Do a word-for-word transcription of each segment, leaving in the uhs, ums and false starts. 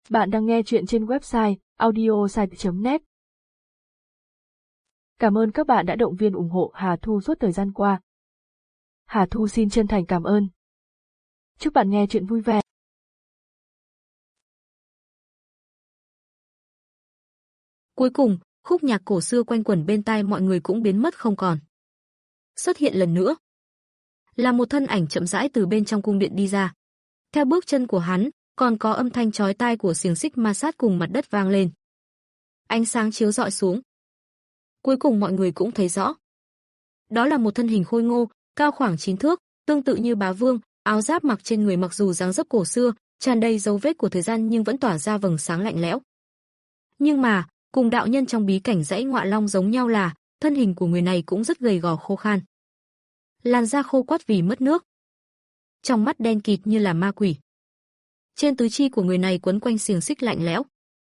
Bạn đang nghe chuyện trên website audiosite chấm net. Cảm ơn các bạn đã động viên ủng hộ Hà Thu suốt thời gian qua. Hà Thu xin chân thành cảm ơn. Chúc bạn nghe chuyện vui vẻ. Cuối cùng, khúc nhạc cổ xưa quanh quẩn bên tai mọi người cũng biến mất không còn. Xuất hiện lần nữa là một thân ảnh chậm rãi từ bên trong cung điện đi ra. Theo bước chân của hắn, còn có âm thanh chói tai của xiềng xích ma sát cùng mặt đất vang lên. Ánh sáng chiếu rọi xuống. Cuối cùng mọi người cũng thấy rõ. Đó là một thân hình khôi ngô, cao khoảng chín thước, tương tự như bá vương, áo giáp mặc trên người mặc dù dáng dấp cổ xưa, tràn đầy dấu vết của thời gian nhưng vẫn tỏa ra vầng sáng lạnh lẽo. Nhưng mà, cùng đạo nhân trong bí cảnh dãy Ngọa Long giống nhau là, thân hình của người này cũng rất gầy gò khô khan. Làn da khô quắt vì mất nước. Trong mắt đen kịt như là ma quỷ. Trên tứ chi của người này quấn quanh xiềng xích lạnh lẽo.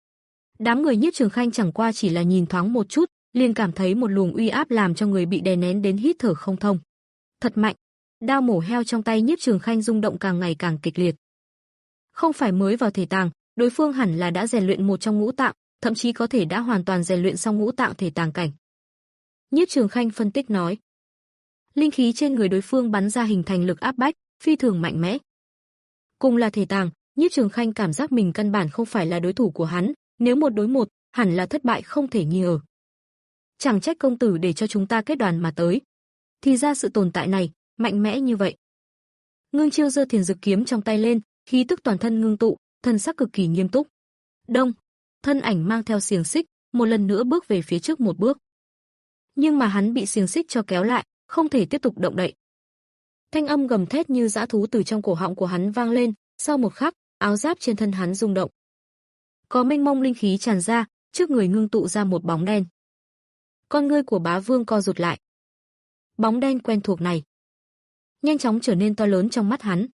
Đám người Nhiếp Trường Khanh chẳng qua chỉ là nhìn thoáng một chút, liền cảm thấy một luồng uy áp làm cho người bị đè nén đến hít thở không thông. Thật mạnh. Đao mổ heo trong tay Nhiếp Trường Khanh rung động càng ngày càng kịch liệt. Không phải mới vào thể tàng, đối phương hẳn là đã rèn luyện một trong ngũ tạng, thậm chí có thể đã hoàn toàn rèn luyện xong ngũ tạng thể tàng cảnh. Nhiếp Trường Khanh phân tích nói. Linh khí trên người đối phương bắn ra hình thành lực áp bách, phi thường mạnh mẽ. Cùng là thể tàng, Nhiếp Trường Khanh cảm giác mình căn bản không phải là đối thủ của hắn, nếu một đối một, hẳn là thất bại không thể nghi ngờ. Chẳng trách công tử để cho chúng ta kết đoàn mà tới. Thì ra sự tồn tại này, mạnh mẽ như vậy. Ngưng Chiêu giơ Thiền Dực kiếm trong tay lên, khí tức toàn thân ngưng tụ, thần sắc cực kỳ nghiêm túc. Đông, thân ảnh mang theo xiềng xích, một lần nữa bước về phía trước một bước. Nhưng mà hắn bị xiềng xích cho kéo lại, không thể tiếp tục động đậy. Thanh âm gầm thét như dã thú từ trong cổ họng của hắn vang lên, sau một khắc, áo giáp trên thân hắn rung động. Có mênh mông linh khí tràn ra, trước người ngưng tụ ra một bóng đen. Con ngươi của Bá Vương co rụt lại. Bóng đen quen thuộc này nhanh chóng trở nên to lớn trong mắt hắn.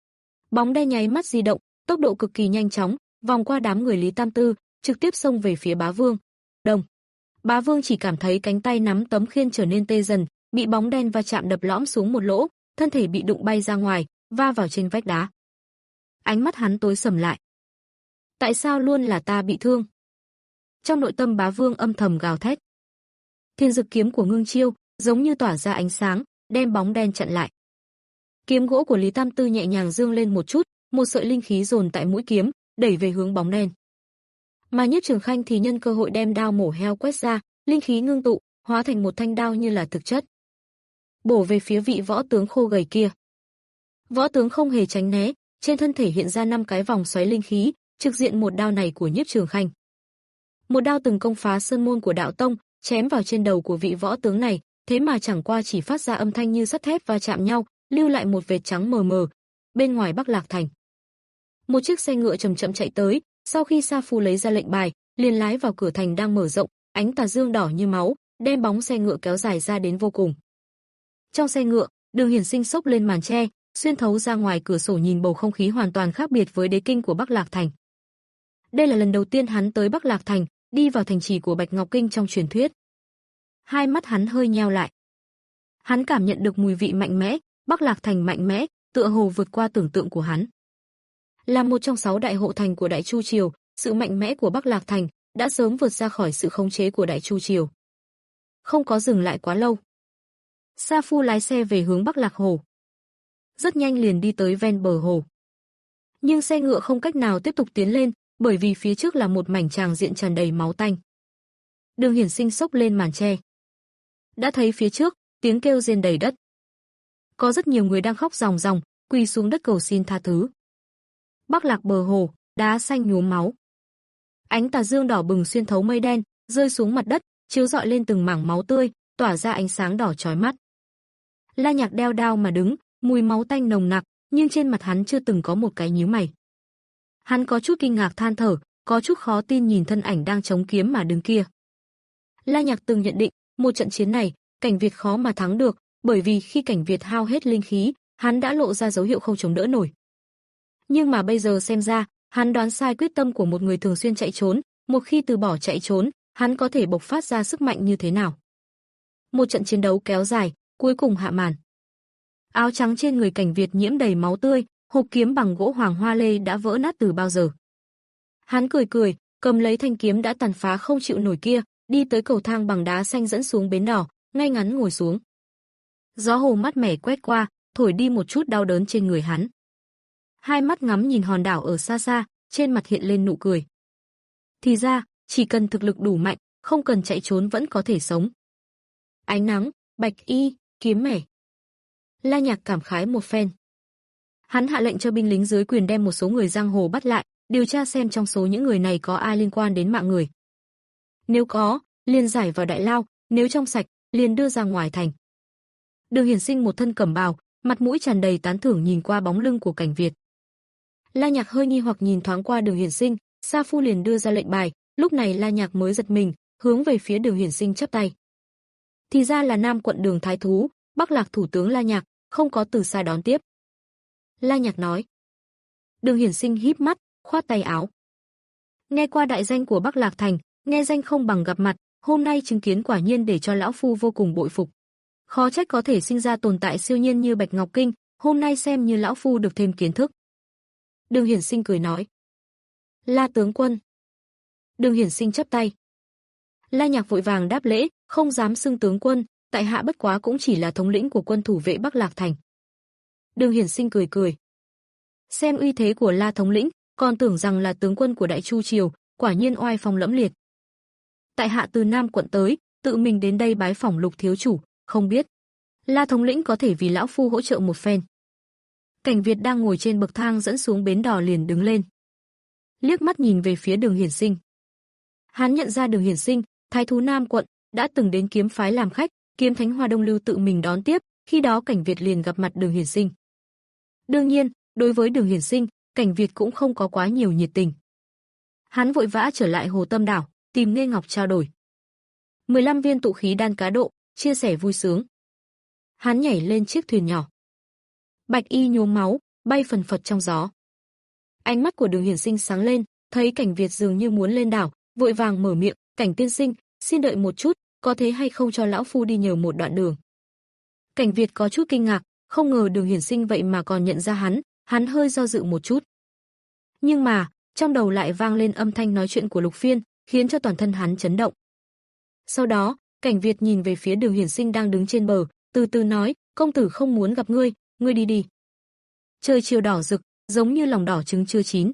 Bóng đen nháy mắt di động, tốc độ cực kỳ nhanh chóng, vòng qua đám người Lý Tam Tư, trực tiếp xông về phía Bá Vương. Đồng. Bá Vương chỉ cảm thấy cánh tay nắm tấm khiên trở nên tê dần, bị bóng đen va chạm đập lõm xuống một lỗ, thân thể bị đụng bay ra ngoài, va vào trên vách đá. Ánh mắt hắn tối sầm lại. Tại sao luôn là ta bị thương? Trong nội tâm Bá Vương âm thầm gào thét. Thiên Dực kiếm của Ngưng Chiêu giống như tỏa ra ánh sáng, đem bóng đen chặn lại. Kiếm gỗ của Lý Tam Tư nhẹ nhàng dương lên một chút, một sợi linh khí dồn tại mũi kiếm, đẩy về hướng bóng đen. Mà Nhiếp Trường Khanh thì nhân cơ hội đem đao mổ heo quét ra, linh khí ngưng tụ, hóa thành một thanh đao như là thực chất. Bổ về phía vị võ tướng khô gầy kia. Võ tướng không hề tránh né, trên thân thể hiện ra năm cái vòng xoáy linh khí, trực diện một đao này của Nhiếp Trường Khanh. Một đao từng công phá sơn môn của đạo tông, chém vào trên đầu của vị võ tướng này, thế mà chẳng qua chỉ phát ra âm thanh như sắt thép va chạm nhau, lưu lại một vệt trắng mờ mờ. Bên ngoài Bắc Lạc Thành, một chiếc xe ngựa chậm chậm chạy tới, sau khi Sa Phu lấy ra lệnh bài, liền lái vào cửa thành đang mở rộng, ánh tà dương đỏ như máu, đem bóng xe ngựa kéo dài ra đến vô cùng. Trong xe ngựa, Đường Hiển Sinh xốc lên màn che, xuyên thấu ra ngoài cửa sổ nhìn bầu không khí hoàn toàn khác biệt với đế kinh của Bắc Lạc Thành. Đây là lần đầu tiên hắn tới Bắc Lạc Thành, đi vào thành trì của Bạch Ngọc Kinh trong truyền thuyết. Hai mắt hắn hơi nheo lại. Hắn cảm nhận được mùi vị mạnh mẽ, Bắc Lạc Thành mạnh mẽ, tựa hồ vượt qua tưởng tượng của hắn. Là một trong sáu đại hộ thành của Đại Chu Triều, sự mạnh mẽ của Bắc Lạc Thành đã sớm vượt ra khỏi sự khống chế của Đại Chu Triều. Không có dừng lại quá lâu. Sa Phu lái xe về hướng Bắc Lạc Hồ. Rất nhanh liền đi tới ven bờ hồ. Nhưng xe ngựa không cách nào tiếp tục tiến lên, bởi vì phía trước là một mảnh tràng diện tràn đầy máu tanh. Đường Hiển Sinh xốc lên màn che. Đã thấy phía trước, tiếng kêu rên đầy đất. Có rất nhiều người đang khóc ròng ròng, quỳ xuống đất cầu xin tha thứ. Bắc Lạc bờ hồ, đá xanh nhuốm máu. Ánh tà dương đỏ bừng xuyên thấu mây đen, rơi xuống mặt đất, chiếu rọi lên từng mảng máu tươi, tỏa ra ánh sáng đỏ chói mắt. La Nhạc đeo đao mà đứng, mùi máu tanh nồng nặc, nhưng trên mặt hắn chưa từng có một cái nhíu mày. Hắn có chút kinh ngạc than thở, có chút khó tin nhìn thân ảnh đang chống kiếm mà đứng kia. La Nhạc từng nhận định, một trận chiến này, Cảnh Việt khó mà thắng được, bởi vì khi Cảnh Việt hao hết linh khí, hắn đã lộ ra dấu hiệu không chống đỡ nổi. Nhưng mà bây giờ xem ra, hắn đoán sai quyết tâm của một người thường xuyên chạy trốn, một khi từ bỏ chạy trốn, hắn có thể bộc phát ra sức mạnh như thế nào. Một trận chiến đấu kéo dài, cuối cùng hạ màn. Áo trắng trên người Cảnh Việt nhiễm đầy máu tươi, hộp kiếm bằng gỗ hoàng hoa lê đã vỡ nát từ bao giờ. Hắn cười cười, cầm lấy thanh kiếm đã tàn phá không chịu nổi kia, đi tới cầu thang bằng đá xanh dẫn xuống bến đỏ, ngay ngắn ngồi xuống. Gió hồ mát mẻ quét qua, thổi đi một chút đau đớn trên người hắn. Hai mắt ngắm nhìn hòn đảo ở xa xa, trên mặt hiện lên nụ cười. Thì ra, chỉ cần thực lực đủ mạnh, không cần chạy trốn vẫn có thể sống. Ánh nắng, bạch y, kiếm mẻ. La Nhạc cảm khái một phen. Hắn hạ lệnh cho binh lính dưới quyền đem một số người giang hồ bắt lại, điều tra xem trong số những người này có ai liên quan đến mạng người. Nếu có, liền giải vào đại lao, nếu trong sạch, liền đưa ra ngoài thành. Đường Hiển Sinh một thân cẩm bào, mặt mũi tràn đầy tán thưởng nhìn qua bóng lưng của Cảnh Việt. La Nhạc hơi nghi hoặc nhìn thoáng qua Đường Hiển Sinh, Sa Phu liền đưa ra lệnh bài, lúc này La Nhạc mới giật mình, hướng về phía Đường Hiển Sinh chắp tay. Thì ra là Nam quận Đường Thái Thú, Bắc Lạc thủ tướng La Nhạc, không có từ xa đón tiếp. La Nhạc nói. Đường Hiển Sinh híp mắt, khoát tay áo. Nghe qua đại danh của Bắc Lạc Thành, nghe danh không bằng gặp mặt, hôm nay chứng kiến quả nhiên để cho lão phu vô cùng bội phục. Khó trách có thể sinh ra tồn tại siêu nhiên như Bạch Ngọc Kinh, hôm nay xem như lão phu được thêm kiến thức. Đường Hiển Sinh cười nói. La tướng quân. Đường Hiển Sinh chắp tay. La Nhạc vội vàng đáp lễ, không dám xưng tướng quân, tại hạ bất quá cũng chỉ là thống lĩnh của quân thủ vệ Bắc Lạc Thành. Đường Hiển Sinh cười cười. Xem uy thế của La thống lĩnh, còn tưởng rằng là tướng quân của Đại Chu triều, quả nhiên oai phong lẫm liệt. Tại hạ từ Nam quận tới, tự mình đến đây bái phỏng Lục thiếu chủ, không biết La thống lĩnh có thể vì lão phu hỗ trợ một phen. Cảnh Việt đang ngồi trên bậc thang dẫn xuống bến đò liền đứng lên, liếc mắt nhìn về phía Đường Hiển Sinh. Hắn nhận ra Đường Hiển Sinh, thái thú Nam quận, đã từng đến kiếm phái làm khách, Kiếm Thánh Hoa Đông Lưu tự mình đón tiếp, khi đó Cảnh Việt liền gặp mặt Đường Hiển Sinh. Đương nhiên, đối với Đường Hiển Sinh, Cảnh Việt cũng không có quá nhiều nhiệt tình. Hắn vội vã trở lại Hồ Tâm đảo, tìm Nghê Ngọc trao đổi mười lăm viên tụ khí đan cá độ, chia sẻ vui sướng. Hắn nhảy lên chiếc thuyền nhỏ. Bạch y nhuốm máu, bay phần phật trong gió. Ánh mắt của Đường Hiển Sinh sáng lên, thấy Cảnh Việt dường như muốn lên đảo, vội vàng mở miệng, "Cảnh tiên sinh, xin đợi một chút, có thế hay không cho lão phu đi nhờ một đoạn đường?" Cảnh Việt có chút kinh ngạc, không ngờ Đường Hiển Sinh vậy mà còn nhận ra hắn, hắn hơi do dự một chút. Nhưng mà, trong đầu lại vang lên âm thanh nói chuyện của Lục Phiên, khiến cho toàn thân hắn chấn động. Sau đó, Cảnh Việt nhìn về phía Đường Hiển Sinh đang đứng trên bờ, từ từ nói, "Công tử không muốn gặp ngươi, ngươi đi đi." Trời chiều đỏ rực, giống như lòng đỏ trứng chưa chín.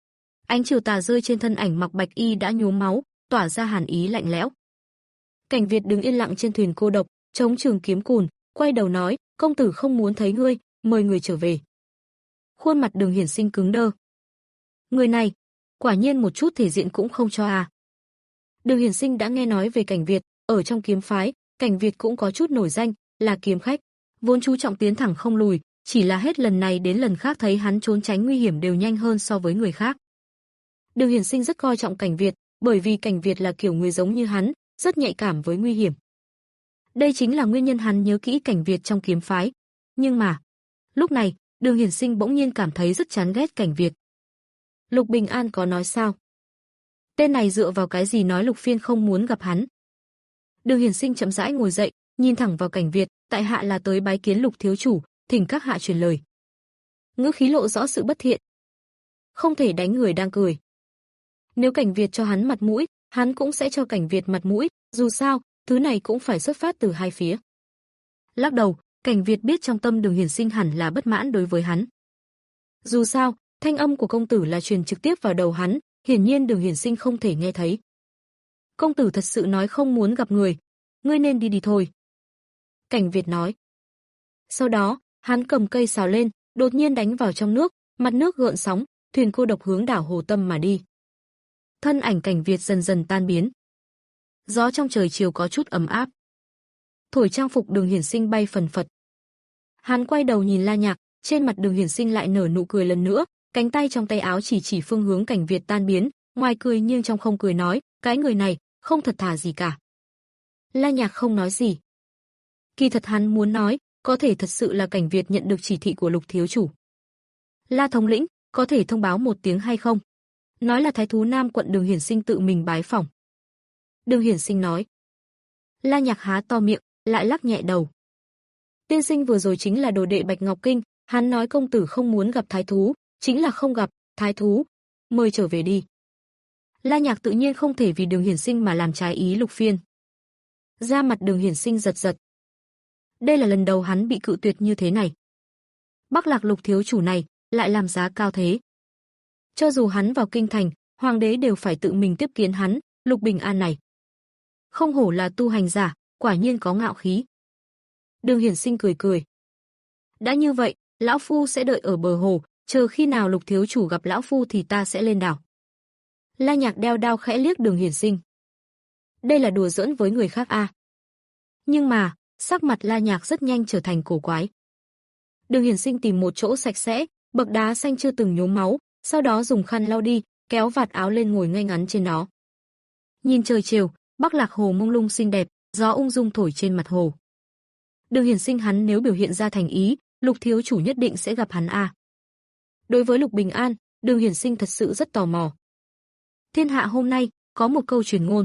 Ánh chiều tà rơi trên thân ảnh mặc bạch y đã nhuốm máu, tỏa ra hàn ý lạnh lẽo. Cảnh Việt đứng yên lặng trên thuyền cô độc, chống trường kiếm cùn, quay đầu nói, "Công tử không muốn thấy ngươi, mời người trở về." Khuôn mặt Đường Hiển Sinh cứng đơ. Người này, quả nhiên một chút thể diện cũng không cho à. Đường Hiển Sinh đã nghe nói về Cảnh Việt, ở trong kiếm phái, Cảnh Việt cũng có chút nổi danh, là kiếm khách, vốn chú trọng tiến thẳng không lùi, chỉ là hết lần này đến lần khác thấy hắn trốn tránh nguy hiểm đều nhanh hơn so với người khác. Đường Hiển Sinh rất coi trọng Cảnh Việt, bởi vì Cảnh Việt là kiểu người giống như hắn, rất nhạy cảm với nguy hiểm. Đây chính là nguyên nhân hắn nhớ kỹ Cảnh Việt trong kiếm phái. Nhưng mà, lúc này, Đường Hiển Sinh bỗng nhiên cảm thấy rất chán ghét Cảnh Việt. Lục Bình An có nói sao? Tên này dựa vào cái gì nói Lục Phiên không muốn gặp hắn? Đường Hiển Sinh chậm rãi ngồi dậy, nhìn thẳng vào Cảnh Việt, "Tại hạ là tới bái kiến Lục thiếu chủ, thỉnh các hạ truyền lời." Ngữ khí lộ rõ sự bất thiện. Không thể đánh người đang cười. Nếu Cảnh Việt cho hắn mặt mũi, hắn cũng sẽ cho Cảnh Việt mặt mũi, dù sao, thứ này cũng phải xuất phát từ hai phía. Lắc đầu, Cảnh Việt biết trong tâm Đường Hiển Sinh hẳn là bất mãn đối với hắn. Dù sao, thanh âm của công tử là truyền trực tiếp vào đầu hắn, hiển nhiên Đường Hiển Sinh không thể nghe thấy. "Công tử thật sự nói không muốn gặp người, ngươi nên đi đi thôi." Cảnh Việt nói. Sau đó, hắn cầm cây sào lên, đột nhiên đánh vào trong nước, mặt nước gợn sóng, thuyền cô độc hướng đảo Hồ Tâm mà đi. Thân ảnh Cảnh Việt dần dần tan biến. Gió trong trời chiều có chút ấm áp, thổi trang phục Đường Hiển Sinh bay phần phật. Hắn quay đầu nhìn La Nhạc, trên mặt Đường Hiển Sinh lại nở nụ cười lần nữa, cánh tay trong tay áo chỉ chỉ phương hướng Cảnh Việt tan biến, ngoài cười nhưng trong không cười nói, "Cái người này, không thật thà gì cả." La Nhạc không nói gì. Kỳ thật hắn muốn nói, có thể thật sự là Cảnh Việt nhận được chỉ thị của Lục thiếu chủ. "La thống lĩnh, có thể thông báo một tiếng hay không?" Nói là thái thú Nam quận Đường Hiển Sinh tự mình bái phỏng. Đường Hiển Sinh nói. La Nhạc há to miệng, lại lắc nhẹ đầu. "Tiên sinh vừa rồi chính là đồ đệ Bạch Ngọc Kinh, hắn nói công tử không muốn gặp thái thú, chính là không gặp thái thú, mời trở về đi." La Nhạc tự nhiên không thể vì Đường Hiển Sinh mà làm trái ý Lục Phiên. Da mặt Đường Hiển Sinh giật giật. Đây là lần đầu hắn bị cự tuyệt như thế này. Bắc Lạc Lục thiếu chủ này lại làm giá cao thế. Cho dù hắn vào kinh thành, hoàng đế đều phải tự mình tiếp kiến hắn, Lục Bình An này. Không hổ là tu hành giả, quả nhiên có ngạo khí. Đường Hiển Sinh cười cười. Đã như vậy, lão phu sẽ đợi ở bờ hồ, chờ khi nào Lục thiếu chủ gặp lão phu thì ta sẽ lên đảo. La Nhạc đeo đao khẽ liếc Đường Hiển Sinh. Đây là đùa giỡn với người khác a. À. Nhưng mà, sắc mặt La Nhạc rất nhanh trở thành cổ quái. Đường Hiển Sinh tìm một chỗ sạch sẽ, bậc đá xanh chưa từng nhuốm máu, sau đó dùng khăn lau đi, kéo vạt áo lên ngồi ngay ngắn trên đó. Nhìn trời chiều, Bắc Lạc hồ mông lung xinh đẹp, gió ung dung thổi trên mặt hồ. Đường Hiển Sinh hắn nếu biểu hiện ra thành ý, Lục thiếu chủ nhất định sẽ gặp hắn a. À. Đối với Lục Bình An, Đường Hiển Sinh thật sự rất tò mò. Thiên hạ hôm nay có một câu truyền ngôn.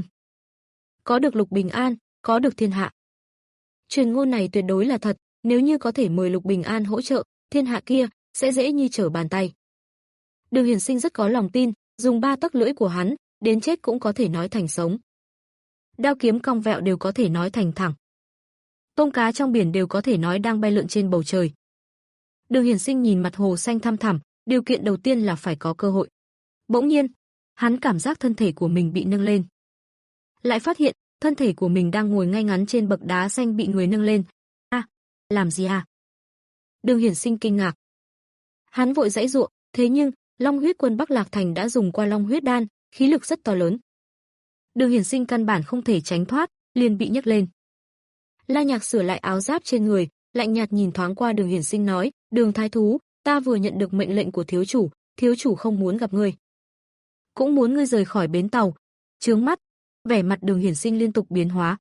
Có được Lục Bình An, có được thiên hạ. Truyền ngôn này tuyệt đối là thật, nếu như có thể mời Lục Bình An hỗ trợ, thiên hạ kia sẽ dễ như trở bàn tay. Đường Hiển Sinh rất có lòng tin, dùng ba tấc lưỡi của hắn, đến chết cũng có thể nói thành sống. Đao kiếm cong vẹo đều có thể nói thành thẳng. Tôm cá trong biển đều có thể nói đang bay lượn trên bầu trời. Đường Hiển Sinh nhìn mặt hồ xanh thăm thẳm, điều kiện đầu tiên là phải có cơ hội. Bỗng nhiên, hắn cảm giác thân thể của mình bị nâng lên. Lại phát hiện, thân thể của mình đang ngồi ngay ngắn trên bậc đá xanh bị người nâng lên. A, à, làm gì à? Đường Hiển Sinh kinh ngạc. Hắn vội giãy giụa, thế nhưng, Long Huyết Quân Bắc Lạc Thành đã dùng qua Long Huyết Đan, khí lực rất to lớn. Đường Hiển Sinh căn bản không thể tránh thoát, liền bị nhấc lên. La Nhạc sửa lại áo giáp trên người, lạnh nhạt nhìn thoáng qua Đường Hiển Sinh nói, Đường Thái Thú, ta vừa nhận được mệnh lệnh của thiếu chủ, thiếu chủ không muốn gặp ngươi. Cũng muốn ngươi rời khỏi bến tàu. Trướng mắt, vẻ mặt Đường Hiển Sinh liên tục biến hóa.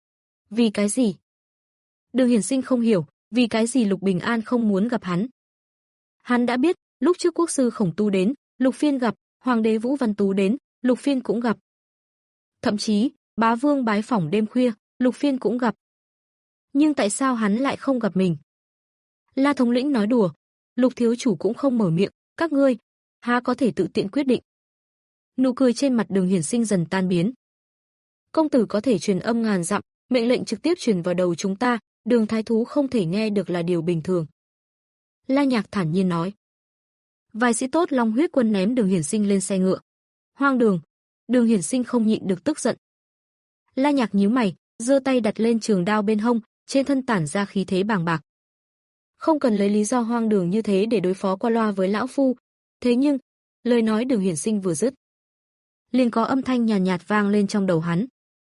Vì cái gì? Đường Hiển Sinh không hiểu, vì cái gì Lục Bình An không muốn gặp hắn. Hắn đã biết, lúc trước quốc sư Khổng Tu đến, Lục Phiên gặp, hoàng đế Vũ Văn Tú đến, Lục Phiên cũng gặp. Thậm chí, bá vương bái phỏng đêm khuya, Lục Phiên cũng gặp. Nhưng tại sao hắn lại không gặp mình? La thống lĩnh nói đùa, Lục thiếu chủ cũng không mở miệng, các ngươi há có thể tự tiện quyết định. Nụ cười trên mặt Đường Hiển Sinh dần tan biến. Công tử có thể truyền âm ngàn dặm, mệnh lệnh trực tiếp truyền vào đầu chúng ta, Đường Thái Thú không thể nghe được là điều bình thường. La Nhạc thản nhiên nói. Vài sĩ tốt Long Huyết Quân ném Đường Hiển Sinh lên xe ngựa. Hoang đường, Đường Hiển Sinh không nhịn được tức giận. La Nhạc nhíu mày, giơ tay đặt lên trường đao bên hông, trên thân tản ra khí thế bàng bạc. Không cần lấy lý do hoang đường như thế để đối phó qua loa với lão phu. Thế nhưng, lời nói Đường Hiển Sinh vừa dứt, liền có âm thanh nhàn nhạt, nhạt vang lên trong đầu hắn.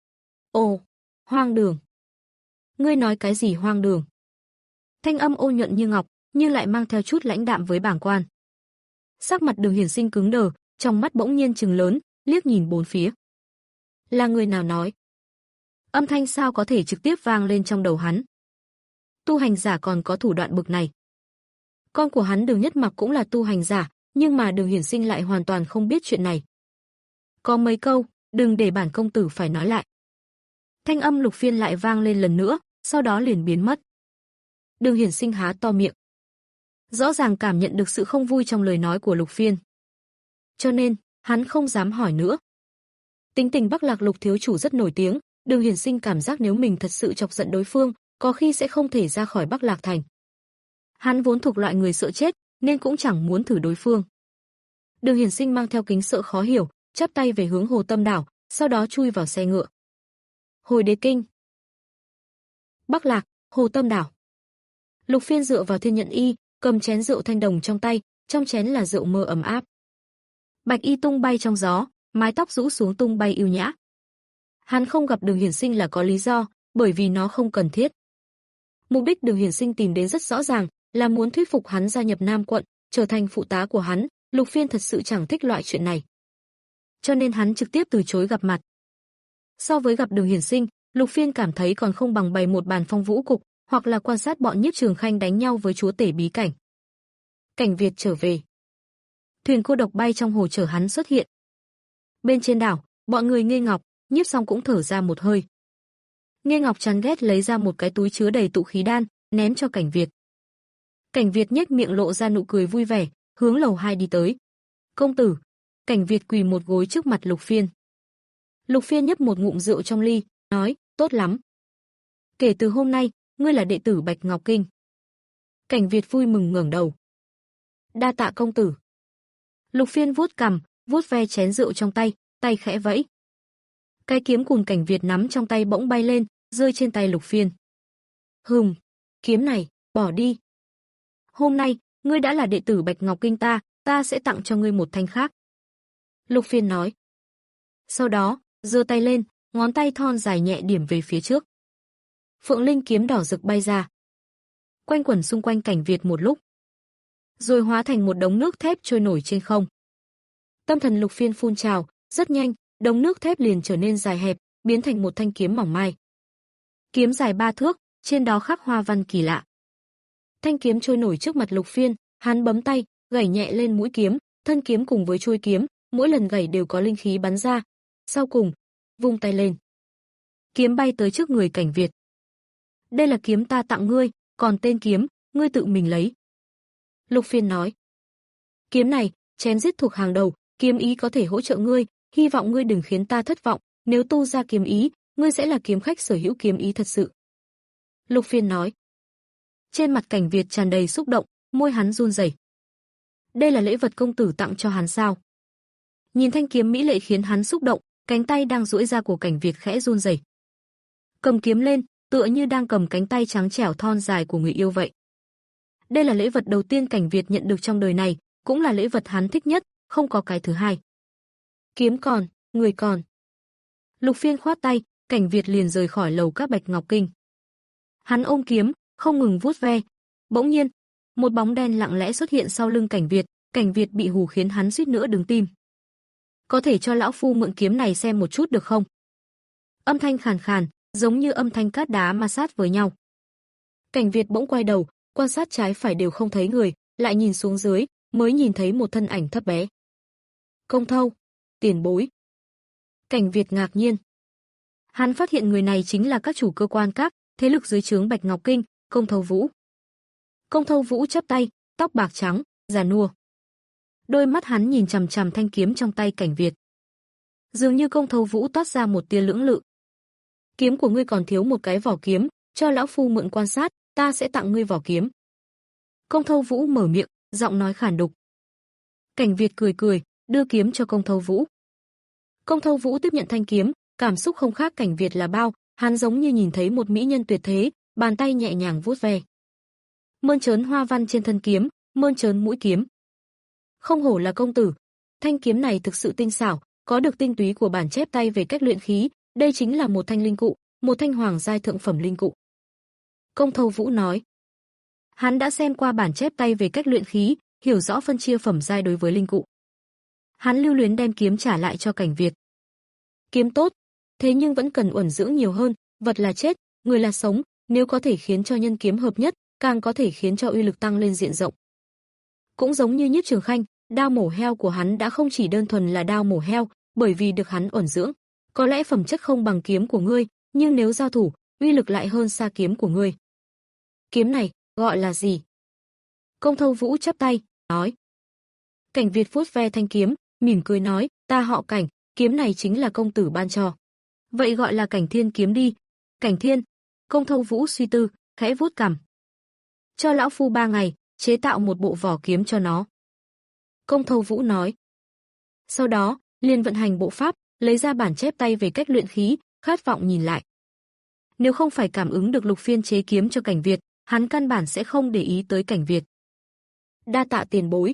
Ồ, hoang đường. Ngươi nói cái gì hoang đường? Thanh âm ôn nhuận như ngọc, nhưng lại mang theo chút lãnh đạm với bảng quan. Sắc mặt Đường Hiển Sinh cứng đờ, trong mắt bỗng nhiên trừng lớn, liếc nhìn bốn phía. Là người nào nói? Âm thanh sao có thể trực tiếp vang lên trong đầu hắn? Tu hành giả còn có thủ đoạn bực này. Con của hắn Đường Nhất Mặc cũng là tu hành giả, nhưng mà Đường Hiển Sinh lại hoàn toàn không biết chuyện này. Có mấy câu, đừng để bản công tử phải nói lại. Thanh âm Lục Phiên lại vang lên lần nữa, sau đó liền biến mất. Đường Hiển Sinh há to miệng. Rõ ràng cảm nhận được sự không vui trong lời nói của Lục Phiên. Cho nên, hắn không dám hỏi nữa. Tính tình Bắc Lạc Lục thiếu chủ rất nổi tiếng, Đường Hiển Sinh cảm giác nếu mình thật sự chọc giận đối phương, có khi sẽ không thể ra khỏi Bắc Lạc thành. Hắn vốn thuộc loại người sợ chết, nên cũng chẳng muốn thử đối phương. Đường Hiển Sinh mang theo kính sợ khó hiểu, chắp tay về hướng Hồ Tâm đảo, sau đó chui vào xe ngựa. Hồi Đế Kinh. Bắc Lạc, Hồ Tâm đảo. Lục Phiên dựa vào Thiên Nhận Y, cầm chén rượu thanh đồng trong tay, trong chén là rượu mơ ấm áp. Bạch y tung bay trong gió, mái tóc rũ xuống tung bay yêu nhã. Hắn không gặp Đường Hiển Sinh là có lý do, bởi vì nó không cần thiết. Mục đích Đường Hiển Sinh tìm đến rất rõ ràng, là muốn thuyết phục hắn gia nhập Nam quận, trở thành phụ tá của hắn. Lục Phiên thật sự chẳng thích loại chuyện này, cho nên hắn trực tiếp từ chối gặp mặt. So với gặp Đường Hiển Sinh, Lục Phiên cảm thấy còn không bằng bày một bàn phong vũ cục, hoặc là quan sát bọn Nhiếp Trường Khanh đánh nhau với chúa tể bí cảnh. Cảnh Việt trở về. Thuyền cô độc bay trong hồ chở hắn xuất hiện. Bên trên đảo, bọn người Nghê Ngọc, Nhiếp Song cũng thở ra một hơi. Nghê Ngọc chán ghét lấy ra một cái túi chứa đầy tụ khí đan, ném cho Cảnh Việt. Cảnh Việt nhếch miệng lộ ra nụ cười vui vẻ, hướng lầu hai đi tới. Công tử. Cảnh Việt quỳ một gối trước mặt Lục Phiên. Lục Phiên nhấp một ngụm rượu trong ly, nói, tốt lắm. Kể từ hôm nay, ngươi là đệ tử Bạch Ngọc Kinh. Cảnh Việt vui mừng ngẩng đầu. Đa tạ công tử. Lục Phiên vuốt cằm, vuốt ve chén rượu trong tay, tay khẽ vẫy. Cái kiếm cùng Cảnh Việt nắm trong tay bỗng bay lên, rơi trên tay Lục Phiên. Hừm, kiếm này, bỏ đi. Hôm nay, ngươi đã là đệ tử Bạch Ngọc Kinh ta, ta sẽ tặng cho ngươi một thanh khác. Lục Phiên nói. Sau đó, giơ tay lên, ngón tay thon dài nhẹ điểm về phía trước. Phượng Linh kiếm đỏ rực bay ra, quanh quẩn xung quanh Cảnh Việt một lúc, rồi hóa thành một đống nước thép trôi nổi trên không. Tâm thần Lục Phiên phun trào, rất nhanh, đống nước thép liền trở nên dài hẹp, biến thành một thanh kiếm mỏng mai. Kiếm dài ba thước, trên đó khắc hoa văn kỳ lạ. Thanh kiếm trôi nổi trước mặt Lục Phiên, hắn bấm tay, gảy nhẹ lên mũi kiếm, thân kiếm cùng với chuôi kiếm, mỗi lần gảy đều có linh khí bắn ra. Sau cùng, vung tay lên, kiếm bay tới trước người Cảnh Việt. Đây là kiếm ta tặng ngươi, còn tên kiếm, ngươi tự mình lấy. Lục Phiên nói. Kiếm này, chém giết thuộc hàng đầu, kiếm ý có thể hỗ trợ ngươi, hy vọng ngươi đừng khiến ta thất vọng, nếu tu ra kiếm ý, ngươi sẽ là kiếm khách sở hữu kiếm ý thật sự. Lục Phiên nói. Trên mặt Cảnh Việt tràn đầy xúc động, môi hắn run rẩy. Đây là lễ vật công tử tặng cho hắn sao? Nhìn thanh kiếm mỹ lệ khiến hắn xúc động, cánh tay đang duỗi ra của Cảnh Việt khẽ run rẩy. Cầm kiếm lên, tựa như đang cầm cánh tay trắng trẻo thon dài của người yêu vậy. Đây là lễ vật đầu tiên Cảnh Việt nhận được trong đời này, cũng là lễ vật hắn thích nhất, không có cái thứ hai. Kiếm còn, người còn. Lục Phiên khoát tay, Cảnh Việt liền rời khỏi lầu các Bạch Ngọc Kinh. Hắn ôm kiếm, không ngừng vuốt ve. Bỗng nhiên, một bóng đen lặng lẽ xuất hiện sau lưng Cảnh Việt, Cảnh Việt bị hù khiến hắn suýt nữa đứng tim. Có thể cho lão phu mượn kiếm này xem một chút được không? Âm thanh khàn khàn, giống như âm thanh cát đá ma sát với nhau. Cảnh Việt bỗng quay đầu, quan sát trái phải đều không thấy người, lại nhìn xuống dưới, mới nhìn thấy một thân ảnh thấp bé. Công Thâu, tiền bối. Cảnh Việt ngạc nhiên. Hắn phát hiện người này chính là các chủ cơ quan các thế lực dưới trướng Bạch Ngọc Kinh, Công Thâu Vũ. Công Thâu Vũ chắp tay, tóc bạc trắng, già nua. Đôi mắt hắn nhìn chằm chằm thanh kiếm trong tay Cảnh Việt. Dường như Công Thâu Vũ toát ra một tia lưỡng lự. Kiếm của ngươi còn thiếu một cái vỏ kiếm, cho lão phu mượn quan sát, ta sẽ tặng ngươi vỏ kiếm. Công Thâu Vũ mở miệng, giọng nói khàn đục. Cảnh Việt cười cười, đưa kiếm cho Công Thâu Vũ. Công Thâu Vũ tiếp nhận thanh kiếm, cảm xúc không khác Cảnh Việt là bao, hắn giống như nhìn thấy một mỹ nhân tuyệt thế, bàn tay nhẹ nhàng vuốt ve. Mơn trớn hoa văn trên thân kiếm, mơn trớn mũi kiếm. Không hổ là công tử, thanh kiếm này thực sự tinh xảo, có được tinh túy của bản chép tay về cách luyện khí, đây chính là một thanh linh cụ, một thanh hoàng giai thượng phẩm linh cụ. Công Thâu Vũ nói. Hắn đã xem qua bản chép tay về cách luyện khí, hiểu rõ phân chia phẩm giai đối với linh cụ. Hắn lưu luyến đem kiếm trả lại cho Cảnh Việt. Kiếm tốt, thế nhưng vẫn cần uẩn dưỡng nhiều hơn, vật là chết, người là sống, nếu có thể khiến cho nhân kiếm hợp nhất, càng có thể khiến cho uy lực tăng lên diện rộng. Cũng giống như Nhiếp Trường Khanh, đao mổ heo của hắn đã không chỉ đơn thuần là đao mổ heo, bởi vì được hắn uẩn dưỡng. Có lẽ phẩm chất không bằng kiếm của ngươi, nhưng nếu giao thủ, uy lực lại hơn xa kiếm của ngươi. Kiếm này, gọi là gì? Công Thâu Vũ chắp tay, nói. Cảnh Việt vuốt ve thanh kiếm, mỉm cười nói, ta họ Cảnh, kiếm này chính là công tử ban cho. Vậy gọi là Cảnh Thiên kiếm đi. Cảnh Thiên. Công Thâu Vũ suy tư, khẽ vuốt cằm. Cho lão phu ba ngày, chế tạo một bộ vỏ kiếm cho nó. Công Thâu Vũ nói. Sau đó, liền vận hành bộ pháp, lấy ra bản chép tay về cách luyện khí, khát vọng nhìn lại. Nếu không phải cảm ứng được Lục Phiên chế kiếm cho Cảnh Việt, hắn căn bản sẽ không để ý tới Cảnh Việt. Đa tạ tiền bối.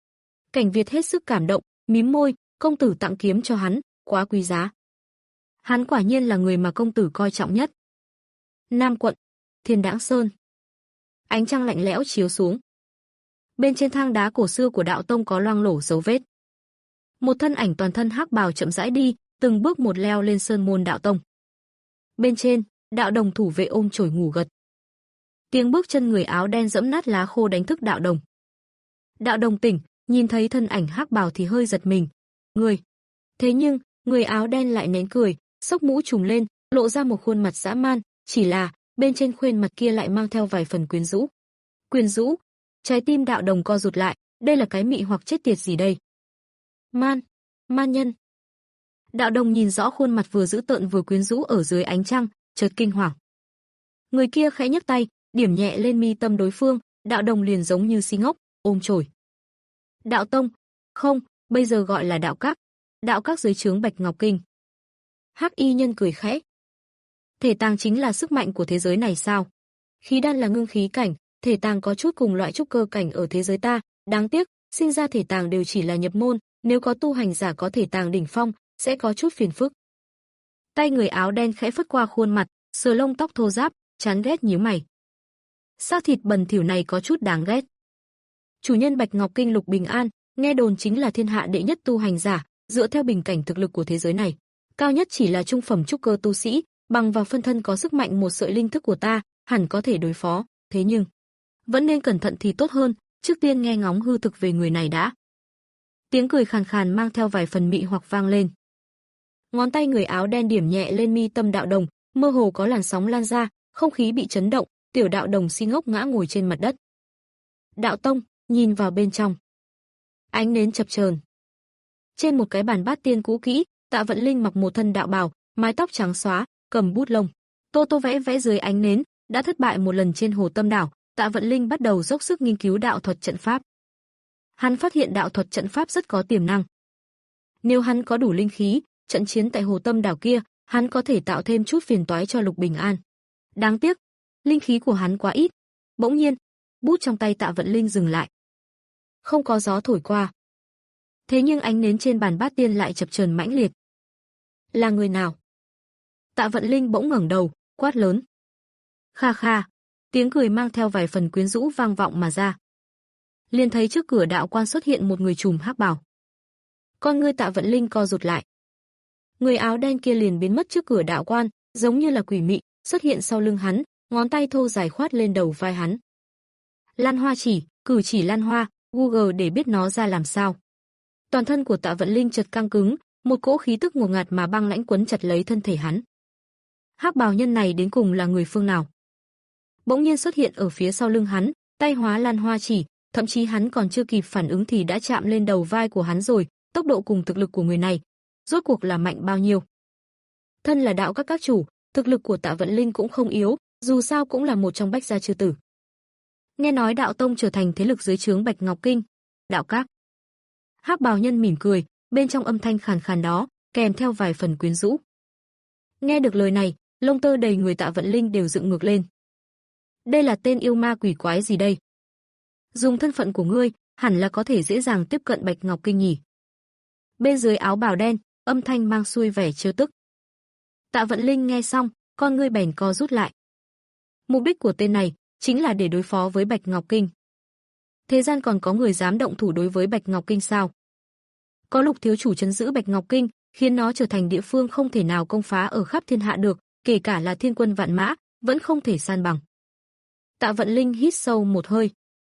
Cảnh Việt hết sức cảm động, mím môi, công tử tặng kiếm cho hắn, quá quý giá. Hắn quả nhiên là người mà công tử coi trọng nhất. Nam quận, Thiên Đãng Sơn. Ánh trăng lạnh lẽo chiếu xuống. Bên trên thang đá cổ xưa của đạo tông có loang lổ dấu vết. Một thân ảnh toàn thân hắc bào chậm rãi đi, từng bước một leo lên sơn môn đạo tông. Bên trên, đạo đồng thủ vệ ôm chổi ngủ gật. Tiếng bước chân người áo đen giẫm nát lá khô đánh thức đạo đồng. Đạo đồng tỉnh, nhìn thấy thân ảnh hắc bào thì hơi giật mình. Người. Thế nhưng, người áo đen lại nén cười, xốc mũ trùm lên, lộ ra một khuôn mặt dã man, chỉ là, bên trên khuôn mặt kia lại mang theo vài phần quyến rũ. Quyến rũ? Trái tim đạo đồng co rụt lại, đây là cái mị hoặc chết tiệt gì đây? Man, Ma nhân. Đạo Đồng nhìn rõ khuôn mặt vừa dữ tợn vừa quyến rũ ở dưới ánh trăng, chợt kinh hoàng. Người kia khẽ nhấc tay, điểm nhẹ lên mi tâm đối phương, Đạo Đồng liền giống như si ngốc, ôm chổi. Đạo tông, không, bây giờ gọi là đạo các, đạo các dưới trướng Bạch Ngọc Kinh. Hắc y nhân cười khẽ. Thể tàng chính là sức mạnh của thế giới này sao? Khí đan là ngưng khí cảnh, thể tàng có chút cùng loại trúc cơ cảnh ở thế giới ta, đáng tiếc, sinh ra thể tàng đều chỉ là nhập môn, nếu có tu hành giả có thể tàng đỉnh phong, sẽ có chút phiền phức. Tay người áo đen khẽ phất qua khuôn mặt, sờ lông tóc thô ráp, chán ghét nhíu mày. Xác thịt bẩn thỉu này có chút đáng ghét. Chủ nhân Bạch Ngọc Kinh Lục Bình An, nghe đồn chính là thiên hạ đệ nhất tu hành giả, dựa theo bình cảnh thực lực của thế giới này, cao nhất chỉ là trung phẩm trúc cơ tu sĩ, bằng vào phân thân có sức mạnh một sợi linh thức của ta, hẳn có thể đối phó, thế nhưng vẫn nên cẩn thận thì tốt hơn, trước tiên nghe ngóng hư thực về người này đã. Tiếng cười khàn khàn mang theo vài phần mị hoặc vang lên. Ngón tay người áo đen điểm nhẹ lên mi tâm Đạo Đồng, mơ hồ có làn sóng lan ra, không khí bị chấn động, tiểu Đạo Đồng si ngốc ngã ngồi trên mặt đất. Đạo tông, nhìn vào bên trong. Ánh nến chập chờn. Trên một cái bàn bát tiên cũ kỹ, Tạ Vận Linh mặc một thân đạo bào, mái tóc trắng xóa, cầm bút lông, tô tô vẽ vẽ dưới ánh nến, đã thất bại một lần trên Hồ Tâm đảo, Tạ Vận Linh bắt đầu dốc sức nghiên cứu đạo thuật trận pháp. Hắn phát hiện đạo thuật trận pháp rất có tiềm năng. Nếu hắn có đủ linh khí, trận chiến tại Hồ Tâm đảo kia, hắn có thể tạo thêm chút phiền toái cho Lục Bình An. Đáng tiếc, linh khí của hắn quá ít. Bỗng nhiên, bút trong tay Tạ Vận Linh dừng lại. Không có gió thổi qua. Thế nhưng ánh nến trên bàn bát tiên lại chập chờn mãnh liệt. Là người nào? Tạ Vận Linh bỗng ngẩng đầu, quát lớn. Kha kha, tiếng cười mang theo vài phần quyến rũ vang vọng mà ra. Liền thấy trước cửa đạo quan xuất hiện một người trùm hắc bào. Con ngươi Tạ Vận Linh co rụt lại. Người áo đen kia liền biến mất trước cửa đạo quan, giống như là quỷ mị, xuất hiện sau lưng hắn, ngón tay thô dài khoát lên đầu vai hắn. Lan Hoa chỉ, cử chỉ Lan Hoa, Google để biết nó ra làm sao. Toàn thân của Tạ Vận Linh chợt căng cứng, một cỗ khí tức ngột ngạt mà băng lãnh quấn chặt lấy thân thể hắn. Hắc bào nhân này đến cùng là người phương nào? Bỗng nhiên xuất hiện ở phía sau lưng hắn, tay hóa Lan Hoa chỉ, thậm chí hắn còn chưa kịp phản ứng thì đã chạm lên đầu vai của hắn rồi, tốc độ cùng thực lực của người này, rốt cuộc là mạnh bao nhiêu? Thân là đạo các các chủ, thực lực của Tạ Vận Linh cũng không yếu, dù sao cũng là một trong bách gia chư tử. Nghe nói đạo tông trở thành thế lực dưới trướng Bạch Ngọc Kinh, đạo các. Hắc bào nhân mỉm cười, bên trong âm thanh khàn khàn đó, kèm theo vài phần quyến rũ. Nghe được lời này, lông tơ đầy người Tạ Vận Linh đều dựng ngược lên. Đây là tên yêu ma quỷ quái gì đây? Dùng thân phận của ngươi, hẳn là có thể dễ dàng tiếp cận Bạch Ngọc Kinh nhỉ? Bên dưới áo bào đen, âm thanh mang xuôi vẻ trêu tức. Tạ Vận Linh nghe xong, con ngươi bèn co rút lại. Mục đích của tên này chính là để đối phó với Bạch Ngọc Kinh. Thế gian còn có người dám động thủ đối với Bạch Ngọc Kinh sao? Có Lục thiếu chủ trấn giữ Bạch Ngọc Kinh, khiến nó trở thành địa phương không thể nào công phá ở khắp thiên hạ được, kể cả là thiên quân vạn mã, vẫn không thể san bằng. Tạ Vận Linh hít sâu một hơi.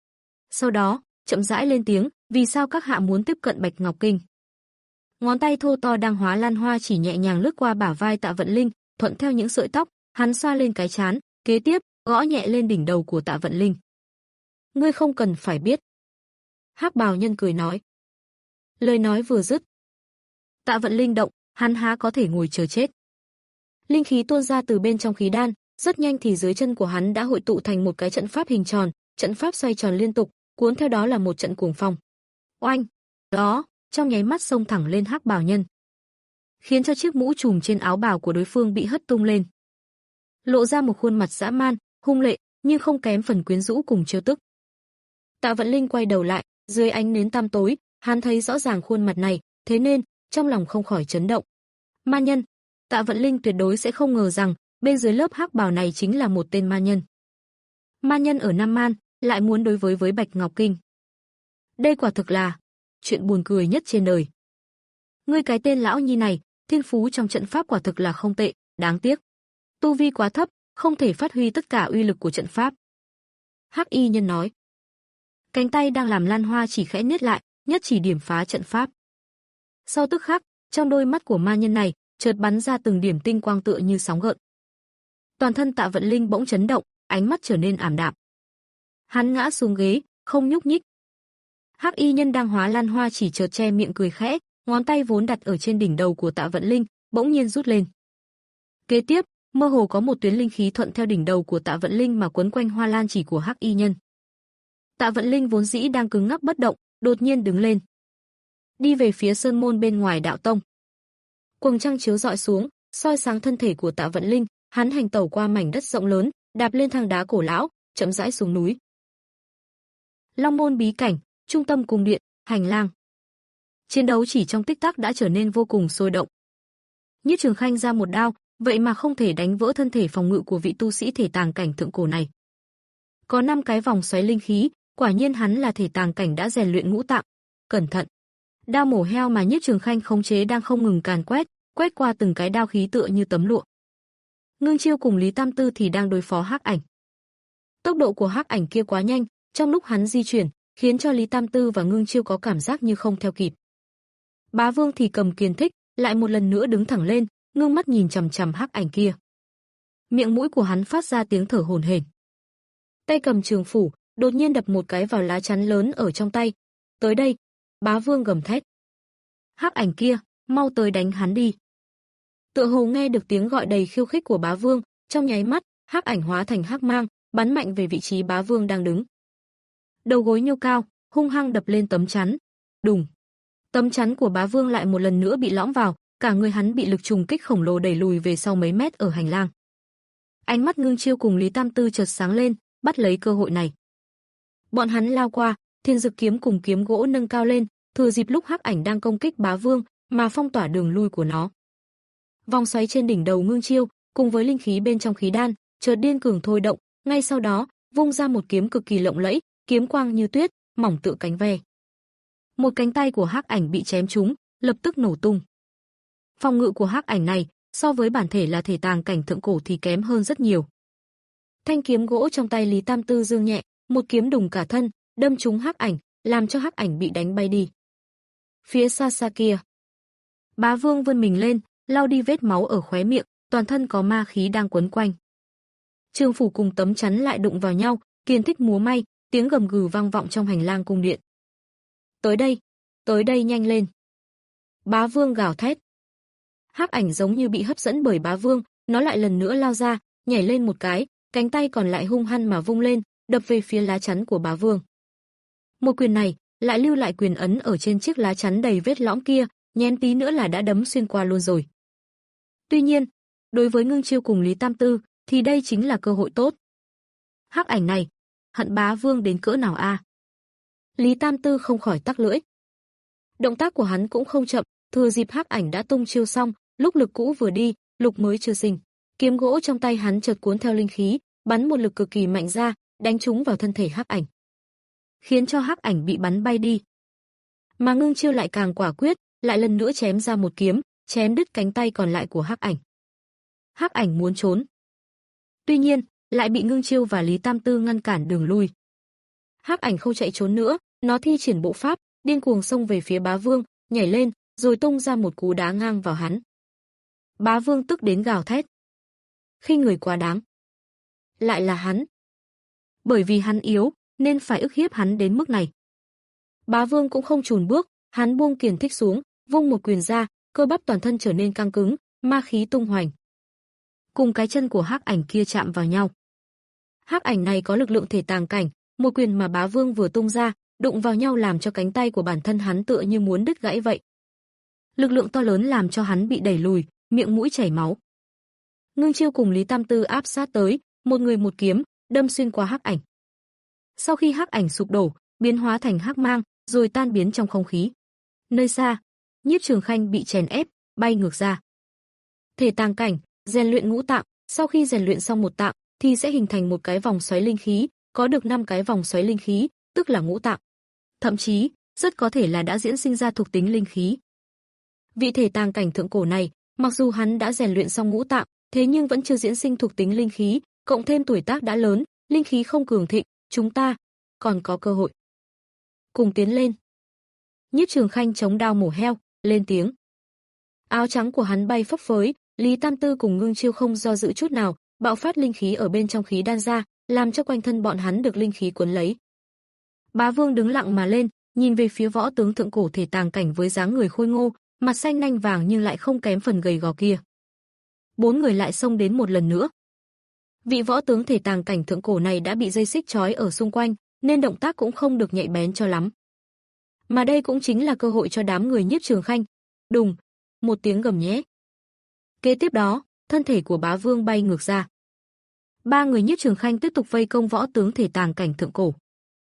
Sau đó, chậm rãi lên tiếng, vì sao các hạ muốn tiếp cận Bạch Ngọc Kinh? Ngón tay thô to đang hóa Lan Hoa chỉ nhẹ nhàng lướt qua bả vai Tạ Vận Linh, thuận theo những sợi tóc, hắn xoa lên cái trán, kế tiếp, gõ nhẹ lên đỉnh đầu của Tạ Vận Linh. Ngươi không cần phải biết. Hắc bào nhân cười nói. Lời nói vừa dứt, Tạ Vận Linh động, hắn há có thể ngồi chờ chết. Linh khí tuôn ra từ bên trong khí đan, rất nhanh thì dưới chân của hắn đã hội tụ thành một cái trận pháp hình tròn, trận pháp xoay tròn liên tục, cuốn theo đó là một trận cuồng phong. Oanh! Đó, trong nháy mắt xông thẳng lên Hắc bào nhân, khiến cho chiếc mũ trùm trên áo bào của đối phương bị hất tung lên, lộ ra một khuôn mặt dã man, hung lệ, nhưng không kém phần quyến rũ cùng trêu tức. Tạ Vận Linh quay đầu lại, dưới ánh nến tăm tối, hắn thấy rõ ràng khuôn mặt này, thế nên trong lòng không khỏi chấn động. Ma nhân, Tạ Vận Linh tuyệt đối sẽ không ngờ rằng bên dưới lớp hắc bào này chính là một tên ma nhân. Ma nhân ở Nam Man lại muốn đối với với Bạch Ngọc Kinh. Đây quả thực là chuyện buồn cười nhất trên đời. Ngươi cái tên lão nhi này, thiên phú trong trận pháp quả thực là không tệ, đáng tiếc tu vi quá thấp, không thể phát huy tất cả uy lực của trận pháp. Hắc y nhân nói. Cánh tay đang làm Lan Hoa chỉ khẽ niết lại, nhất chỉ điểm phá trận pháp. Sau tức khắc, trong đôi mắt của ma nhân này chợt bắn ra từng điểm tinh quang tựa như sóng gợn. Toàn thân Tạ Vận Linh bỗng chấn động, ánh mắt trở nên ảm đạm. Hắn ngã xuống ghế, không nhúc nhích. Hắc y nhân đang hóa Lan Hoa chỉ chợt che miệng cười khẽ, ngón tay vốn đặt ở trên đỉnh đầu của Tạ Vận Linh bỗng nhiên rút lên. Kế tiếp, mơ hồ có một tuyến linh khí thuận theo đỉnh đầu của Tạ Vận Linh mà quấn quanh hoa lan chỉ của Hắc Y Nhân. Tạ Vận Linh vốn dĩ đang cứng ngắc bất động, đột nhiên đứng lên, đi về phía sơn môn bên ngoài đạo tông. Quầng trăng chiếu rọi xuống, soi sáng thân thể của Tạ Vận Linh, hắn hành tẩu qua mảnh đất rộng lớn, đạp lên thang đá cổ lão, chậm rãi xuống núi. Long môn bí cảnh, trung tâm cung điện, hành lang. Chiến đấu chỉ trong tích tắc đã trở nên vô cùng sôi động. Nhiếp Trường Khanh ra một đao, vậy mà không thể đánh vỡ thân thể phòng ngự của vị tu sĩ thể tàng cảnh thượng cổ này. Có năm cái vòng xoáy linh khí, quả nhiên hắn là thể tàng cảnh đã rèn luyện ngũ tạng. Cẩn thận. Đao mổ heo mà Nhiếp Trường Khanh khống chế đang không ngừng càn quét, quét qua từng cái đao khí tựa như tấm lụa. Ngưng Chiêu cùng Lý Tam Tư thì đang đối phó Hắc Ảnh. Tốc độ của Hắc Ảnh kia quá nhanh, trong lúc hắn di chuyển, khiến cho Lý Tam Tư và Ngưng Chiêu có cảm giác như không theo kịp. Bá Vương thì cầm kiền thích, lại một lần nữa đứng thẳng lên, ngưng mắt nhìn chằm chằm Hắc Ảnh kia. Miệng mũi của hắn phát ra tiếng thở hổn hển. Tay cầm trường phủ, đột nhiên đập một cái vào lá chắn lớn ở trong tay. Tới đây, Bá Vương gầm thét. Hắc Ảnh kia, mau tới đánh hắn đi. Tựa hồ nghe được tiếng gọi đầy khiêu khích của Bá Vương, trong nháy mắt, Hắc Ảnh hóa thành hắc mang, bắn mạnh về vị trí Bá Vương đang đứng. Đầu gối nhô cao, hung hăng đập lên tấm chắn. Đùng. Tấm chắn của Bá Vương lại một lần nữa bị lõm vào, cả người hắn bị lực trùng kích khổng lồ đẩy lùi về sau mấy mét ở hành lang. Ánh mắt Ngưng Chiêu cùng Lý Tam Tư chợt sáng lên, bắt lấy cơ hội này. Bọn hắn lao qua, Thiên Dực kiếm cùng kiếm gỗ nâng cao lên, thừa dịp lúc Hắc Ảnh đang công kích Bá Vương mà phong tỏa đường lui của nó. Vòng xoáy trên đỉnh đầu Ngưng Chiêu, cùng với linh khí bên trong khí đan, chợt điên cường thôi động, ngay sau đó, vung ra một kiếm cực kỳ lộng lẫy, kiếm quang như tuyết, mỏng tựa cánh ve. Một cánh tay của Hắc Ảnh bị chém trúng, lập tức nổ tung. Phòng ngự của Hắc Ảnh này, so với bản thể là thể tàng cảnh thượng cổ thì kém hơn rất nhiều. Thanh kiếm gỗ trong tay Lý Tam Tư dương nhẹ, một kiếm đùng cả thân, đâm trúng Hắc Ảnh, làm cho Hắc Ảnh bị đánh bay đi. Phía xa xa kia, Bá Vương vươn mình lên, lau đi vết máu ở khóe miệng, toàn thân có ma khí đang quấn quanh. Trường phủ cùng tấm chắn lại đụng vào nhau, kiền thích múa may, tiếng gầm gừ vang vọng trong hành lang cung điện. Tới đây, tới đây nhanh lên. Bá Vương gào thét. Hắc Ảnh giống như bị hấp dẫn bởi Bá Vương, nó lại lần nữa lao ra, nhảy lên một cái, cánh tay còn lại hung hăng mà vung lên, đập về phía lá chắn của Bá Vương. Một quyền này, lại lưu lại quyền ấn ở trên chiếc lá chắn đầy vết lõm kia, nhém tí nữa là đã đấm xuyên qua luôn rồi. Tuy nhiên, đối với Ngưng Chiêu cùng Lý Tam Tư, thì đây chính là cơ hội tốt. Hắc Ảnh này, hận Bá Vương đến cỡ nào a? Lý Tam Tư không khỏi tắc lưỡi. Động tác của hắn cũng không chậm, thừa dịp Hắc Ảnh đã tung chiêu xong, lúc lực cũ vừa đi, lục mới chưa sinh. Kiếm gỗ trong tay hắn chợt cuốn theo linh khí, bắn một lực cực kỳ mạnh ra, đánh trúng vào thân thể Hắc Ảnh, khiến cho Hắc Ảnh bị bắn bay đi. Mà Ngưng Chiêu lại càng quả quyết, lại lần nữa chém ra một kiếm, chém đứt cánh tay còn lại của Hắc Ảnh. Hắc Ảnh muốn trốn, tuy nhiên lại bị Ngưng Chiêu và Lý Tam Tư ngăn cản đường lui. Hắc Ảnh không chạy trốn nữa, nó thi triển bộ pháp, điên cuồng xông về phía Bá Vương, nhảy lên, rồi tung ra một cú đá ngang vào hắn. Bá Vương tức đến gào thét. Khinh người quá đáng. Lại là hắn. Bởi vì hắn yếu, nên phải ức hiếp hắn đến mức này. Bá Vương cũng không chùn bước, hắn buông kiền thích xuống, vung một quyền ra, cơ bắp toàn thân trở nên căng cứng, ma khí tung hoành. Cùng cái chân của Hắc Ảnh kia chạm vào nhau. Hắc Ảnh này có lực lượng thể tàng cảnh, một quyền mà Bá Vương vừa tung ra, đụng vào nhau làm cho cánh tay của bản thân hắn tựa như muốn đứt gãy vậy. Lực lượng to lớn làm cho hắn bị đẩy lùi, miệng mũi chảy máu. Ngưng Chiêu cùng Lý Tam Tư áp sát tới, một người một kiếm, đâm xuyên qua Hắc Ảnh. Sau khi Hắc Ảnh sụp đổ, biến hóa thành hắc mang, rồi tan biến trong không khí. Nơi xa, Nhiếp Trường Khanh bị chèn ép, bay ngược ra. Thể tàng cảnh, rèn luyện ngũ tạng, sau khi rèn luyện xong một tạng thì sẽ hình thành một cái vòng xoáy linh khí, có được năm cái vòng xoáy linh khí, tức là ngũ tạng. Thậm chí, rất có thể là đã diễn sinh ra thuộc tính linh khí. Vị thể tàng cảnh thượng cổ này, mặc dù hắn đã rèn luyện xong ngũ tạng, thế nhưng vẫn chưa diễn sinh thuộc tính linh khí, cộng thêm tuổi tác đã lớn, linh khí không cường thịnh, chúng ta còn có cơ hội. Cùng tiến lên. Nhiếp Trường Khanh chống đao mổ heo, lên tiếng. Áo trắng của hắn bay phấp phới, Lý Tam Tư cùng Ngưng Chiêu không do dự chút nào, bạo phát linh khí ở bên trong khí đan ra, làm cho quanh thân bọn hắn được linh khí cuốn lấy. Bá Vương đứng lặng mà lên, nhìn về phía võ tướng thượng cổ thể tàng cảnh với dáng người khôi ngô, mặt xanh nanh vàng nhưng lại không kém phần gầy gò kia. Bốn người lại xông đến một lần nữa. Vị võ tướng thể tàng cảnh thượng cổ này đã bị dây xích trói ở xung quanh, nên động tác cũng không được nhạy bén cho lắm. Mà đây cũng chính là cơ hội cho đám người Nhiếp Trường Khanh. Đùng, một tiếng gầm nhẹ. Kế tiếp đó, thân thể của Bá Vương bay ngược ra. Ba người Nhiếp Trường Khanh tiếp tục vây công võ tướng thể tàng cảnh thượng cổ.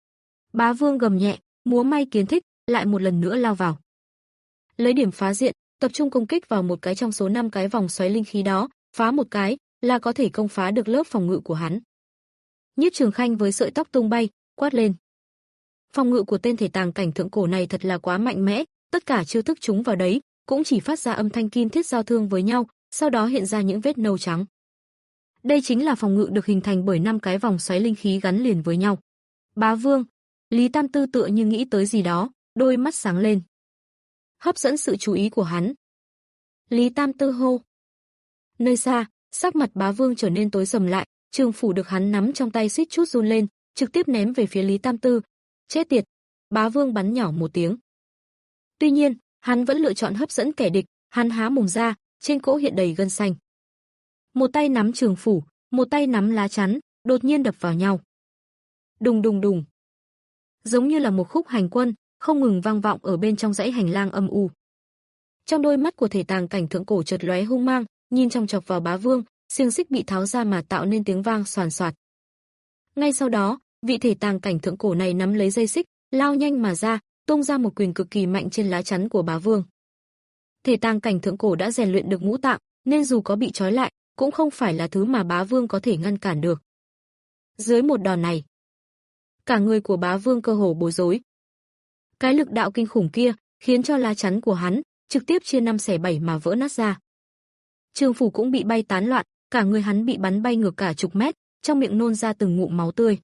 Bá Vương gầm nhẹ, múa may kiến thích, lại một lần nữa lao vào. Lấy điểm phá diện, tập trung công kích vào một cái trong số năm cái vòng xoáy linh khí đó, phá một cái là có thể công phá được lớp phòng ngự của hắn. Nhiếp Trường Khanh với sợi tóc tung bay, quát lên. Phòng ngự của tên thể tàng cảnh thượng cổ này thật là quá mạnh mẽ, tất cả chiêu thức chúng vào đấy cũng chỉ phát ra âm thanh kim thiết giao thương với nhau, sau đó hiện ra những vết nâu trắng. Đây chính là phòng ngự được hình thành bởi năm cái vòng xoáy linh khí gắn liền với nhau. Bá Vương, Lý Tam Tư tựa như nghĩ tới gì đó, đôi mắt sáng lên, hấp dẫn sự chú ý của hắn. Lý Tam Tư hô. Nơi xa, sắc mặt Bá Vương trở nên tối sầm lại, trường phủ được hắn nắm trong tay suýt chút run lên, trực tiếp ném về phía Lý Tam Tư. Chết tiệt! Bá Vương bắn nhỏ một tiếng. Tuy nhiên, hắn vẫn lựa chọn hấp dẫn kẻ địch, hắn há mồm ra, trên cỗ hiện đầy gân xanh. Một tay nắm trường phủ, một tay nắm lá chắn, đột nhiên đập vào nhau. Đùng đùng đùng. Giống như là một khúc hành quân, không ngừng vang vọng ở bên trong dãy hành lang âm u. Trong đôi mắt của thể tàng cảnh thượng cổ chợt lóe hung mang, nhìn chòng chọc vào Bá Vương, xiềng xích bị tháo ra mà tạo nên tiếng vang xoàn xoạt. Ngay sau đó, vị thể tàng cảnh thượng cổ này nắm lấy dây xích, lao nhanh mà ra, tung ra một quyền cực kỳ mạnh trên lá chắn của Bá Vương. Thể tàng cảnh thượng cổ đã rèn luyện được ngũ tạng, nên dù có bị trói lại, cũng không phải là thứ mà Bá Vương có thể ngăn cản được. Dưới một đòn này, cả người của Bá Vương cơ hồ bối rối. Cái lực đạo kinh khủng kia khiến cho lá chắn của hắn trực tiếp chia năm xẻ bảy mà vỡ nát ra. Trường phủ cũng bị bay tán loạn, cả người hắn bị bắn bay ngược cả chục mét, trong miệng nôn ra từng ngụm máu tươi.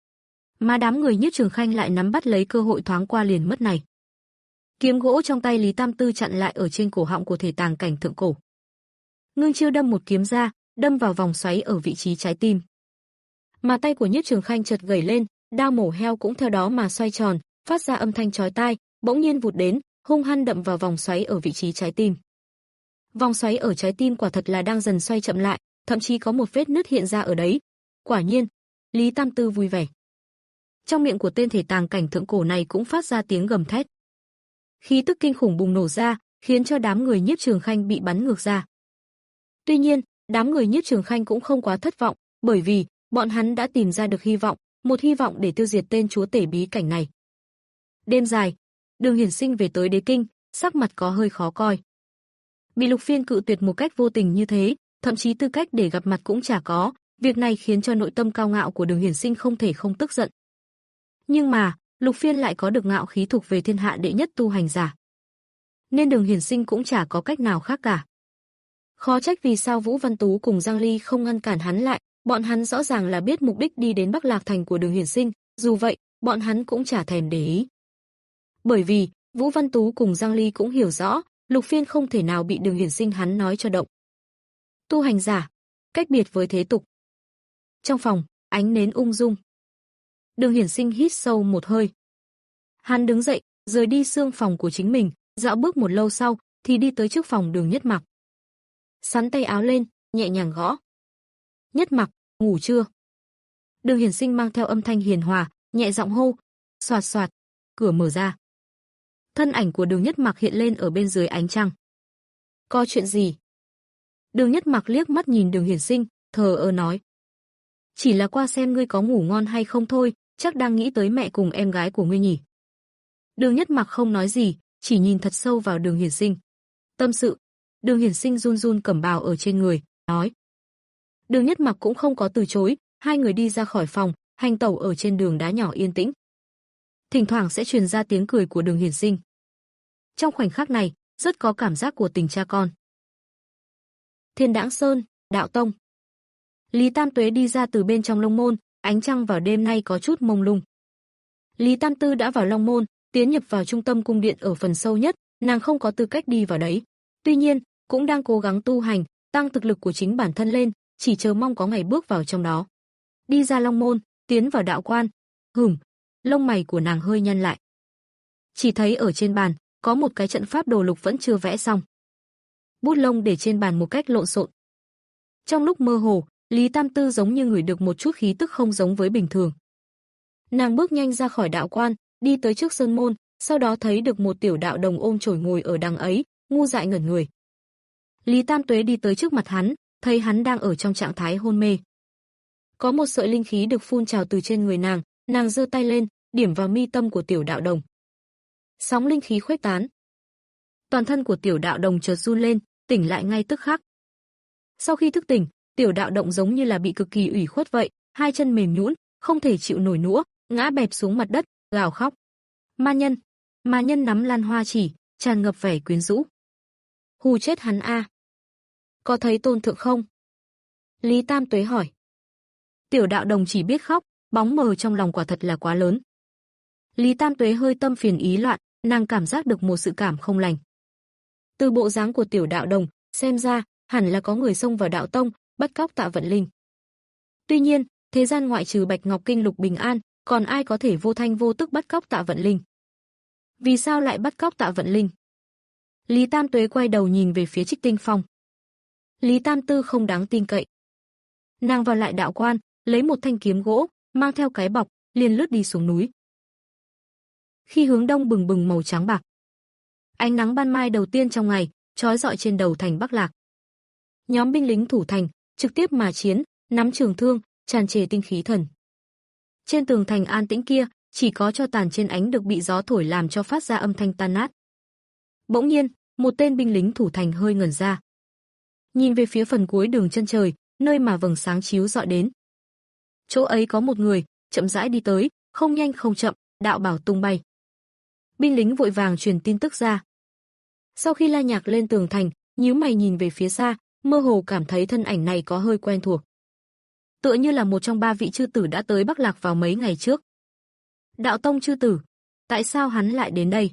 Mà đám người Nhiếp Trường Khanh lại nắm bắt lấy cơ hội thoáng qua liền mất này. Kiếm gỗ trong tay Lý Tam Tư chặn lại ở trên cổ họng của thể tàng cảnh thượng cổ. Ngưng chiêu đâm một kiếm ra, đâm vào vòng xoáy ở vị trí trái tim. Mà tay của Nhiếp Trường Khanh chợt gẩy lên, đao mổ heo cũng theo đó mà xoay tròn, phát ra âm thanh chói tai, bỗng nhiên vụt đến, hung hăng đậm vào vòng xoáy ở vị trí trái tim. Vòng xoáy ở trái tim quả thật là đang dần xoay chậm lại, thậm chí có một vết nứt hiện ra ở đấy. Quả nhiên, Lý Tam Tư vui vẻ. Trong miệng của tên thể tàng cảnh thượng cổ này cũng phát ra tiếng gầm thét. Khí tức kinh khủng bùng nổ ra, khiến cho đám người Nhiếp Trường Khanh bị bắn ngược ra. Tuy nhiên, đám người Nhiếp Trường Khanh cũng không quá thất vọng, bởi vì bọn hắn đã tìm ra được hy vọng, một hy vọng để tiêu diệt tên chúa tể bí cảnh này. Đêm dài, Đường Hiển Sinh về tới Đế Kinh, sắc mặt có hơi khó coi. Bị Lục Phiên cự tuyệt một cách vô tình như thế, thậm chí tư cách để gặp mặt cũng chả có, việc này khiến cho nội tâm cao ngạo của Đường Hiển Sinh không thể không tức giận. Nhưng mà, Lục Phiên lại có được ngạo khí thuộc về thiên hạ đệ nhất tu hành giả. Nên Đường Hiển Sinh cũng chả có cách nào khác cả. Khó trách vì sao Vũ Văn Tú cùng Giang Ly không ngăn cản hắn lại, bọn hắn rõ ràng là biết mục đích đi đến Bắc Lạc Thành của Đường Hiển Sinh, dù vậy, bọn hắn cũng chả thèm để ý. Bởi vì, Vũ Văn Tú cùng Giang Ly cũng hiểu rõ, Lục Phiên không thể nào bị Đường Hiển Sinh hắn nói cho động. Tu hành giả, cách biệt với thế tục. Trong phòng, ánh nến ung dung. Đường Hiển Sinh hít sâu một hơi. Hắn đứng dậy, rời đi xương phòng của chính mình, dạo bước một lâu sau, thì đi tới trước phòng Đường Nhất Mặc. Sắn tay áo lên, nhẹ nhàng gõ. Nhất Mặc, ngủ chưa? Đường Hiển Sinh mang theo âm thanh hiền hòa, nhẹ giọng hô. Xoạt xoạt, cửa mở ra. Thân ảnh của Đường Nhất Mặc hiện lên ở bên dưới ánh trăng. Có chuyện gì? Đường Nhất Mặc liếc mắt nhìn Đường Hiển Sinh, thờ ơ nói. Chỉ là qua xem ngươi có ngủ ngon hay không thôi, chắc đang nghĩ tới mẹ cùng em gái của ngươi nhỉ. Đường Nhất Mặc không nói gì, chỉ nhìn thật sâu vào Đường Hiển Sinh. Tâm sự. Đường Hiển Sinh run run cẩm bào ở trên người, nói. Đường Nhất Mặc cũng không có từ chối, hai người đi ra khỏi phòng, hành tẩu ở trên đường đá nhỏ yên tĩnh. Thỉnh thoảng sẽ truyền ra tiếng cười của Đường Hiển Sinh. Trong khoảnh khắc này, rất có cảm giác của tình cha con. Thiên Đãng Sơn, Đạo Tông. Lý Tam Tuế đi ra từ bên trong Long Môn, ánh trăng vào đêm nay có chút mông lung. Lý Tam Tư đã vào Long Môn, tiến nhập vào trung tâm cung điện ở phần sâu nhất, nàng không có tư cách đi vào đấy. Tuy nhiên, cũng đang cố gắng tu hành, tăng thực lực của chính bản thân lên, chỉ chờ mong có ngày bước vào trong đó. Đi ra Long Môn, tiến vào đạo quan. Hửm, lông mày của nàng hơi nhăn lại. chỉ thấy ở trên bàn có một cái trận pháp đồ lục vẫn chưa vẽ xong. Bút lông để trên bàn một cách lộn xộn. Trong lúc mơ hồ, Lý Tam Tư giống như ngửi được một chút khí tức không giống với bình thường. Nàng bước nhanh ra khỏi đạo quan, đi tới trước sơn môn, sau đó thấy được một tiểu đạo đồng ôm chổi ngồi ở đằng ấy, ngu dại ngẩn người. Lý Tam Tuế đi tới trước mặt hắn, thấy hắn đang ở trong trạng thái hôn mê. Có một sợi linh khí được phun trào từ trên người nàng, nàng giơ tay lên, điểm vào mi tâm của tiểu đạo đồng. Sóng linh khí khuếch tán. Toàn thân của tiểu đạo đồng chợt run lên, tỉnh lại ngay tức khắc. Sau khi thức tỉnh, tiểu đạo động giống như là bị cực kỳ ủy khuất vậy, hai chân mềm nhũn, không thể chịu nổi nữa, ngã bẹp xuống mặt đất, gào khóc. Ma nhân, ma nhân nắm lan hoa chỉ, tràn ngập vẻ quyến rũ. Hù chết hắn a. Có thấy tôn thượng không? Lý Tam Tuế hỏi. Tiểu đạo đồng chỉ biết khóc, bóng mờ trong lòng quả thật là quá lớn. Lý Tam Tuế hơi tâm phiền ý loạn, nàng cảm giác được một sự cảm không lành. Từ bộ dáng của tiểu đạo đồng, xem ra hẳn là có người xông vào đạo tông, bắt cóc Tạ Vận Linh. Tuy nhiên, thế gian ngoại trừ Bạch Ngọc Kinh Lục Bình An, còn ai có thể vô thanh vô tức bắt cóc Tạ Vận Linh? Vì sao lại bắt cóc Tạ Vận Linh? Lý Tam Tuế quay đầu nhìn về phía Trích Tinh Phong. Lý Tam Tư không đáng tin cậy. Nàng vào lại đạo quan, lấy một thanh kiếm gỗ, mang theo cái bọc, liền lướt đi xuống núi. Khi hướng đông bừng bừng màu trắng bạc. Ánh nắng ban mai đầu tiên trong ngày, chói rọi trên đầu thành Bắc Lạc. Nhóm binh lính thủ thành, trực tiếp mà chiến, nắm trường thương, tràn trề tinh khí thần. Trên tường thành an tĩnh kia, chỉ có tro tàn trên ánh được bị gió thổi làm cho phát ra âm thanh tan nát. Bỗng nhiên, một tên binh lính thủ thành hơi ngẩn ra. Nhìn về phía phần cuối đường chân trời, nơi mà vầng sáng chiếu rọi đến. Chỗ ấy có một người, chậm rãi đi tới, không nhanh không chậm, đạo bào tung bay. Binh lính vội vàng truyền tin tức ra. Sau khi La Nhạc lên tường thành, nhíu mày nhìn về phía xa, mơ hồ cảm thấy thân ảnh này có hơi quen thuộc. Tựa như là một trong ba vị chư tử đã tới Bắc Lạc vào mấy ngày trước. Đạo tông chư tử, tại sao hắn lại đến đây?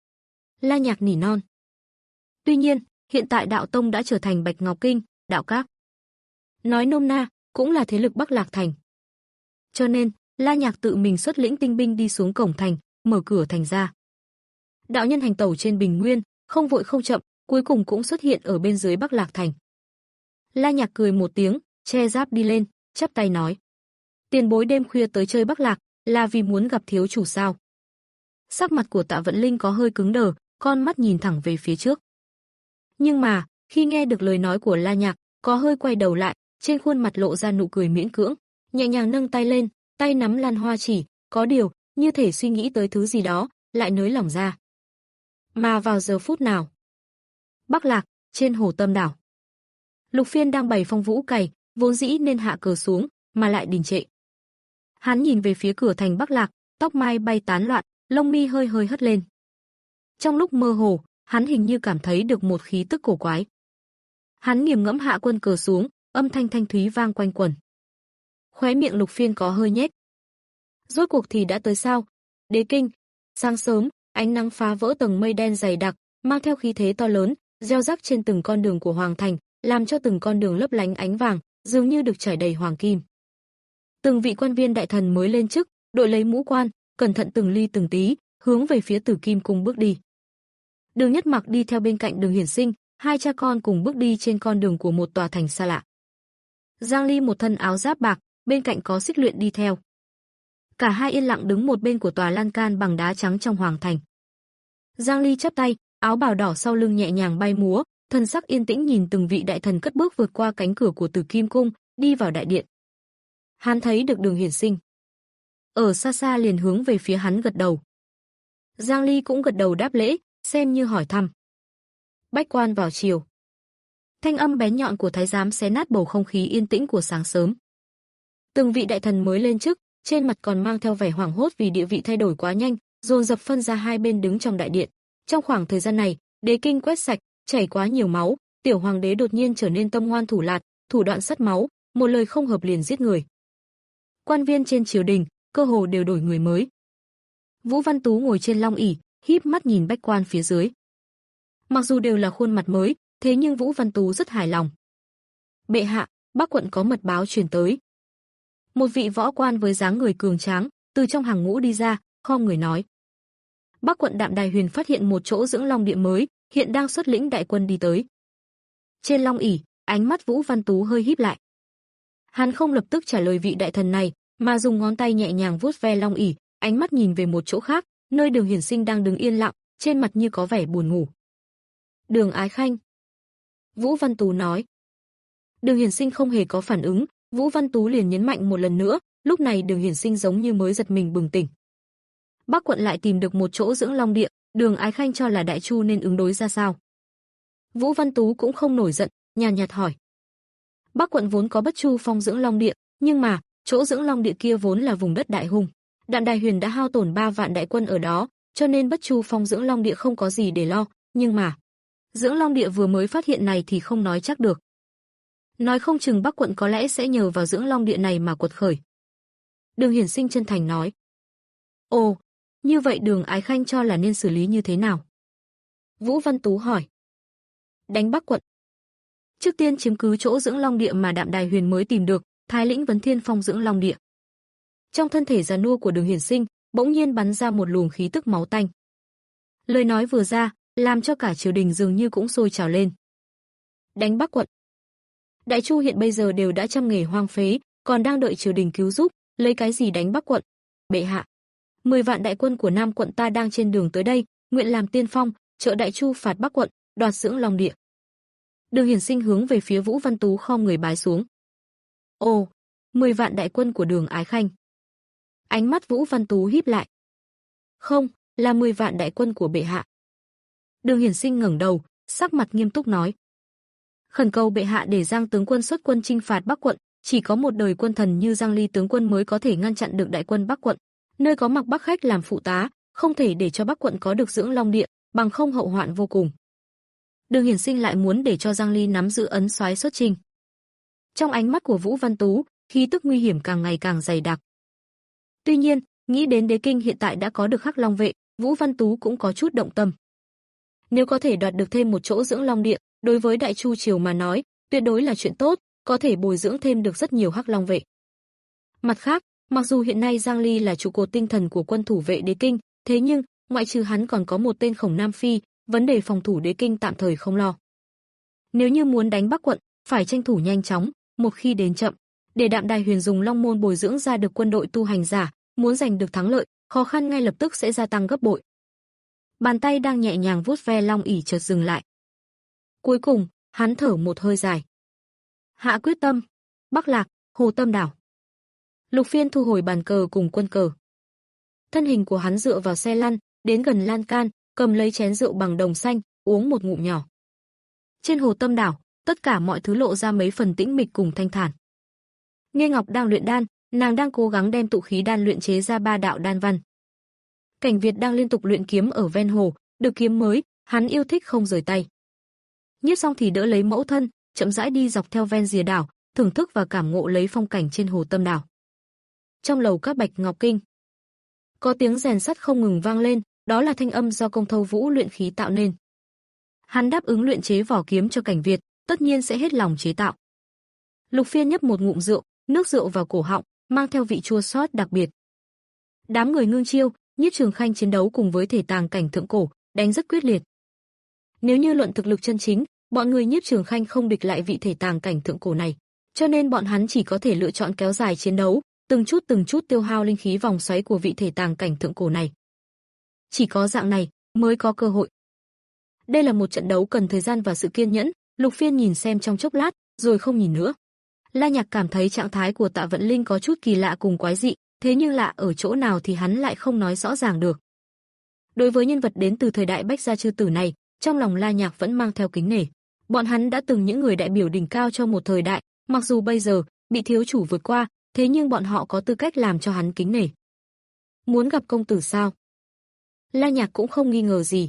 La Nhạc nỉ non. Tuy nhiên, hiện tại đạo tông đã trở thành Bạch Ngọc Kinh, đạo các. Nói nôm na, cũng là thế lực Bắc Lạc thành. Cho nên, La Nhạc tự mình xuất lĩnh tinh binh đi xuống cổng thành, mở cửa thành ra. Đạo nhân hành tẩu trên bình nguyên, không vội không chậm, cuối cùng cũng xuất hiện ở bên dưới Bắc Lạc thành. La Nhạc cười một tiếng, che giáp đi lên, chắp tay nói: "Tiền bối đêm khuya tới chơi Bắc Lạc, là vì muốn gặp thiếu chủ sao?" Sắc mặt của Tạ Vận Linh có hơi cứng đờ, con mắt nhìn thẳng về phía trước. Nhưng mà, khi nghe được lời nói của La Nhạc, có hơi quay đầu lại, trên khuôn mặt lộ ra nụ cười miễn cưỡng, nhẹ nhàng nâng tay lên, tay nắm lan hoa chỉ, có điều, như thể suy nghĩ tới thứ gì đó, lại nới lỏng ra. Mà vào giờ phút nào? Bắc Lạc, trên hồ Tâm đảo. Lục Phiên đang bày phong vũ cày, vốn dĩ nên hạ cờ xuống, mà lại đình trệ. Hắn nhìn về phía cửa thành Bắc Lạc, tóc mai bay tán loạn, lông mi hơi hơi hất lên. Trong lúc mơ hồ, hắn hình như cảm thấy được một khí tức cổ quái. Hắn nghiền ngẫm hạ quân cờ xuống, âm thanh thanh thúy vang quanh quẩn. Khóe miệng Lục Phiên có hơi nhếch. Rốt cuộc thì đã tới sao? Đế kinh. Sáng sớm, ánh nắng phá vỡ tầng mây đen dày đặc, mang theo khí thế to lớn, gieo rắc trên từng con đường của hoàng thành, làm cho từng con đường lấp lánh ánh vàng, dường như được trải đầy hoàng kim. Từng vị quan viên đại thần mới lên chức, đội lấy mũ quan, cẩn thận từng ly từng tí, hướng về phía Tử Kim cung bước đi. Đường Nhất Mặc đi theo bên cạnh Đường Hiển Sinh, hai cha con cùng bước đi trên con đường của một tòa thành xa lạ. Giang Ly một thân áo giáp bạc, bên cạnh có Xích Luyện đi theo. Cả hai yên lặng đứng một bên của tòa lan can bằng đá trắng trong hoàng thành. Giang Ly chắp tay, áo bào đỏ sau lưng nhẹ nhàng bay múa, thần sắc yên tĩnh nhìn từng vị đại thần cất bước vượt qua cánh cửa của Tử Kim cung, đi vào đại điện. Hắn thấy được Đường Hiển Sinh. Ở xa xa liền hướng về phía hắn gật đầu. Giang Ly cũng gật đầu đáp lễ, xem như hỏi thăm. Bách quan vào chiều. Thanh âm bén nhọn của thái giám xé nát bầu không khí yên tĩnh của sáng sớm. Từng vị đại thần mới lên chức, trên mặt còn mang theo vẻ hoảng hốt vì địa vị thay đổi quá nhanh, dồn dập phân ra hai bên đứng trong đại điện. Trong khoảng thời gian này, đế kinh quét sạch, chảy quá nhiều máu, tiểu hoàng đế đột nhiên trở nên tâm ngoan thủ lạt, thủ đoạn sắt máu, một lời không hợp liền giết người. Quan viên trên triều đình, cơ hồ đều đổi người mới. Vũ Văn Tú ngồi trên long ỷ, híp mắt nhìn bách quan phía dưới. Mặc dù đều là khuôn mặt mới, thế nhưng Vũ Văn Tú rất hài lòng. Bệ hạ, Bắc quận có mật báo truyền tới. Một vị võ quan với dáng người cường tráng, từ trong hàng ngũ đi ra, khom người nói. Bắc quận Đạm Đài Huyền phát hiện một chỗ dưỡng long địa mới, hiện đang xuất lĩnh đại quân đi tới. Trên long ỷ, ánh mắt Vũ Văn Tú hơi híp lại. Hắn không lập tức trả lời vị đại thần này, mà dùng ngón tay nhẹ nhàng vuốt ve long ỷ, ánh mắt nhìn về một chỗ khác, nơi Đường Hiển Sinh đang đứng yên lặng, trên mặt như có vẻ buồn ngủ. Đường Ái Khanh. Vũ Văn Tú nói. Đường Hiển Sinh không hề có phản ứng, Vũ Văn Tú liền nhấn mạnh một lần nữa, lúc này Đường Hiển Sinh giống như mới giật mình bừng tỉnh. Bắc quận lại tìm được một chỗ dưỡng long địa, Đường Ái Khanh cho là Đại Chu nên ứng đối ra sao? Vũ Văn Tú cũng không nổi giận, nhàn nhạt hỏi. Bắc quận vốn có Bất Chu Phong dưỡng long địa, nhưng mà, chỗ dưỡng long địa kia vốn là vùng đất đại hung. Đạm Đài Huyền đã hao tổn ba vạn đại quân ở đó, cho nên Bất Chu Phong dưỡng long địa không có gì để lo, nhưng mà, dưỡng long địa vừa mới phát hiện này thì không nói chắc được. Nói không chừng Bắc quận có lẽ sẽ nhờ vào dưỡng long địa này mà quật khởi. Đường Hiển Sinh chân thành nói. Ồ, như vậy Đường Ái Khanh cho là nên xử lý như thế nào? Vũ Văn Tú hỏi. Đánh Bắc quận. Trước tiên chiếm cứ chỗ dưỡng long địa mà Đạm Đài Huyền mới tìm được, Thái lĩnh Vấn Thiên Phong dưỡng long địa. Trong thân thể già nua của Đường Hiển Sinh, bỗng nhiên bắn ra một luồng khí tức máu tanh. Lời nói vừa ra, làm cho cả triều đình dường như cũng sôi trào lên. Đánh Bắc quận. Đại Chu hiện bây giờ đều đã trăm nghề hoang phế, còn đang đợi triều đình cứu giúp, lấy cái gì đánh Bắc quận? Bệ hạ, mười vạn đại quân của Nam quận ta đang trên đường tới đây, nguyện làm tiên phong, trợ Đại Chu phạt Bắc quận, đoạt dưỡng long địa. Đường Hiển Sinh hướng về phía Vũ Văn Tú khom người bái xuống. Ồ, mười vạn đại quân của Đường Ái Khanh. Ánh mắt Vũ Văn Tú híp lại. Không, là mười vạn đại quân của bệ hạ. Đường Hiển Sinh ngẩng đầu, sắc mặt nghiêm túc nói. Khẩn cầu bệ hạ để Giang tướng quân xuất quân chinh phạt Bắc quận, chỉ có một đời quân thần như Giang Ly tướng quân mới có thể ngăn chặn được đại quân Bắc quận, nơi có Mạc Bắc Khách làm phụ tá, không thể để cho Bắc quận có được dưỡng long địa, bằng không hậu hoạn vô cùng. Đường Hiển Sinh lại muốn để cho Giang Ly nắm giữ ấn soái xuất chinh. Trong ánh mắt của Vũ Văn Tú, khí tức nguy hiểm càng ngày càng dày đặc. Tuy nhiên, nghĩ đến đế kinh hiện tại đã có được Hắc Long vệ, Vũ Văn Tú cũng có chút động tâm. Nếu có thể đoạt được thêm một chỗ dưỡng long địa, đối với Đại Chu triều mà nói, tuyệt đối là chuyện tốt, có thể bồi dưỡng thêm được rất nhiều Hắc Long vệ. Mặt khác, mặc dù hiện nay Giang Ly là trụ cột tinh thần của quân thủ vệ đế kinh, thế nhưng, ngoại trừ hắn còn có một tên Khổng Nam Phi, vấn đề phòng thủ đế kinh tạm thời không lo. Nếu như muốn đánh Bắc quận, phải tranh thủ nhanh chóng, một khi đến chậm, để Đạm Đài Huyền dùng long môn bồi dưỡng ra được quân đội tu hành giả, muốn giành được thắng lợi, khó khăn ngay lập tức sẽ gia tăng gấp bội. Bàn tay đang nhẹ nhàng vuốt ve long ỷ chợt dừng lại. Cuối cùng, hắn thở một hơi dài. Hạ quyết tâm, Bắc Lạc, Hồ Tâm đảo. Lục Phiên thu hồi bàn cờ cùng quân cờ. Thân hình của hắn dựa vào xe lăn, đến gần lan can, cầm lấy chén rượu bằng đồng xanh, uống một ngụm nhỏ. Trên Hồ Tâm đảo, tất cả mọi thứ lộ ra mấy phần tĩnh mịch cùng thanh thản. Nghê Ngọc đang luyện đan, nàng đang cố gắng đem tụ khí đan luyện chế ra ba đạo đan văn. Cảnh Việt đang liên tục luyện kiếm ở ven hồ, được kiếm mới, hắn yêu thích không rời tay. Nhiếp Song thì đỡ lấy mẫu thân, chậm rãi đi dọc theo ven rìa đảo, thưởng thức và cảm ngộ lấy phong cảnh trên Hồ Tâm đảo. Trong lầu các Bạch Ngọc Kinh, có tiếng rèn sắt không ngừng vang lên, đó là thanh âm do Công Thâu Vũ luyện khí tạo nên. Hắn đáp ứng luyện chế vỏ kiếm cho Cảnh Việt, tất nhiên sẽ hết lòng chế tạo. Lục Phiên nhấp một ngụm rượu, nước rượu vào cổ họng, mang theo vị chua xót đặc biệt. Đám người Ngưng Chiêu, Nhiếp Trường Khanh chiến đấu cùng với thể tàng cảnh thượng cổ, đánh rất quyết liệt. Nếu như luận thực lực chân chính, bọn người Nhiếp Trường Khanh không địch lại vị thể tàng cảnh thượng cổ này, cho nên bọn hắn chỉ có thể lựa chọn kéo dài chiến đấu, từng chút từng chút tiêu hao linh khí vòng xoáy của vị thể tàng cảnh thượng cổ này. Chỉ có dạng này mới có cơ hội. Đây là một trận đấu cần thời gian và sự kiên nhẫn, Lục Phiên nhìn xem trong chốc lát, rồi không nhìn nữa. La Nhạc cảm thấy trạng thái của Tạ Vận Linh có chút kỳ lạ cùng quái dị, thế nhưng lạ ở chỗ nào thì hắn lại không nói rõ ràng được. Đối với nhân vật đến từ thời đại Bách gia chư tử này, trong lòng La Nhạc vẫn mang theo kính nể. Bọn hắn đã từng những người đại biểu đỉnh cao cho một thời đại, mặc dù bây giờ bị thiếu chủ vượt qua, thế nhưng bọn họ có tư cách làm cho hắn kính nể. Muốn gặp công tử sao? La Nhạc cũng không nghi ngờ gì.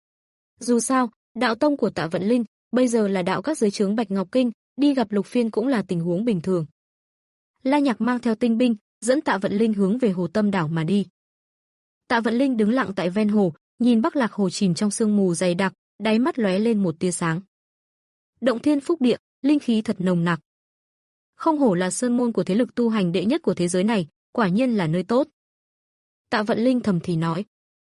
Dù sao, đạo tông của Tạ Vận Linh bây giờ là đạo các dưới trướng Bạch Ngọc Kinh, đi gặp Lục Phiên cũng là tình huống bình thường. La Nhạc mang theo tinh binh, dẫn Tạ Vận Linh hướng về Hồ Tâm đảo mà đi. Tạ Vận Linh đứng lặng tại ven hồ, nhìn Bắc Lạc hồ chìm trong sương mù dày đặc, đáy mắt lóe lên một tia sáng. Động thiên phúc địa, linh khí thật nồng nặc. Không hổ là sơn môn của thế lực tu hành đệ nhất của thế giới này, quả nhiên là nơi tốt. Tạ Vận Linh thầm thì nói.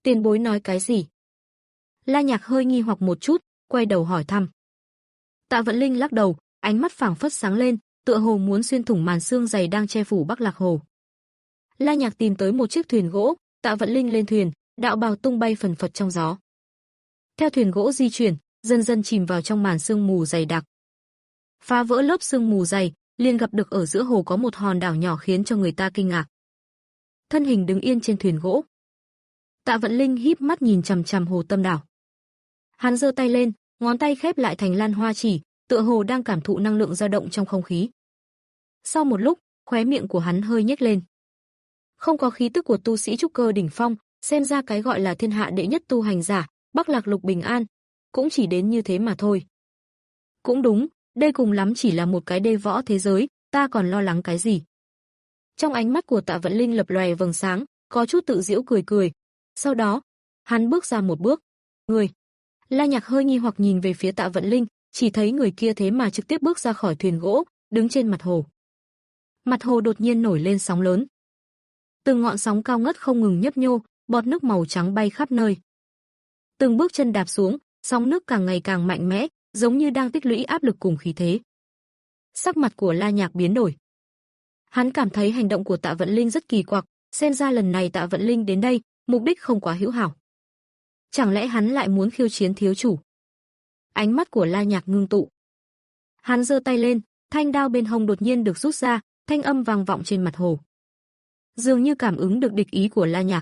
Tiền bối nói cái gì? La Nhạc hơi nghi hoặc một chút, quay đầu hỏi thăm. Tạ Vận Linh lắc đầu, ánh mắt phảng phất sáng lên, tựa hồ muốn xuyên thủng màn sương dày đang che phủ Bắc Lạc Hồ. La Nhạc tìm tới một chiếc thuyền gỗ, Tạ Vận Linh lên thuyền, đạo bào tung bay phần phật trong gió. Theo thuyền gỗ di chuyển, dần dần chìm vào trong màn sương mù dày đặc. Phá vỡ lớp sương mù dày, liền gặp được ở giữa hồ có một hòn đảo nhỏ khiến cho người ta kinh ngạc. Thân hình đứng yên trên thuyền gỗ. Tạ Vận Linh híp mắt nhìn chằm chằm hồ tâm đảo. Hắn giơ tay lên, ngón tay khép lại thành lan hoa chỉ, tựa hồ đang cảm thụ năng lượng dao động trong không khí. Sau một lúc, khóe miệng của hắn hơi nhếch lên. Không có khí tức của tu sĩ trúc cơ đỉnh phong, xem ra cái gọi là thiên hạ đệ nhất tu hành giả, Bắc Lạc Lục bình an, cũng chỉ đến như thế mà thôi. Cũng đúng, đây cùng lắm chỉ là một cái đê võ thế giới, ta còn lo lắng cái gì? Trong ánh mắt của Tạ Vận Linh lập lòe vầng sáng, có chút tự giễu cười cười. Sau đó, hắn bước ra một bước. Người. La Nhạc hơi nghi hoặc nhìn về phía Tạ Vận Linh, chỉ thấy người kia thế mà trực tiếp bước ra khỏi thuyền gỗ, đứng trên mặt hồ. Mặt hồ đột nhiên nổi lên sóng lớn. Từng ngọn sóng cao ngất không ngừng nhấp nhô, bọt nước màu trắng bay khắp nơi. Từng bước chân đạp xuống, sóng nước càng ngày càng mạnh mẽ, giống như đang tích lũy áp lực cùng khí thế. Sắc mặt của La Nhạc biến đổi. Hắn cảm thấy hành động của Tạ Vận Linh rất kỳ quặc, xem ra lần này Tạ Vận Linh đến đây, mục đích không quá hữu hảo. Chẳng lẽ hắn lại muốn khiêu chiến thiếu chủ? Ánh mắt của La Nhạc ngưng tụ. Hắn giơ tay lên, thanh đao bên hông đột nhiên được rút ra, thanh âm vang vọng trên mặt hồ. Dường như cảm ứng được địch ý của La Nhạc.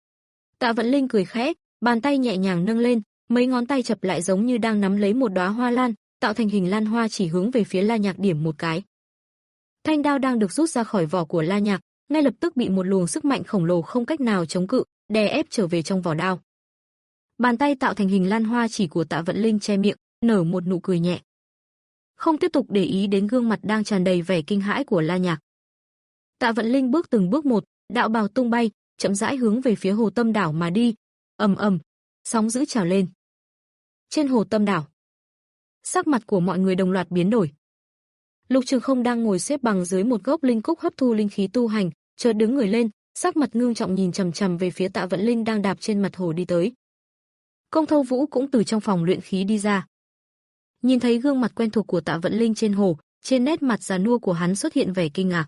Tạ Vận Linh cười khẽ, bàn tay nhẹ nhàng nâng lên, mấy ngón tay chập lại giống như đang nắm lấy một đóa hoa lan, tạo thành hình lan hoa chỉ hướng về phía La Nhạc điểm một cái. Thanh đao đang được rút ra khỏi vỏ của La Nhạc, ngay lập tức bị một luồng sức mạnh khổng lồ không cách nào chống cự, đè ép trở về trong vỏ đao. Bàn tay tạo thành hình lan hoa chỉ của Tạ Vận Linh che miệng, nở một nụ cười nhẹ. Không tiếp tục để ý đến gương mặt đang tràn đầy vẻ kinh hãi của La Nhạc. Tạ Vận Linh bước từng bước một, đạo bào tung bay, chậm rãi hướng về phía hồ tâm đảo mà đi. Ầm ầm, sóng dữ trào lên. Trên hồ tâm đảo, sắc mặt của mọi người đồng loạt biến đổi. Lục Trường Không đang ngồi xếp bằng dưới một gốc linh cúc hấp thu linh khí tu hành, chợt đứng người lên, sắc mặt ngưng trọng nhìn chằm chằm về phía Tạ Vận Linh đang đạp trên mặt hồ đi tới. Công Thâu Vũ cũng từ trong phòng luyện khí đi ra. Nhìn thấy gương mặt quen thuộc của Tạ Vận Linh trên hồ, trên nét mặt già nua của hắn xuất hiện vẻ kinh ngạc.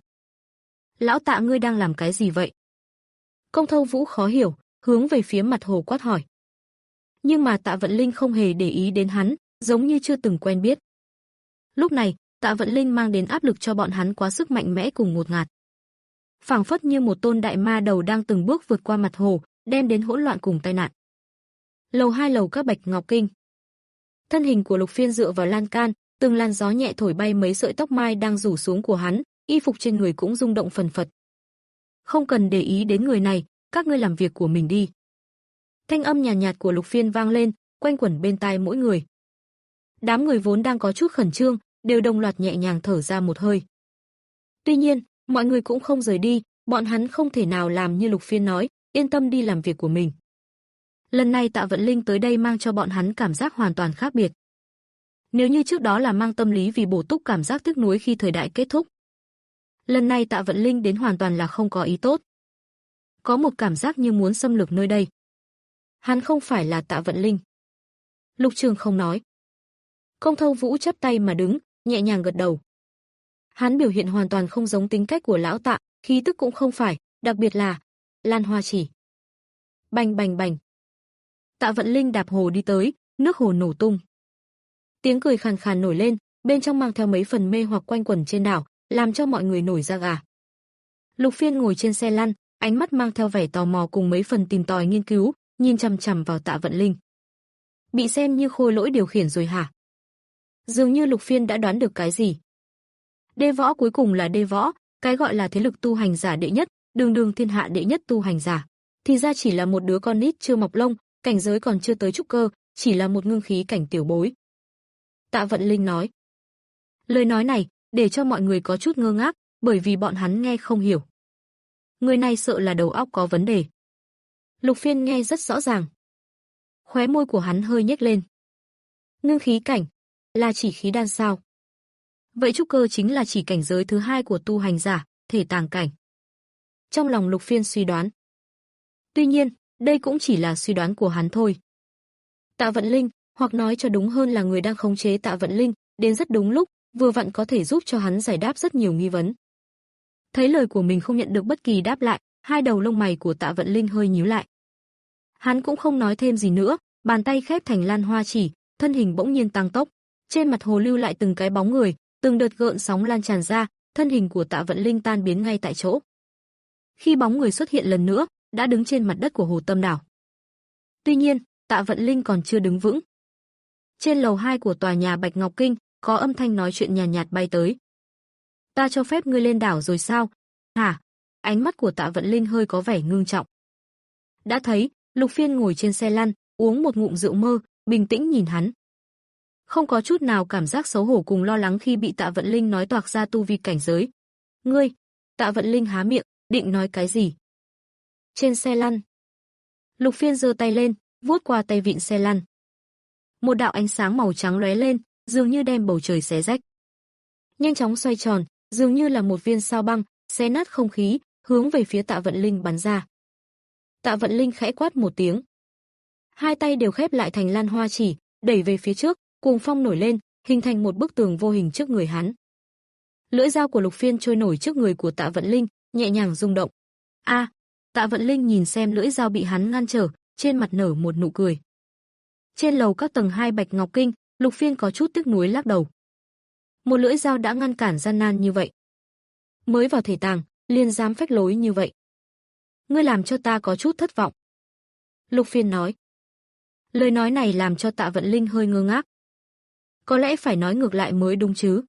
Lão Tạ, ngươi đang làm cái gì vậy? Công Thâu Vũ khó hiểu, hướng về phía mặt hồ quát hỏi. Nhưng mà Tạ Vận Linh không hề để ý đến hắn, giống như chưa từng quen biết. Lúc này, Tạ Vận Linh mang đến áp lực cho bọn hắn quá sức mạnh mẽ cùng ngột ngạt. Phảng phất như một tôn đại ma đầu đang từng bước vượt qua mặt hồ, đem đến hỗn loạn cùng tai nạn. Lầu hai lầu các Bạch Ngọc Kinh. Thân hình của Lục Phiên dựa vào lan can, từng làn gió nhẹ thổi bay mấy sợi tóc mai đang rủ xuống của hắn, y phục trên người cũng rung động phần phật. Không cần để ý đến người này, các ngươi làm việc của mình đi. Thanh âm nhàn nhạt, nhạt của Lục Phiên vang lên, quanh quẩn bên tai mỗi người. Đám người vốn đang có chút khẩn trương, đều đồng loạt nhẹ nhàng thở ra một hơi. Tuy nhiên, mọi người cũng không rời đi, bọn hắn không thể nào làm như Lục Phiên nói, yên tâm đi làm việc của mình. Lần này Tạ Vận Linh tới đây mang cho bọn hắn cảm giác hoàn toàn khác biệt. Nếu như trước đó là mang tâm lý vì bổ túc cảm giác tiếc nuối khi thời đại kết thúc, lần này Tạ Vận Linh đến hoàn toàn là không có ý tốt. Có một cảm giác như muốn xâm lược nơi đây. Hắn không phải là Tạ Vận Linh. Lục Trường Không nói. Công Thâu Vũ chắp tay mà đứng, nhẹ nhàng gật đầu. Hắn biểu hiện hoàn toàn không giống tính cách của lão Tạ, khí tức cũng không phải, đặc biệt là lan hoa chỉ. Bành bành bành. Tạ Vận Linh đạp hồ đi tới, nước hồ nổ tung. Tiếng cười khàn khàn nổi lên, bên trong mang theo mấy phần mê hoặc quanh quẩn trên đảo, làm cho mọi người nổi da gà. Lục Phiên ngồi trên xe lăn, ánh mắt mang theo vẻ tò mò cùng mấy phần tìm tòi nghiên cứu, nhìn chằm chằm vào Tạ Vận Linh. Bị xem như khôi lỗi điều khiển rồi hả? Dường như Lục Phiên đã đoán được cái gì. Đê võ cuối cùng là đê võ, cái gọi là thế lực tu hành giả đệ nhất, đường đường thiên hạ đệ nhất tu hành giả, thì ra chỉ là một đứa con nít chưa mọc lông, cảnh giới còn chưa tới trúc cơ, chỉ là một ngưng khí cảnh tiểu bối. Tạ Vận Linh nói. Lời nói này để cho mọi người có chút ngơ ngác, bởi vì bọn hắn nghe không hiểu. Người này sợ là đầu óc có vấn đề. Lục Phiên nghe rất rõ ràng. Khóe môi của hắn hơi nhếch lên. Ngưng khí cảnh là chỉ khí đan sao? Vậy trúc cơ chính là chỉ cảnh giới thứ hai của tu hành giả, thể tàng cảnh. Trong lòng Lục Phiên suy đoán. Tuy nhiên, Đây cũng chỉ là suy đoán của hắn thôi. Tạ Vận Linh, hoặc nói cho đúng hơn là người đang khống chế Tạ Vận Linh, đến rất đúng lúc, vừa vặn có thể giúp cho hắn giải đáp rất nhiều nghi vấn. Thấy lời của mình không nhận được bất kỳ đáp lại, hai đầu lông mày của Tạ Vận Linh hơi nhíu lại. Hắn cũng không nói thêm gì nữa, bàn tay khép thành lan hoa chỉ, thân hình bỗng nhiên tăng tốc, trên mặt hồ lưu lại từng cái bóng người, từng đợt gợn sóng lan tràn ra, thân hình của Tạ Vận Linh tan biến ngay tại chỗ. Khi bóng người xuất hiện lần nữa, đã đứng trên mặt đất của Hồ Tâm đảo. Tuy nhiên, Tạ Vận Linh còn chưa đứng vững. Trên lầu hai của tòa nhà Bạch Ngọc Kinh, có âm thanh nói chuyện nhàn nhạt, nhạt bay tới. Ta cho phép ngươi lên đảo rồi sao? Hả? Ánh mắt của Tạ Vận Linh hơi có vẻ ngưng trọng. Đã thấy, Lục Phiên ngồi trên xe lăn, uống một ngụm rượu mơ, bình tĩnh nhìn hắn. Không có chút nào cảm giác xấu hổ cùng lo lắng khi bị Tạ Vận Linh nói toạc ra tu vi cảnh giới. Ngươi, Tạ Vận Linh há miệng, định nói cái gì? Trên xe lăn. Lục Phiên giơ tay lên, vuốt qua tay vịn xe lăn. Một đạo ánh sáng màu trắng lóe lên, dường như đem bầu trời xé rách. Nhanh chóng xoay tròn, dường như là một viên sao băng, xé nát không khí, hướng về phía Tạ Vận Linh bắn ra. Tạ Vận Linh khẽ quát một tiếng. Hai tay đều khép lại thành lan hoa chỉ, đẩy về phía trước, cuồng phong nổi lên, hình thành một bức tường vô hình trước người hắn. Lưỡi dao của Lục Phiên trôi nổi trước người của Tạ Vận Linh, nhẹ nhàng rung động. A, Tạ Vận Linh nhìn xem lưỡi dao bị hắn ngăn trở, trên mặt nở một nụ cười. Trên lầu các tầng hai Bạch Ngọc Kinh, Lục Phiên có chút tiếc nuối lắc đầu. Một lưỡi dao đã ngăn cản gian nan như vậy. Mới vào thể tàng, liền dám phách lối như vậy. Ngươi làm cho ta có chút thất vọng. Lục Phiên nói. Lời nói này làm cho Tạ Vận Linh hơi ngơ ngác. Có lẽ phải nói ngược lại mới đúng chứ.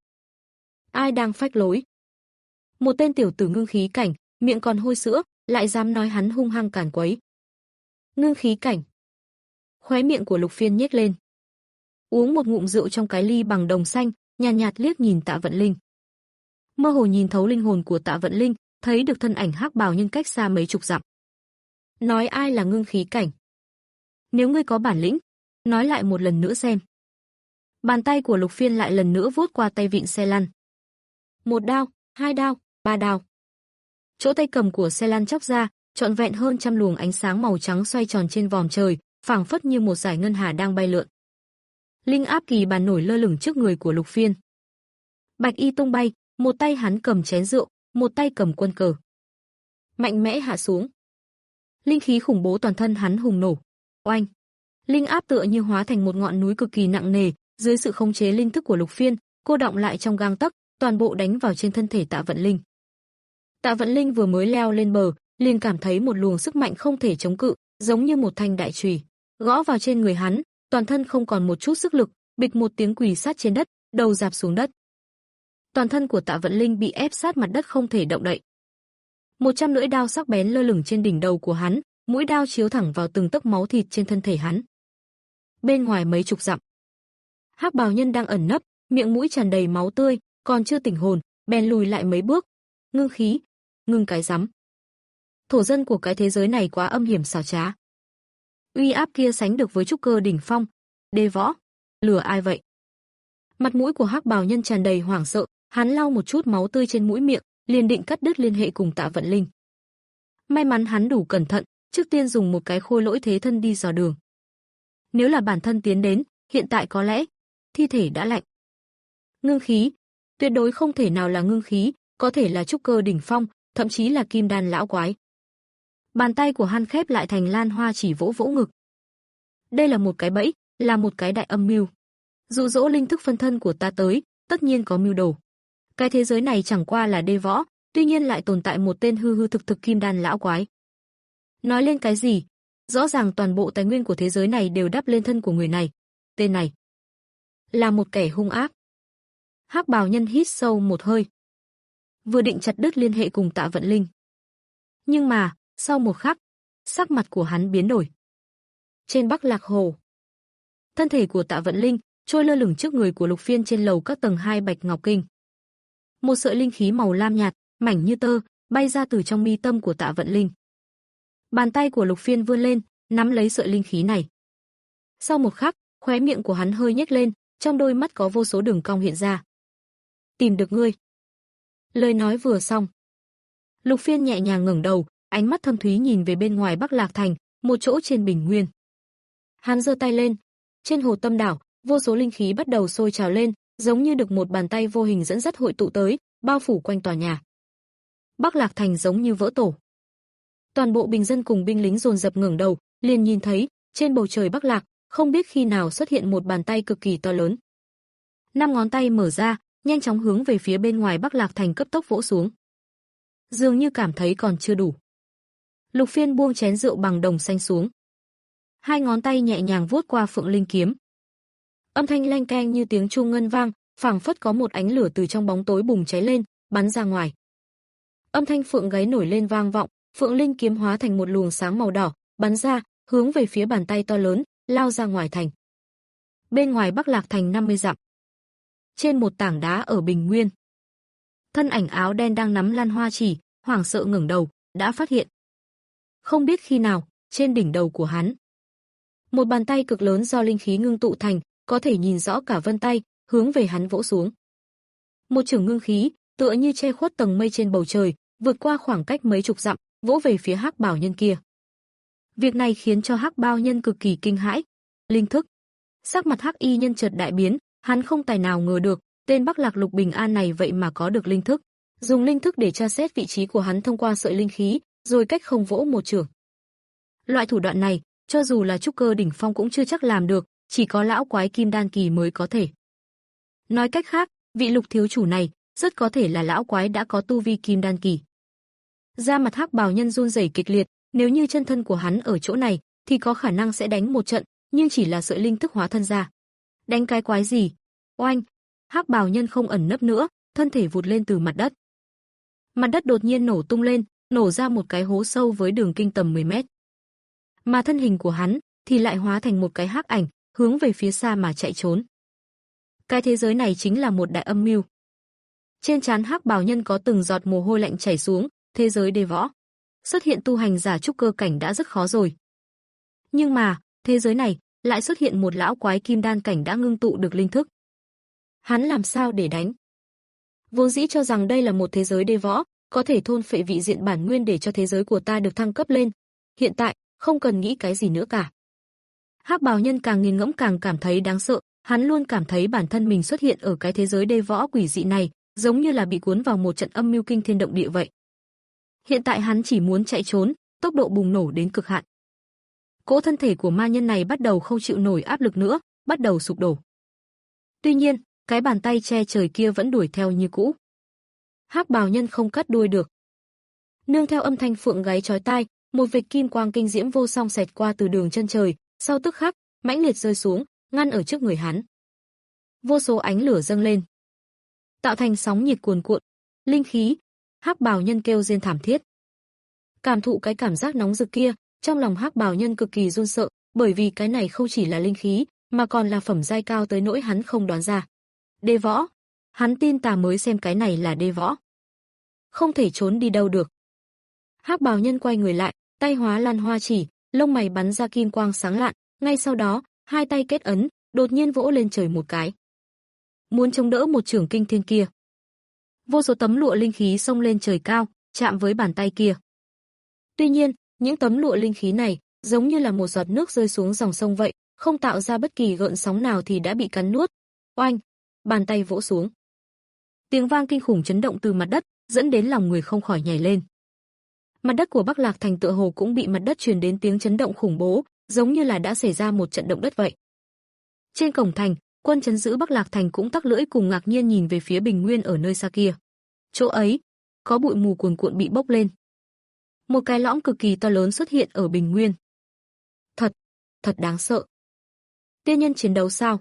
Ai đang phách lối? Một tên tiểu tử ngưng khí cảnh, miệng còn hôi sữa, lại dám nói hắn hung hăng cản quấy. Ngưng khí cảnh. Khóe miệng của Lục Phiên nhếch lên. Uống một ngụm rượu trong cái ly bằng đồng xanh, nhàn nhạt, nhạt liếc nhìn Tạ Vận Linh. Mơ hồ nhìn thấu linh hồn của Tạ Vận Linh, thấy được thân ảnh hắc bào nhân cách xa mấy chục dặm. Nói ai là ngưng khí cảnh? Nếu ngươi có bản lĩnh, nói lại một lần nữa xem. Bàn tay của Lục Phiên lại lần nữa vuốt qua tay vịn xe lăn. Một đao, hai đao, ba đao. Chỗ tay cầm của xe lăn chóc ra, trọn vẹn hơn trăm luồng ánh sáng màu trắng xoay tròn trên vòm trời, phảng phất như một dải ngân hà đang bay lượn. Linh áp kỳ bàn nổi lơ lửng trước người của Lục Phiên. Bạch y tung bay, một tay hắn cầm chén rượu, một tay cầm quân cờ. Mạnh mẽ hạ xuống. Linh khí khủng bố toàn thân hắn hùng nổ. Oanh! Linh áp tựa như hóa thành một ngọn núi cực kỳ nặng nề, dưới sự khống chế linh thức của Lục Phiên, cô đọng lại trong gang tấc, toàn bộ đánh vào trên thân thể Tạ Vận Linh. Tạ Vận Linh vừa mới leo lên bờ, liền cảm thấy một luồng sức mạnh không thể chống cự, giống như một thanh đại chùy, gõ vào trên người hắn, toàn thân không còn một chút sức lực, bịch một tiếng quỳ sát trên đất, đầu rạp xuống đất. Toàn thân của Tạ Vận Linh bị ép sát mặt đất không thể động đậy. Một trăm lưỡi đao sắc bén lơ lửng trên đỉnh đầu của hắn, mũi đao chiếu thẳng vào từng tấc máu thịt trên thân thể hắn. Bên ngoài mấy chục dặm, hắc bào nhân đang ẩn nấp, miệng mũi tràn đầy máu tươi, còn chưa tỉnh hồn, bèn lùi lại mấy bước. Ngưng khí, ngưng cái rắm. Thổ dân của cái thế giới này quá âm hiểm xảo trá. Uy áp kia sánh được với trúc cơ đỉnh phong, đê võ, lừa ai vậy? Mặt mũi của hắc bào nhân tràn đầy hoảng sợ, hắn lau một chút máu tươi trên mũi miệng, liền định cắt đứt liên hệ cùng Tạ Vận Linh. May mắn hắn đủ cẩn thận, trước tiên dùng một cái khôi lỗi thế thân đi dò đường. Nếu là bản thân tiến đến, hiện tại có lẽ thi thể đã lạnh. Ngưng khí, tuyệt đối không thể nào là ngưng khí, có thể là trúc cơ đỉnh phong, thậm chí là kim đan lão quái. Bàn tay của hắn khép lại thành lan hoa chỉ vỗ vỗ ngực. Đây là một cái bẫy, là một cái đại âm mưu. Dụ dỗ linh thức phân thân của ta tới, tất nhiên có mưu đồ. Cái thế giới này chẳng qua là đê võ, tuy nhiên lại tồn tại một tên hư hư thực thực kim đan lão quái. Nói lên cái gì? Rõ ràng toàn bộ tài nguyên của thế giới này đều đắp lên thân của người này. Tên này là một kẻ hung ác. Hắc bào nhân hít sâu một hơi, vừa định chặt đứt liên hệ cùng Tạ Vận Linh. Nhưng mà, sau một khắc, sắc mặt của hắn biến đổi. Trên Bắc Lạc Hồ, thân thể của Tạ Vận Linh trôi lơ lửng trước người của Lục Phiên trên lầu các tầng hai Bạch Ngọc Kinh. Một sợi linh khí màu lam nhạt, mảnh như tơ, bay ra từ trong mi tâm của Tạ Vận Linh. Bàn tay của Lục Phiên vươn lên, nắm lấy sợi linh khí này. Sau một khắc, khóe miệng của hắn hơi nhếch lên, trong đôi mắt có vô số đường cong hiện ra. Tìm được ngươi. Lời nói vừa xong, Lục Phiên nhẹ nhàng ngẩng đầu, ánh mắt thâm thúy nhìn về bên ngoài Bắc Lạc Thành, một chỗ trên bình nguyên. Hắn giơ tay lên, trên hồ Tâm Đảo, vô số linh khí bắt đầu sôi trào lên, giống như được một bàn tay vô hình dẫn dắt hội tụ tới, bao phủ quanh tòa nhà. Bắc Lạc Thành giống như vỡ tổ. Toàn bộ bình dân cùng binh lính dồn dập ngẩng đầu, liền nhìn thấy, trên bầu trời Bắc Lạc, không biết khi nào xuất hiện một bàn tay cực kỳ to lớn. Năm ngón tay mở ra, nhanh chóng hướng về phía bên ngoài Bắc Lạc Thành cấp tốc vỗ xuống. Dường như cảm thấy còn chưa đủ. Lục Phiên buông chén rượu bằng đồng xanh xuống. Hai ngón tay nhẹ nhàng vuốt qua phượng linh kiếm. Âm thanh leng keng như tiếng chuông ngân vang, phảng phất có một ánh lửa từ trong bóng tối bùng cháy lên, bắn ra ngoài. Âm thanh phượng gáy nổi lên vang vọng, phượng linh kiếm hóa thành một luồng sáng màu đỏ, bắn ra, hướng về phía bàn tay to lớn, lao ra ngoài thành. Bên ngoài Bắc Lạc Thành năm mươi dặm. Trên một tảng đá ở bình nguyên, thân ảnh áo đen đang nắm lan hoa chỉ, hoảng sợ ngẩng đầu, đã phát hiện. Không biết khi nào, trên đỉnh đầu của hắn, một bàn tay cực lớn do linh khí ngưng tụ thành, có thể nhìn rõ cả vân tay, hướng về hắn vỗ xuống. Một chưởng ngưng khí, tựa như che khuất tầng mây trên bầu trời, vượt qua khoảng cách mấy chục dặm, vỗ về phía Hắc Bảo Nhân kia. Việc này khiến cho Hắc Bảo Nhân cực kỳ kinh hãi. Linh thức. Sắc mặt Hắc Y Nhân chợt đại biến, hắn không tài nào ngờ được, tên Bắc Lạc Lục Bình An này vậy mà có được linh thức, dùng linh thức để tra xét vị trí của hắn thông qua sợi linh khí, rồi cách không vỗ một chưởng. Loại thủ đoạn này, cho dù là trúc cơ đỉnh phong cũng chưa chắc làm được, chỉ có lão quái kim đan kỳ mới có thể. Nói cách khác, vị Lục thiếu chủ này, rất có thể là lão quái đã có tu vi kim đan kỳ. Da mặt Hắc Bào Nhân run rẩy kịch liệt, nếu như chân thân của hắn ở chỗ này, thì có khả năng sẽ đánh một trận, nhưng chỉ là sợi linh thức hóa thân ra. Đánh cái quái gì? Oanh! Hắc Bào Nhân không ẩn nấp nữa, thân thể vụt lên từ mặt đất. Mặt đất đột nhiên nổ tung lên, nổ ra một cái hố sâu với đường kinh tầm mười mét. Mà thân hình của hắn thì lại hóa thành một cái hắc ảnh, hướng về phía xa mà chạy trốn. Cái thế giới này chính là một đại âm mưu. Trên trán Hắc Bào Nhân có từng giọt mồ hôi lạnh chảy xuống, thế giới đê võ. Xuất hiện tu hành giả trúc cơ cảnh đã rất khó rồi. Nhưng mà, thế giới này lại xuất hiện một lão quái kim đan cảnh đã ngưng tụ được linh thức. Hắn làm sao để đánh? Vốn dĩ cho rằng đây là một thế giới đê võ, có thể thôn phệ vị diện bản nguyên để cho thế giới của ta được thăng cấp lên. Hiện tại, không cần nghĩ cái gì nữa cả. Hắc Bào Nhân càng nghiền ngẫm càng cảm thấy đáng sợ, hắn luôn cảm thấy bản thân mình xuất hiện ở cái thế giới đê võ quỷ dị này, giống như là bị cuốn vào một trận âm mưu kinh thiên động địa vậy. Hiện tại hắn chỉ muốn chạy trốn, tốc độ bùng nổ đến cực hạn. Cỗ thân thể của ma nhân này bắt đầu không chịu nổi áp lực nữa, bắt đầu sụp đổ. Tuy nhiên, cái bàn tay che trời kia vẫn đuổi theo như cũ. Hắc Bào Nhân không cắt đuôi được. Nương theo âm thanh phượng gáy chói tai, một vệt kim quang kinh diễm vô song xẹt qua từ đường chân trời, sau tức khắc, mãnh liệt rơi xuống, ngăn ở trước người hắn. Vô số ánh lửa dâng lên, tạo thành sóng nhiệt cuồn cuộn, linh khí. Hắc Bào Nhân kêu rên thảm thiết. Cảm thụ cái cảm giác nóng rực kia, trong lòng Hắc Bào Nhân cực kỳ run sợ, bởi vì cái này không chỉ là linh khí, mà còn là phẩm giai cao tới nỗi hắn không đoán ra. Đê võ, hắn tin tà mới xem cái này là đê võ. Không thể trốn đi đâu được. Hắc Bào Nhân quay người lại, tay hóa lan hoa chỉ, lông mày bắn ra kim quang sáng lạn, ngay sau đó, hai tay kết ấn, đột nhiên vỗ lên trời một cái. Muốn chống đỡ một chưởng kinh thiên kia. Vô số tấm lụa linh khí xông lên trời cao, chạm với bàn tay kia. Tuy nhiên, những tấm lụa linh khí này, giống như là một giọt nước rơi xuống dòng sông vậy, không tạo ra bất kỳ gợn sóng nào thì đã bị cắn nuốt. Oanh! Bàn tay vỗ xuống. Tiếng vang kinh khủng chấn động từ mặt đất, dẫn đến lòng người không khỏi nhảy lên. Mặt đất của Bắc Lạc Thành tựa hồ cũng bị mặt đất truyền đến tiếng chấn động khủng bố, giống như là đã xảy ra một trận động đất vậy. Trên cổng thành, quân trấn giữ Bắc Lạc Thành cũng tắc lưỡi cùng ngạc nhiên nhìn về phía bình nguyên ở nơi xa kia. Chỗ ấy, có bụi mù cuồn cuộn bị bốc lên. Một cái lõm cực kỳ to lớn xuất hiện ở bình nguyên. Thật, thật đáng sợ. Tiên nhân chiến đấu sao?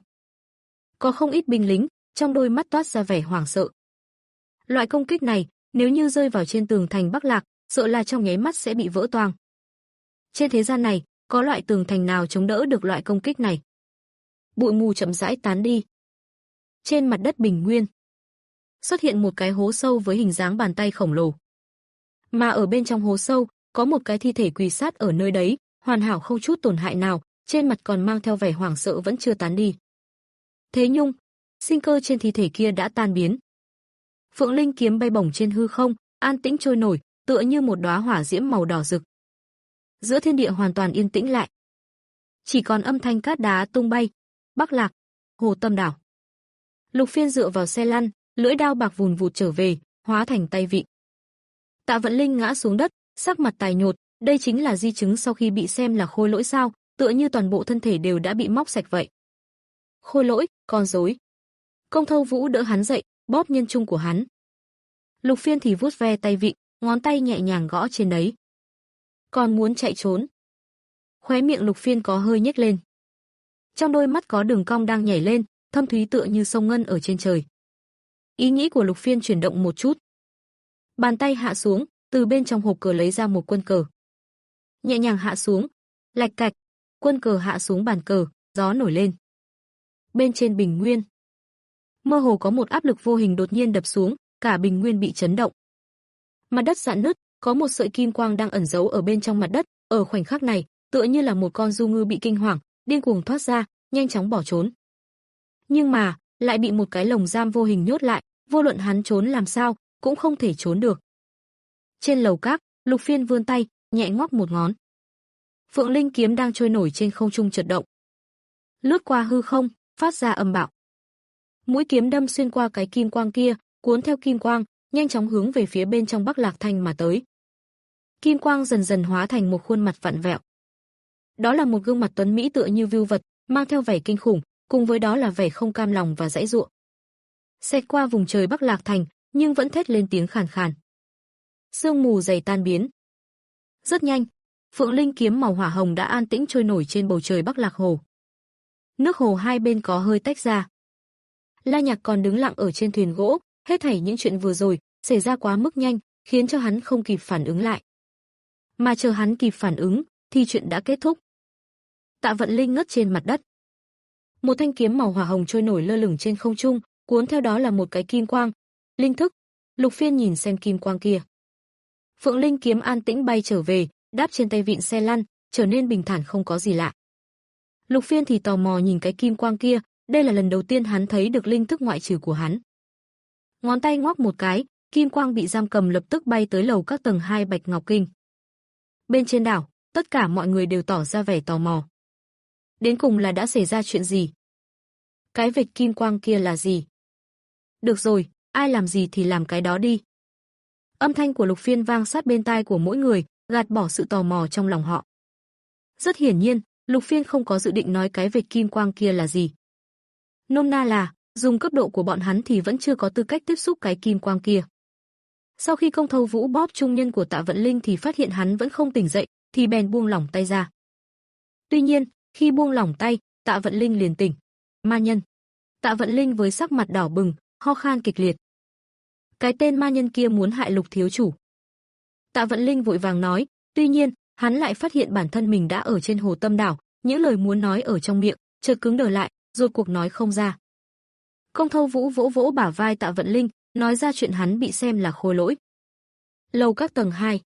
Có không ít binh lính, trong đôi mắt toát ra vẻ hoảng sợ. Loại công kích này, nếu như rơi vào trên tường thành Bắc Lạc, sợ là trong nháy mắt sẽ bị vỡ toang. Trên thế gian này, có loại tường thành nào chống đỡ được loại công kích này? Bụi mù chậm rãi tán đi. Trên mặt đất bình nguyên, xuất hiện một cái hố sâu với hình dáng bàn tay khổng lồ. Mà ở bên trong hố sâu, có một cái thi thể quỳ sát ở nơi đấy, hoàn hảo không chút tổn hại nào, trên mặt còn mang theo vẻ hoảng sợ vẫn chưa tán đi. Thế nhưng, sinh cơ trên thi thể kia đã tan biến. Phượng linh kiếm bay bổng trên hư không, an tĩnh trôi nổi, tựa như một đóa hỏa diễm màu đỏ rực. giữa thiên địa hoàn toàn yên tĩnh lại. Chỉ còn âm thanh cát đá tung bay. Bắc Lạc, Hồ Tâm Đảo. Lục Phiên dựa vào xe lăn, lưỡi đao bạc vùn vụt trở về, hóa thành tay vịn. Tạ Vận Linh ngã xuống đất, sắc mặt tái nhợt, đây chính là di chứng sau khi bị xem là khôi lỗi sao, tựa như toàn bộ thân thể đều đã bị móc sạch vậy. Khôi lỗi, con rối. Công Thâu Vũ đỡ hắn dậy, bóp nhân trung của hắn. Lục Phiên thì vuốt ve tay vịn, ngón tay nhẹ nhàng gõ trên đấy. Còn muốn chạy trốn. Khóe miệng Lục Phiên có hơi nhếch lên. Trong đôi mắt có đường cong đang nhảy lên, thâm thúy tựa như sông ngân ở trên trời. Ý nghĩ của Lục Phiên chuyển động một chút. Bàn tay hạ xuống, từ bên trong hộp cờ lấy ra một quân cờ. Nhẹ nhàng hạ xuống, lạch cạch, quân cờ hạ xuống bàn cờ, gió nổi lên. Bên trên bình nguyên, mơ hồ có một áp lực vô hình đột nhiên đập xuống, cả bình nguyên bị chấn động. Mặt đất rạn nứt, có một sợi kim quang đang ẩn giấu ở bên trong mặt đất, ở khoảnh khắc này, tựa như là một con du ngư bị kinh hoàng, điên cuồng thoát ra, nhanh chóng bỏ trốn. Nhưng mà, lại bị một cái lồng giam vô hình nhốt lại, vô luận hắn trốn làm sao, cũng không thể trốn được. Trên lầu các, Lục Phiên vươn tay, nhẹ ngoắc một ngón. Phượng Linh kiếm đang trôi nổi trên không trung chợt động. Lướt qua hư không, phát ra âm bạo. Mũi kiếm đâm xuyên qua cái kim quang kia, cuốn theo kim quang, nhanh chóng hướng về phía bên trong Bắc Lạc Thành mà tới. Kim quang dần dần hóa thành một khuôn mặt vặn vẹo. Đó là một gương mặt tuấn mỹ tựa như vưu vật, mang theo vẻ kinh khủng, cùng với đó là vẻ không cam lòng và giãy giụa. Xẹt qua vùng trời Bắc Lạc Thành, nhưng vẫn thét lên tiếng khàn khàn. Sương mù dày tan biến. Rất nhanh, Phượng Linh kiếm màu hỏa hồng đã an tĩnh trôi nổi trên bầu trời Bắc Lạc Hồ. Nước hồ hai bên có hơi tách ra. La Nhạc còn đứng lặng ở trên thuyền gỗ, hết thảy những chuyện vừa rồi xảy ra quá mức nhanh, khiến cho hắn không kịp phản ứng lại. Mà chờ hắn kịp phản ứng, thì chuyện đã kết thúc. Tạ Vận Linh ngất trên mặt đất. Một thanh kiếm màu hỏa hồng trôi nổi lơ lửng trên không trung, cuốn theo đó là một cái kim quang. Linh thức. Lục Phiên nhìn xem kim quang kia. Phượng Linh kiếm an tĩnh bay trở về, đáp trên tay vịn xe lăn, trở nên bình thản không có gì lạ. Lục Phiên thì tò mò nhìn cái kim quang kia, đây là lần đầu tiên hắn thấy được linh thức ngoại trừ của hắn. Ngón tay ngoắc một cái, kim quang bị giam cầm lập tức bay tới lầu các tầng hai Bạch Ngọc Kinh. Bên trên đảo, tất cả mọi người đều tỏ ra vẻ tò mò. Đến cùng là đã xảy ra chuyện gì? Cái vệt kim quang kia là gì? Được rồi, ai làm gì thì làm cái đó đi. Âm thanh của Lục Phiên vang sát bên tai của mỗi người, gạt bỏ sự tò mò trong lòng họ. Rất hiển nhiên, Lục Phiên không có dự định nói cái vệt kim quang kia là gì. Nôm na là, dùng cấp độ của bọn hắn thì vẫn chưa có tư cách tiếp xúc cái kim quang kia. Sau khi Công Thâu Vũ bóp trung nhân của Tạ Vận Linh thì phát hiện hắn vẫn không tỉnh dậy, thì bèn buông lỏng tay ra. Tuy nhiên, khi buông lỏng tay, Tạ Vận Linh liền tỉnh. Ma nhân. Tạ Vận Linh với sắc mặt đỏ bừng, ho khan kịch liệt. Cái tên ma nhân kia muốn hại Lục thiếu chủ. Tạ Vận Linh vội vàng nói, tuy nhiên, hắn lại phát hiện bản thân mình đã ở trên Hồ Tâm Đảo, những lời muốn nói ở trong miệng, chợt cứng đờ lại, rồi cuộc nói không ra. Công Thâu Vũ vỗ vỗ bả vai Tạ Vận Linh, nói ra chuyện hắn bị xem là khôi lỗi. Lầu các tầng hai.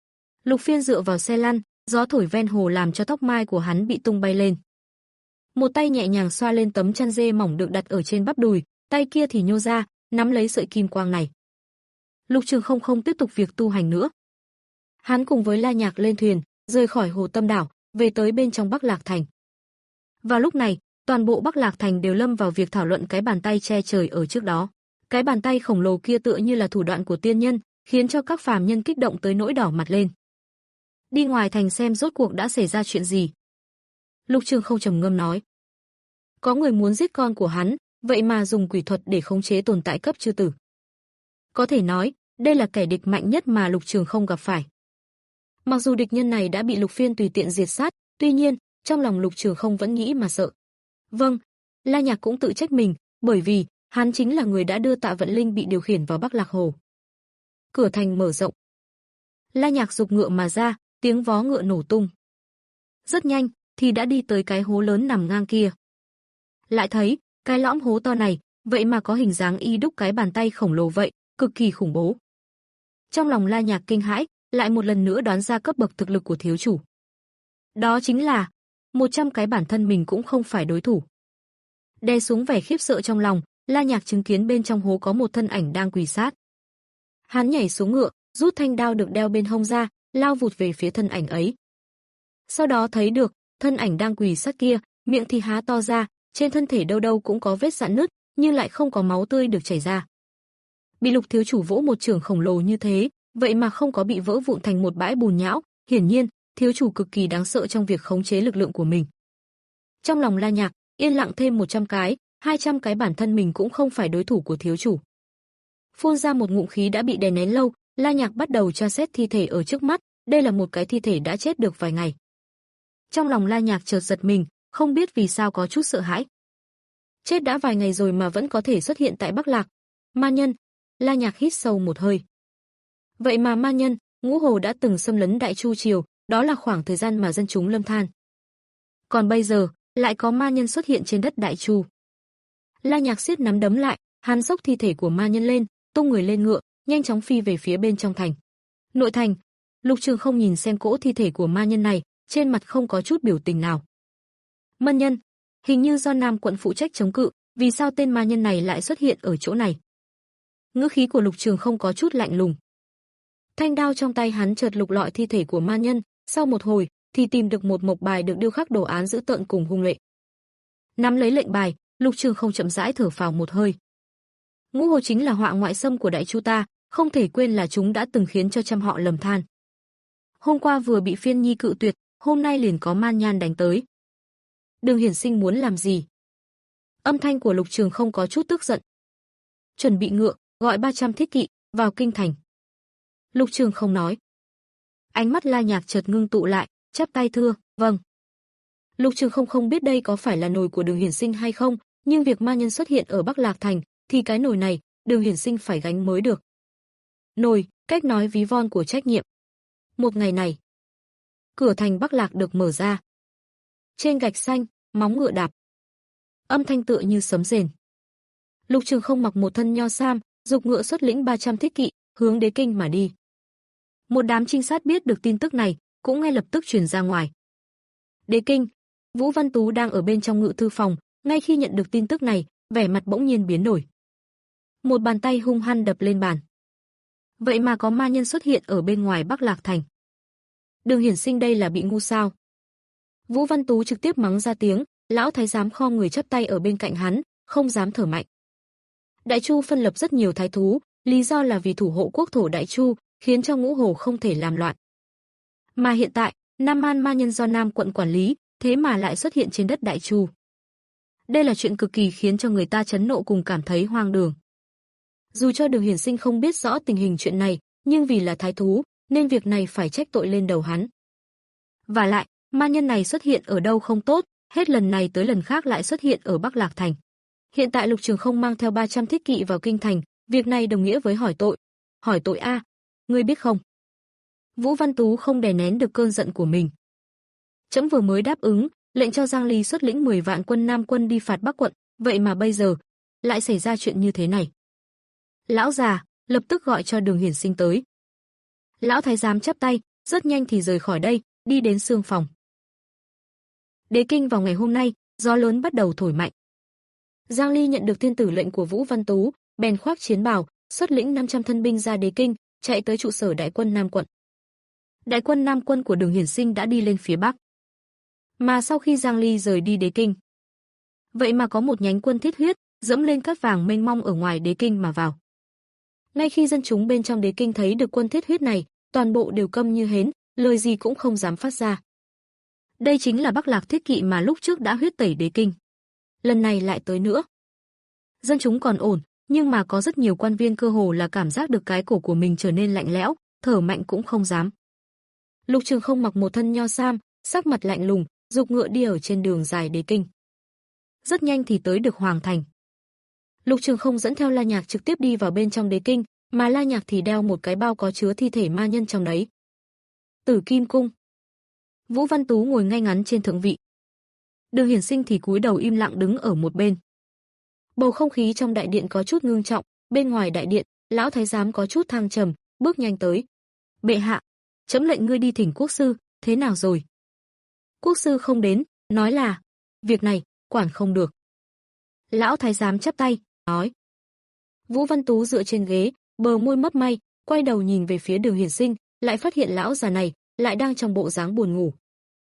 Lục Phiên dựa vào xe lăn, gió thổi ven hồ làm cho tóc mai của hắn bị tung bay lên. Một tay nhẹ nhàng xoa lên tấm chăn dê mỏng được đặt ở trên bắp đùi, tay kia thì nhô ra, nắm lấy sợi kim quang này. Lục Trường Không không tiếp tục việc tu hành nữa. Hắn cùng với La Nhạc lên thuyền, rời khỏi Hồ Tâm Đảo, về tới bên trong Bắc Lạc Thành. Vào lúc này, toàn bộ Bắc Lạc Thành đều lâm vào việc thảo luận cái bàn tay che trời ở trước đó. Cái bàn tay khổng lồ kia tựa như là thủ đoạn của tiên nhân, khiến cho các phàm nhân kích động tới nỗi đỏ mặt lên. Đi ngoài thành xem rốt cuộc đã xảy ra chuyện gì. Lục Trường Không trầm ngâm nói. Có người muốn giết con của hắn, vậy mà dùng quỷ thuật để khống chế tồn tại cấp chư tử. Có thể nói, đây là kẻ địch mạnh nhất mà Lục Trường Không gặp phải. Mặc dù địch nhân này đã bị Lục Phiên tùy tiện diệt sát, tuy nhiên, trong lòng Lục Trường Không vẫn nghĩ mà sợ. Vâng, La Nhạc cũng tự trách mình, bởi vì hắn chính là người đã đưa Tạ Vận Linh bị điều khiển vào Bắc Lạc Hồ. Cửa thành mở rộng. La Nhạc giục ngựa mà ra, tiếng vó ngựa nổ tung. Rất nhanh, thì đã đi tới cái hố lớn nằm ngang kia. Lại thấy, cái lõm hố to này, vậy mà có hình dáng y đúc cái bàn tay khổng lồ vậy, cực kỳ khủng bố. Trong lòng La Nhạc kinh hãi, lại một lần nữa đoán ra cấp bậc thực lực của thiếu chủ. Đó chính là một trăm cái bản thân mình cũng không phải đối thủ. Đè xuống vẻ khiếp sợ trong lòng, La Nhạc chứng kiến bên trong hố có một thân ảnh đang quỳ sát. Hắn nhảy xuống ngựa, rút thanh đao được đeo bên hông ra, lao vụt về phía thân ảnh ấy. Sau đó thấy được thân ảnh đang quỳ sát kia, miệng thì há to ra, trên thân thể đâu đâu cũng có vết rạn nứt, nhưng lại không có máu tươi được chảy ra. Bị Lục thiếu chủ vỗ một chưởng khổng lồ như thế, vậy mà không có bị vỡ vụn thành một bãi bùn nhão, hiển nhiên, thiếu chủ cực kỳ đáng sợ trong việc khống chế lực lượng của mình. Trong lòng La Nhạc yên lặng thêm một trăm cái, hai trăm cái bản thân mình cũng không phải đối thủ của thiếu chủ. Phun ra một ngụm khí đã bị đè nén lâu, La Nhạc bắt đầu tra xét thi thể ở trước mắt, đây là một cái thi thể đã chết được vài ngày. Trong lòng La Nhạc chợt giật mình, không biết vì sao có chút sợ hãi. Chết đã vài ngày rồi mà vẫn có thể xuất hiện tại Bắc Lạc. Ma nhân, La Nhạc hít sâu một hơi. Vậy mà ma nhân, Ngũ Hồ đã từng xâm lấn Đại Chu triều, đó là khoảng thời gian mà dân chúng lâm than. Còn bây giờ, lại có ma nhân xuất hiện trên đất Đại Chu. La Nhạc siết nắm đấm lại, hắn xốc thi thể của ma nhân lên, tung người lên ngựa, nhanh chóng phi về phía bên trong thành. Nội thành, Lục Trường không nhìn xem cỗ thi thể của ma nhân này, trên mặt không có chút biểu tình nào. Mân nhân, hình như do Nam quận phụ trách chống cự, vì sao tên ma nhân này lại xuất hiện ở chỗ này? Ngữ khí của Lục Trường không có chút lạnh lùng. Thanh đao trong tay hắn chợt lục lọi thi thể của ma nhân, sau một hồi thì tìm được một mộc bài được điêu khắc đồ án dữ tợn cùng hung lệ. Nắm lấy lệnh bài, Lục Trường không chậm rãi thở phào một hơi. Ngũ Hồ chính là họa ngoại xâm của Đại Chu ta, không thể quên là chúng đã từng khiến cho trăm họ lầm than. Hôm qua vừa bị Phiên Nhi cự tuyệt, hôm nay liền có man nhan đánh tới. Đường Hiển Sinh muốn làm gì? Âm thanh của Lục Trường không có chút tức giận. Chuẩn bị ngựa, gọi ba trăm thiết kỵ, vào kinh thành. Lục Trường không nói. Ánh mắt La Nhạc chợt ngưng tụ lại, chắp tay thưa, vâng. Lục Trường không không biết đây có phải là nồi của Đường Hiển Sinh hay không, nhưng việc ma nhân xuất hiện ở Bắc Lạc thành, thì cái nồi này, Đường Hiển Sinh phải gánh mới được. Nồi, cách nói ví von của trách nhiệm. Một ngày này, cửa thành Bắc Lạc được mở ra. Trên gạch xanh, móng ngựa đạp. Âm thanh tựa như sấm rền. Lục Trường không mặc một thân nho sam, dục ngựa xuất lĩnh ba trăm thiết kỵ, hướng đế kinh mà đi. Một đám trinh sát biết được tin tức này, cũng ngay lập tức truyền ra ngoài. Đế kinh, Vũ Văn Tú đang ở bên trong ngự thư phòng, ngay khi nhận được tin tức này, vẻ mặt bỗng nhiên biến đổi. Một bàn tay hung hăng đập lên bàn. Vậy mà có ma nhân xuất hiện ở bên ngoài Bắc Lạc thành. Đường Hiển Sinh đây là bị ngu sao? Vũ Văn Tú trực tiếp mắng ra tiếng, lão thái giám khom người chắp tay ở bên cạnh hắn, không dám thở mạnh. Đại Chu phân lập rất nhiều thái thú, lý do là vì thủ hộ quốc thổ Đại Chu, khiến cho Ngũ Hồ không thể làm loạn. Mà hiện tại, Nam Man ma nhân do Nam quận quản lý, thế mà lại xuất hiện trên đất Đại Chu. Đây là chuyện cực kỳ khiến cho người ta chấn nộ cùng cảm thấy hoang đường. Dù cho Đường Hiển Sinh không biết rõ tình hình chuyện này, nhưng vì là thái thú, nên việc này phải trách tội lên đầu hắn. Và lại, ma nhân này xuất hiện ở đâu không tốt, hết lần này tới lần khác lại xuất hiện ở Bắc Lạc thành. Hiện tại Lục Trường không mang theo ba trăm thiết kỵ vào kinh thành, việc này đồng nghĩa với hỏi tội. Hỏi tội a, ngươi biết không? Vũ Văn Tú không đè nén được cơn giận của mình. Trẫm vừa mới đáp ứng, lệnh cho Giang Ly xuất lĩnh mười vạn quân Nam quân đi phạt Bắc quận, vậy mà bây giờ lại xảy ra chuyện như thế này. Lão già, lập tức gọi cho Đường Hiển Sinh tới. Lão thái giám chắp tay, rất nhanh thì rời khỏi đây, đi đến xương phòng. Đế kinh vào ngày hôm nay, gió lớn bắt đầu thổi mạnh. Giang Ly nhận được thiên tử lệnh của Vũ Văn Tú, bèn khoác chiến bào, xuất lĩnh năm trăm thân binh ra đế kinh, chạy tới trụ sở đại quân Nam quận. Đại quân Nam quân của Đường Hiển Sinh đã đi lên phía bắc. Mà sau khi Giang Ly rời đi đế kinh, vậy mà có một nhánh quân thiết huyết dẫm lên cát vàng mênh mông ở ngoài đế kinh mà vào. Ngay khi dân chúng bên trong đế kinh thấy được quân thiết huyết này, toàn bộ đều câm như hến, lời gì cũng không dám phát ra. Đây chính là Bắc Lạc thiết kỵ mà lúc trước đã huyết tẩy đế kinh. Lần này lại tới nữa. Dân chúng còn ổn, nhưng mà có rất nhiều quan viên cơ hồ là cảm giác được cái cổ của mình trở nên lạnh lẽo, thở mạnh cũng không dám. Lục Trường không mặc một thân nho sam, sắc mặt lạnh lùng, dục ngựa đi ở trên đường dài đế kinh. Rất nhanh thì tới được Hoàng thành. Lục Trường không dẫn theo La Nhạc trực tiếp đi vào bên trong đế kinh, mà La Nhạc thì đeo một cái bao có chứa thi thể ma nhân trong đấy. Tử Kim cung. Vũ Văn Tú ngồi ngay ngắn trên thượng vị. Đường Hiển Sinh thì cúi đầu im lặng đứng ở một bên. Bầu không khí trong đại điện có chút ngưng trọng, bên ngoài đại điện, lão thái giám có chút thăng trầm, bước nhanh tới. Bệ hạ, trẫm lệnh ngươi đi thỉnh quốc sư, thế nào rồi? Quốc sư không đến, nói là, việc này, quản không được. Lão thái giám chắp tay, nói. Vũ Văn Tú dựa trên ghế, bờ môi mấp may, quay đầu nhìn về phía Đường Hiển Sinh, lại phát hiện lão già này lại đang trong bộ dáng buồn ngủ.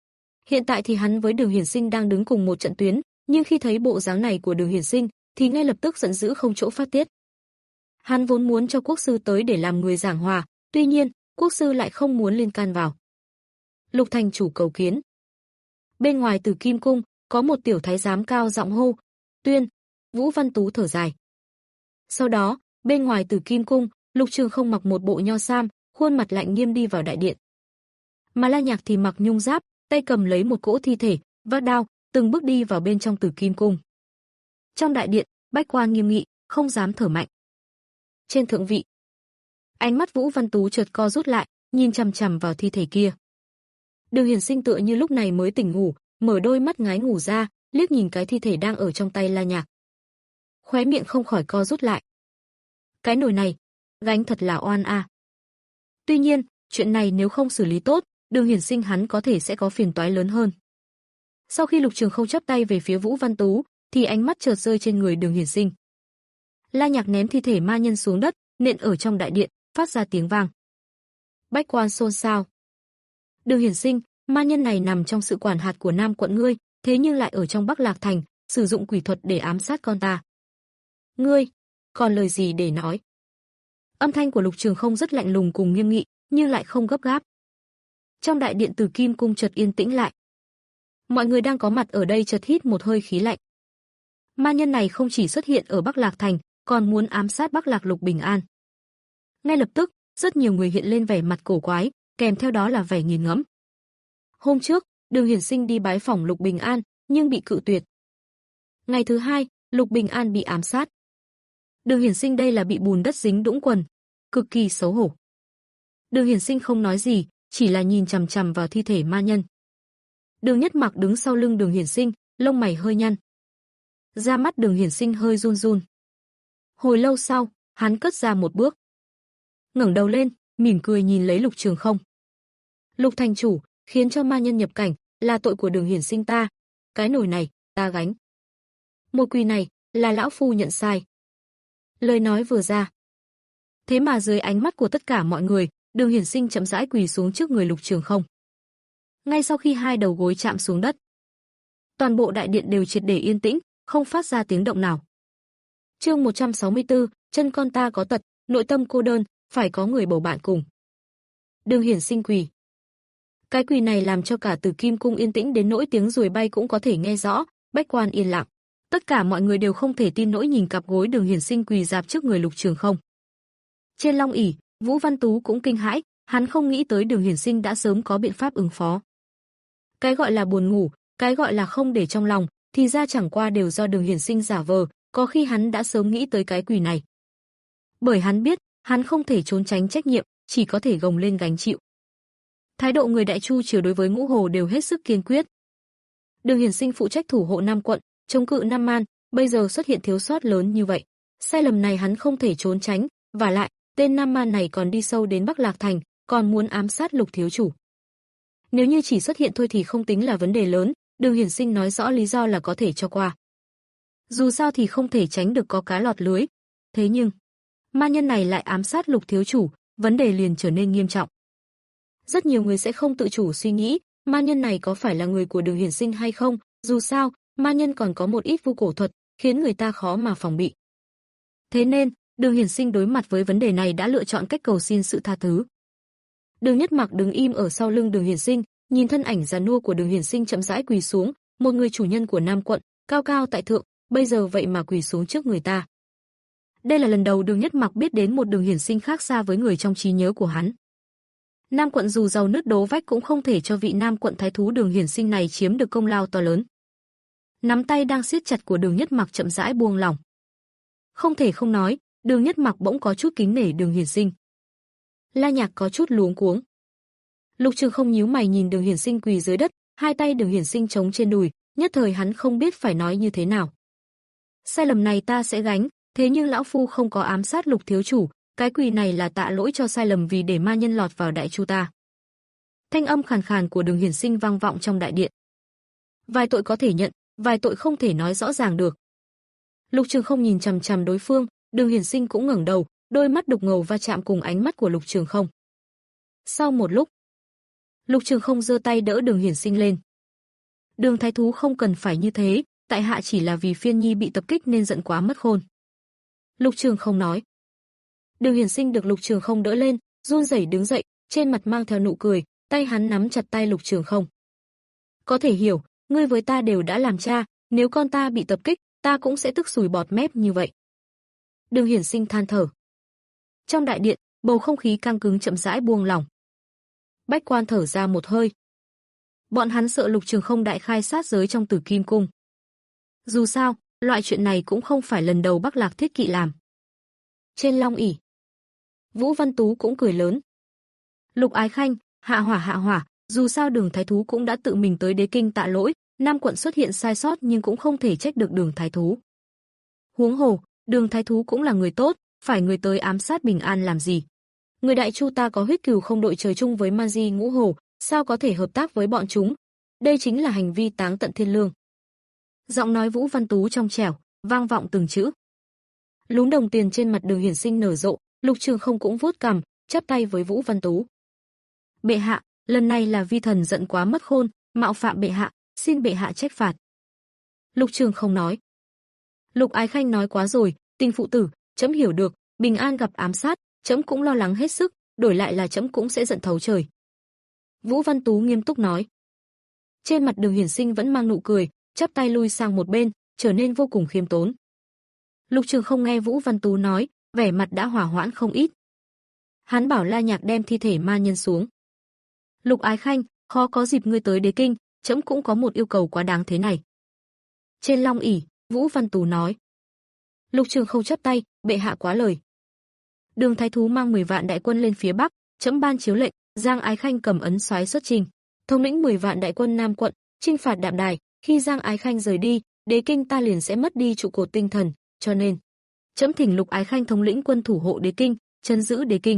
Hiện tại thì hắn với Đường Hiển Sinh đang đứng cùng một trận tuyến, nhưng khi thấy bộ dáng này của Đường Hiển Sinh thì ngay lập tức giận dữ không chỗ phát tiết. Hắn vốn muốn cho quốc sư tới để làm người giảng hòa, tuy nhiên, quốc sư lại không muốn liên can vào. Lục thành chủ cầu kiến. Bên ngoài Tử Kim cung, có một tiểu thái giám cao giọng hô, "Tuyên." Vũ Văn Tú thở dài. Sau đó, bên ngoài Tử Kim cung, Lục Trường Không mặc một bộ nho sam, khuôn mặt lạnh nghiêm đi vào đại điện. Mà La Nhạc thì mặc nhung giáp, tay cầm lấy một cỗ thi thể, vác đao, từng bước đi vào bên trong Tử Kim cung. Trong đại điện, bách quan nghiêm nghị, không dám thở mạnh. Trên thượng vị, ánh mắt Vũ Văn Tú chợt co rút lại, nhìn chằm chằm vào thi thể kia. Đường Hiển Sinh tựa như lúc này mới tỉnh ngủ, mở đôi mắt ngái ngủ ra, liếc nhìn cái thi thể đang ở trong tay La Nhạc. Khóe miệng không khỏi co rút lại. Cái nồi này, gánh thật là oan a. Tuy nhiên, chuyện này nếu không xử lý tốt, Đường Hiển Sinh hắn có thể sẽ có phiền toái lớn hơn. Sau khi Lục Trường Không chắp tay về phía Vũ Văn Tú, thì ánh mắt chợt rơi trên người Đường Hiển Sinh. La Nhạc ném thi thể ma nhân xuống đất, nện ở trong đại điện, phát ra tiếng vang. Bách quan xôn xao. Đường Hiển Sinh, ma nhân này nằm trong sự quản hạt của Nam quận ngươi, thế nhưng lại ở trong Bắc Lạc thành, sử dụng quỷ thuật để ám sát con ta. Ngươi, còn lời gì để nói? Âm thanh của Lục Trường Không rất lạnh lùng cùng nghiêm nghị, nhưng lại không gấp gáp. Trong đại điện Tử Kim cung chợt yên tĩnh lại. Mọi người đang có mặt ở đây chợt hít một hơi khí lạnh. Ma nhân này không chỉ xuất hiện ở Bắc Lạc thành, còn muốn ám sát Bắc Lạc Lục Bình An. Ngay lập tức, rất nhiều người hiện lên vẻ mặt cổ quái, kèm theo đó là vẻ nghiền ngẫm. Hôm trước, Đường Hiển Sinh đi bái phỏng Lục Bình An, nhưng bị cự tuyệt. Ngày thứ hai, Lục Bình An bị ám sát. Đường Hiển Sinh đây là bị bùn đất dính đũng quần, cực kỳ xấu hổ. Đường Hiển Sinh không nói gì, chỉ là nhìn chằm chằm vào thi thể ma nhân. Đường Nhất Mặc đứng sau lưng Đường Hiển Sinh, lông mày hơi nhăn. Da mắt Đường Hiển Sinh hơi run run. Hồi lâu sau, hắn cất ra một bước. Ngẩng đầu lên, mỉm cười nhìn lấy Lục Trường Không. Lục thành chủ, khiến cho ma nhân nhập cảnh, là tội của Đường Hiển Sinh ta. Cái nồi này, ta gánh. Một quỳ này, là lão phu nhận sai. Lời nói vừa ra. Thế mà dưới ánh mắt của tất cả mọi người, Đường Hiển Sinh chậm rãi quỳ xuống trước người Lục Trường Không. Ngay sau khi hai đầu gối chạm xuống đất, toàn bộ đại điện đều triệt để yên tĩnh, không phát ra tiếng động nào. Chương một trăm sáu mươi tư, chân con ta có tật, nội tâm cô đơn, phải có người bầu bạn cùng. Đường Hiển Sinh quỳ. Cái quỳ này làm cho cả Tử Kim cung yên tĩnh đến nỗi tiếng ruồi bay cũng có thể nghe rõ, bách quan yên lặng. Tất cả mọi người đều không thể tin nỗi nhìn cặp gối Đường Hiển Sinh quỳ rạp trước người Lục Trường Không. Trên long ỷ, Vũ Văn Tú cũng kinh hãi, hắn không nghĩ tới Đường Hiển Sinh đã sớm có biện pháp ứng phó. Cái gọi là buồn ngủ, cái gọi là không để trong lòng, thì ra chẳng qua đều do Đường Hiển Sinh giả vờ, có khi hắn đã sớm nghĩ tới cái quỳ này. Bởi hắn biết, hắn không thể trốn tránh trách nhiệm, chỉ có thể gồng lên gánh chịu. Thái độ người Đại Chu triều đối với Ngũ Hồ đều hết sức kiên quyết. Đường Hiển Sinh phụ trách thủ hộ Nam quận, chống cự Nam Man, bây giờ xuất hiện thiếu sót lớn như vậy, sai lầm này hắn không thể trốn tránh, và lại, tên Nam Man này còn đi sâu đến Bắc Lạc thành, còn muốn ám sát Lục thiếu chủ. Nếu như chỉ xuất hiện thôi thì không tính là vấn đề lớn, Đường Hiển Sinh nói rõ lý do là có thể cho qua. Dù sao thì không thể tránh được có cá lọt lưới. Thế nhưng, ma nhân này lại ám sát Lục thiếu chủ, vấn đề liền trở nên nghiêm trọng. Rất nhiều người sẽ không tự chủ suy nghĩ, ma nhân này có phải là người của Đường Hiển Sinh hay không, dù sao, ma nhân còn có một ít vu cổ thuật, khiến người ta khó mà phòng bị. Thế nên, Đường Hiển Sinh đối mặt với vấn đề này đã lựa chọn cách cầu xin sự tha thứ. Đường Nhất Mặc đứng im ở sau lưng Đường Hiển Sinh, nhìn thân ảnh già nua của Đường Hiển Sinh chậm rãi quỳ xuống, một người chủ nhân của Nam quận, cao cao tại thượng, bây giờ vậy mà quỳ xuống trước người ta. Đây là lần đầu Đường Nhất Mặc biết đến một Đường Hiển Sinh khác xa với người trong trí nhớ của hắn. Nam quận dù giàu nứt đố vách cũng không thể cho vị Nam quận thái thú Đường Hiển Sinh này chiếm được công lao to lớn. Nắm tay đang siết chặt của Đường Nhất Mặc chậm rãi buông lỏng. Không thể không nói, Đường Nhất Mặc bỗng có chút kính nể Đường Hiển Sinh. La Nhạc có chút luống cuống. Lục Trường Không nhíu mày nhìn Đường Hiển Sinh quỳ dưới đất, hai tay Đường Hiển Sinh chống trên đùi, nhất thời hắn không biết phải nói như thế nào. Sai lầm này ta sẽ gánh, thế nhưng lão phu không có ám sát Lục thiếu chủ, cái quỳ này là tạ lỗi cho sai lầm vì để ma nhân lọt vào Đại Chu ta. Thanh âm khàn khàn của Đường Hiển Sinh vang vọng trong đại điện. Vài tội có thể nhận, vài tội không thể nói rõ ràng được. Lục Trường Không nhìn chằm chằm đối phương, Đường Hiển Sinh cũng ngẩng đầu, đôi mắt đục ngầu va chạm cùng ánh mắt của Lục Trường Không. Sau một lúc, Lục Trường Không giơ tay đỡ Đường Hiển Sinh lên. Đường Thái Thú không cần phải như thế, tại hạ chỉ là vì Phiên Nhi bị tập kích nên giận quá mất khôn. Lục Trường Không nói. Đường Hiển Sinh được Lục Trường Không đỡ lên, run rẩy đứng dậy, trên mặt mang theo nụ cười, tay hắn nắm chặt tay Lục Trường Không. Có thể hiểu, ngươi với ta đều đã làm cha, nếu con ta bị tập kích, ta cũng sẽ tức sùi bọt mép như vậy. Đường Hiển Sinh than thở. Trong đại điện, bầu không khí căng cứng chậm rãi buông lỏng. Bách Quan thở ra một hơi. Bọn hắn sợ Lục Trường Không đại khai sát giới trong Tử Kim Cung. Dù sao, loại chuyện này cũng không phải lần đầu Bắc Lạc Thiết Kỵ làm. Trên long ỷ, Vũ Văn Tú cũng cười lớn. Lục Ái Khanh, hạ hỏa hạ hỏa, dù sao Đường Thái Thú cũng đã tự mình tới Đế Kinh tạ lỗi, Nam quận xuất hiện sai sót nhưng cũng không thể trách được Đường Thái Thú. Huống hồ, Đường Thái Thú cũng là người tốt, phải người tới ám sát Bình An làm gì? Người Đại Chu ta có huyết cừu không đội trời chung với Ma Di Ngũ Hồ, sao có thể hợp tác với bọn chúng? Đây chính là hành vi táng tận thiên lương. Giọng nói Vũ Văn Tú trong trẻo, vang vọng từng chữ. Lúm đồng tiền trên mặt Đường Hiển Sinh nở rộ, Lục Trường Không cũng vuốt cằm, chắp tay với Vũ Văn Tú. Bệ hạ, lần này là vi thần giận quá mất khôn, mạo phạm bệ hạ, xin bệ hạ trách phạt. Lục Trường Không nói. Lục Ái Khanh nói quá rồi, Tình phụ tử, trẫm hiểu được, Bình An gặp ám sát, trẫm cũng lo lắng hết sức, đổi lại là trẫm cũng sẽ giận thấu trời. Vũ Văn Tú nghiêm túc nói. Trên mặt Đường Hiển Sinh vẫn mang nụ cười, chắp tay lui sang một bên, trở nên vô cùng khiêm tốn. Lục Trường Không nghe Vũ Văn Tú nói, vẻ mặt đã hòa hoãn không ít. Hắn bảo La Nhạc đem thi thể ma nhân xuống. Lục Ái Khanh, khó có dịp ngươi tới Đế Kinh, trẫm cũng có một yêu cầu quá đáng thế này. Trên long ỷ, Vũ Văn Tú nói. Lục Trường Không chắp tay, bệ hạ quá lời. Đường Thái Thú mang mười vạn đại quân lên phía bắc, trẫm ban chiếu lệnh, Giang Ái Khanh cầm ấn soái xuất trình, thống lĩnh mười vạn đại quân Nam quận, chinh phạt Đạm Đài. Khi Giang Ái Khanh rời đi, Đế Kinh ta liền sẽ mất đi trụ cột tinh thần, cho nên trẫm thỉnh Lục Ái Khanh thống lĩnh quân thủ hộ Đế Kinh, trấn giữ Đế Kinh.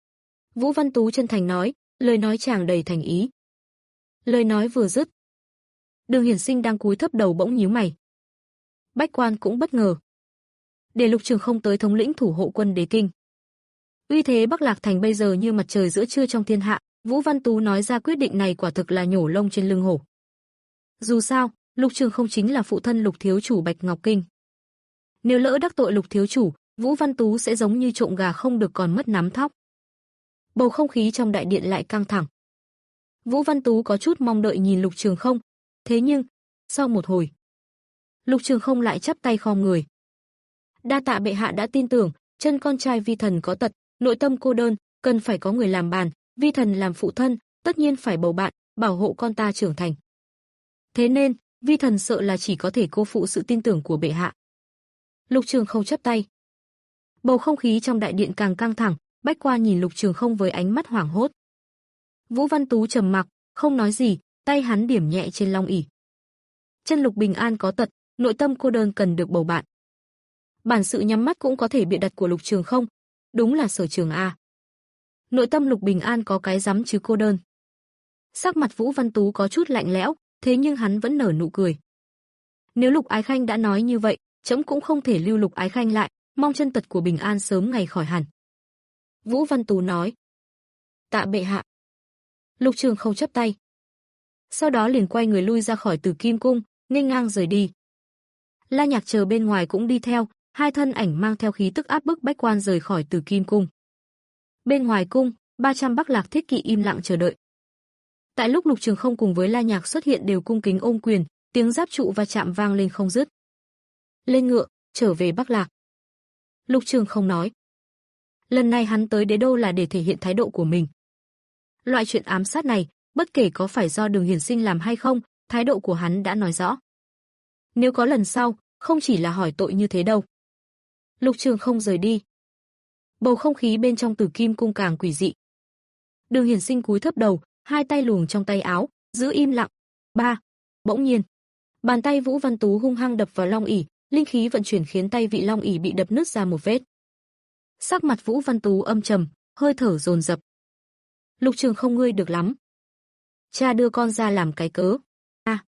Vũ Văn Tú chân thành nói, lời nói tràn đầy thành ý. Lời nói vừa dứt, Đường Hiển Sinh đang cúi thấp đầu bỗng nhíu mày. Bách Quan cũng bất ngờ. Để Lục Trường Không tới thống lĩnh thủ hộ quân Đế Kinh. Uy thế Bắc Lạc Thành bây giờ như mặt trời giữa trưa trong thiên hạ, Vũ Văn Tú nói ra quyết định này quả thực là nhổ lông trên lưng hổ. Dù sao, Lục Trường Không chính là phụ thân Lục thiếu chủ Bạch Ngọc Kinh. Nếu lỡ đắc tội Lục thiếu chủ, Vũ Văn Tú sẽ giống như trộm gà không được còn mất nắm thóc. Bầu không khí trong đại điện lại căng thẳng. Vũ Văn Tú có chút mong đợi nhìn Lục Trường Không, thế nhưng, sau một hồi, Lục Trường Không lại chắp tay khom người. Đa tạ bệ hạ đã tin tưởng, chân con trai vi thần có tật, nội tâm cô đơn, cần phải có người làm bàn, vi thần làm phụ thân, tất nhiên phải bầu bạn, bảo hộ con ta trưởng thành. Thế nên, vi thần sợ là chỉ có thể cô phụ sự tin tưởng của bệ hạ. Lục Trường Không chắp tay. Bầu không khí trong đại điện càng căng thẳng, Bách Quan nhìn Lục Trường Không với ánh mắt hoảng hốt. Vũ Văn Tú trầm mặc, không nói gì, tay hắn điểm nhẹ trên long ỷ. Chân Lục Bình An có tật, nội tâm cô đơn cần được bầu bạn. Bản sự nhắm mắt cũng có thể bịa đặt của Lục Trường Không, đúng là sở trường a. Nội tâm Lục Bình An có cái rắm chứ cô đơn. Sắc mặt Vũ Văn Tú có chút lạnh lẽo, thế nhưng hắn vẫn nở nụ cười. Nếu Lục Ái Khanh đã nói như vậy, trẫm cũng không thể lưu Lục Ái Khanh lại, mong chân tật của Bình An sớm ngày khỏi hẳn. Vũ Văn Tú nói. Tạ bệ hạ. Lục Trường Không chắp tay. Sau đó liền quay người lui ra khỏi Tử Kim Cung, nghênh ngang rời đi. La Nhạc chờ bên ngoài cũng đi theo, hai thân ảnh mang theo khí tức áp bức Bách Quan rời khỏi Tử Kim Cung. Bên ngoài cung, ba trăm Bắc Lạc Thiết Kỵ im lặng chờ đợi. Tại lúc Lục Trường Không cùng với La Nhạc xuất hiện đều cung kính ôm quyền, tiếng giáp trụ va chạm vang lên không dứt. Lên ngựa, trở về Bắc Lạc. Lục Trường Không nói. Lần này hắn tới đế đô là để thể hiện thái độ của mình. Loại chuyện ám sát này, bất kể có phải do Đường Hiển Sinh làm hay không, thái độ của hắn đã nói rõ. Nếu có lần sau, không chỉ là hỏi tội như thế đâu. Lục Trường Không rời đi. Bầu không khí bên trong Tử Kim Cung càng quỷ dị. Đường Hiển Sinh cúi thấp đầu, hai tay luồn trong tay áo, giữ im lặng. Ba. Bỗng nhiên, bàn tay Vũ Văn Tú hung hăng đập vào long ỷ, linh khí vận chuyển khiến tay vị long ỷ bị đập nứt ra một vết. Sắc mặt Vũ Văn Tú âm trầm, hơi thở dồn dập. Lục Trường Không ngươi được lắm. Cha đưa con ra làm cái cớ. A. À.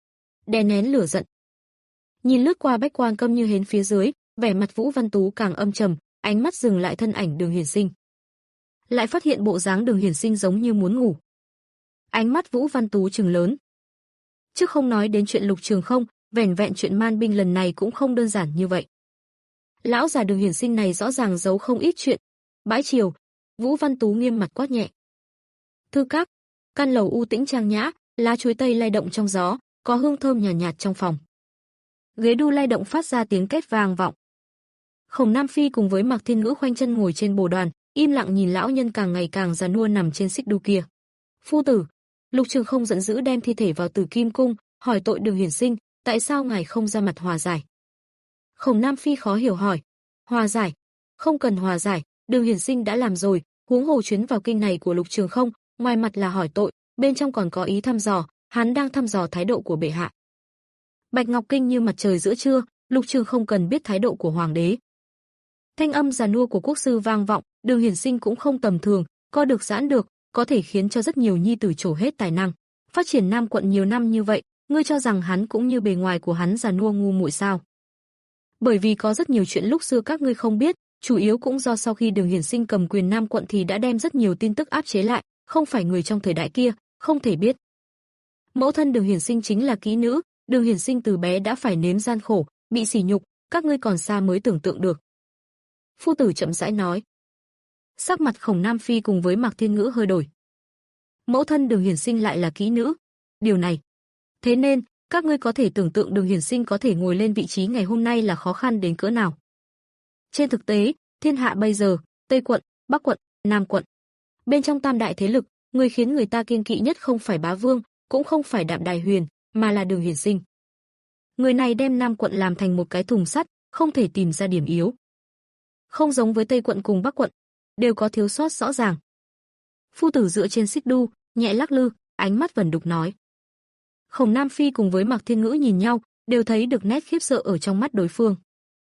Đè nén lửa giận. Nhìn lướt qua Bách Quan câm như hến phía dưới, vẻ mặt Vũ Văn Tú càng âm trầm, ánh mắt dừng lại thân ảnh Đường Hiển Sinh. Lại phát hiện bộ dáng Đường Hiển Sinh giống như muốn ngủ. Ánh mắt Vũ Văn Tú trừng lớn. Chứ không nói đến chuyện Lục Trường Không, vẻn vẹn chuyện man binh lần này cũng không đơn giản như vậy. Lão già Đường Hiển Sinh này rõ ràng giấu không ít chuyện. Bãi chiều, Vũ Văn Tú nghiêm mặt quát nhẹ. Thư các, căn lầu u tĩnh trang nhã, lá chuối tây lay động trong gió, có hương thơm nhàn nhạt, nhạt trong phòng. Ghế đu lay động phát ra tiếng két vang vọng. Khổng Nam Phi cùng với Mạc Thiên Ngữ khoanh chân ngồi trên bồ đoàn, im lặng nhìn lão nhân càng ngày càng già nua nằm trên xích đu kia. Phu tử, Lục Trường Không giận dữ đem thi thể vào Tử Kim cung, hỏi tội Đường Hiển Sinh, tại sao ngài không ra mặt hòa giải? Khổng Nam Phi khó hiểu hỏi, hòa giải? Không cần hòa giải, Đường Hiển Sinh đã làm rồi, huống hồ chuyến vào kinh này của Lục Trường Không, ngoài mặt là hỏi tội, bên trong còn có ý thăm dò, hắn đang thăm dò thái độ của bệ hạ. Bạch Ngọc Kinh như mặt trời giữa trưa, Lục Trường Không cần biết thái độ của hoàng đế. Thanh âm già nua của quốc sư vang vọng, Đường Hiển Sinh cũng không tầm thường, co được giãn được, có thể khiến cho rất nhiều nhi tử trổ hết tài năng. Phát triển Nam quận nhiều năm như vậy, ngươi cho rằng hắn cũng như bề ngoài của hắn già nua ngu muội sao? Bởi vì có rất nhiều chuyện lúc xưa các ngươi không biết, chủ yếu cũng do sau khi Đường Hiển Sinh cầm quyền Nam quận thì đã đem rất nhiều tin tức áp chế lại, không phải người trong thời đại kia, không thể biết. Mẫu thân Đường Hiển Sinh chính là kỹ nữ, Đường Hiển Sinh từ bé đã phải nếm gian khổ, bị sỉ nhục, các ngươi còn xa mới tưởng tượng được. Phu tử chậm rãi nói. Sắc mặt Khổng Nam Phi cùng với Mạc Thiên Ngữ hơi đổi. Mẫu thân Đường Hiển Sinh lại là kỹ nữ, điều này. Thế nên, các ngươi có thể tưởng tượng Đường Hiển Sinh có thể ngồi lên vị trí ngày hôm nay là khó khăn đến cỡ nào. Trên thực tế, thiên hạ bây giờ, Tây quận, Bắc quận, Nam quận, bên trong tam đại thế lực, người khiến người ta kiêng kỵ nhất không phải Bá Vương, cũng không phải Đạm Đài Huyền, mà là Đường Hiển Sinh. Người này đem Nam quận làm thành một cái thùng sắt, không thể tìm ra điểm yếu. Không giống với Tây quận cùng Bắc quận, đều có thiếu sót rõ ràng. Phu tử dựa trên xích đu, nhẹ lắc lư, ánh mắt vẩn đục nói. Khổng Nam Phi cùng với Mạc Thiên Ngữ nhìn nhau, đều thấy được nét khiếp sợ ở trong mắt đối phương.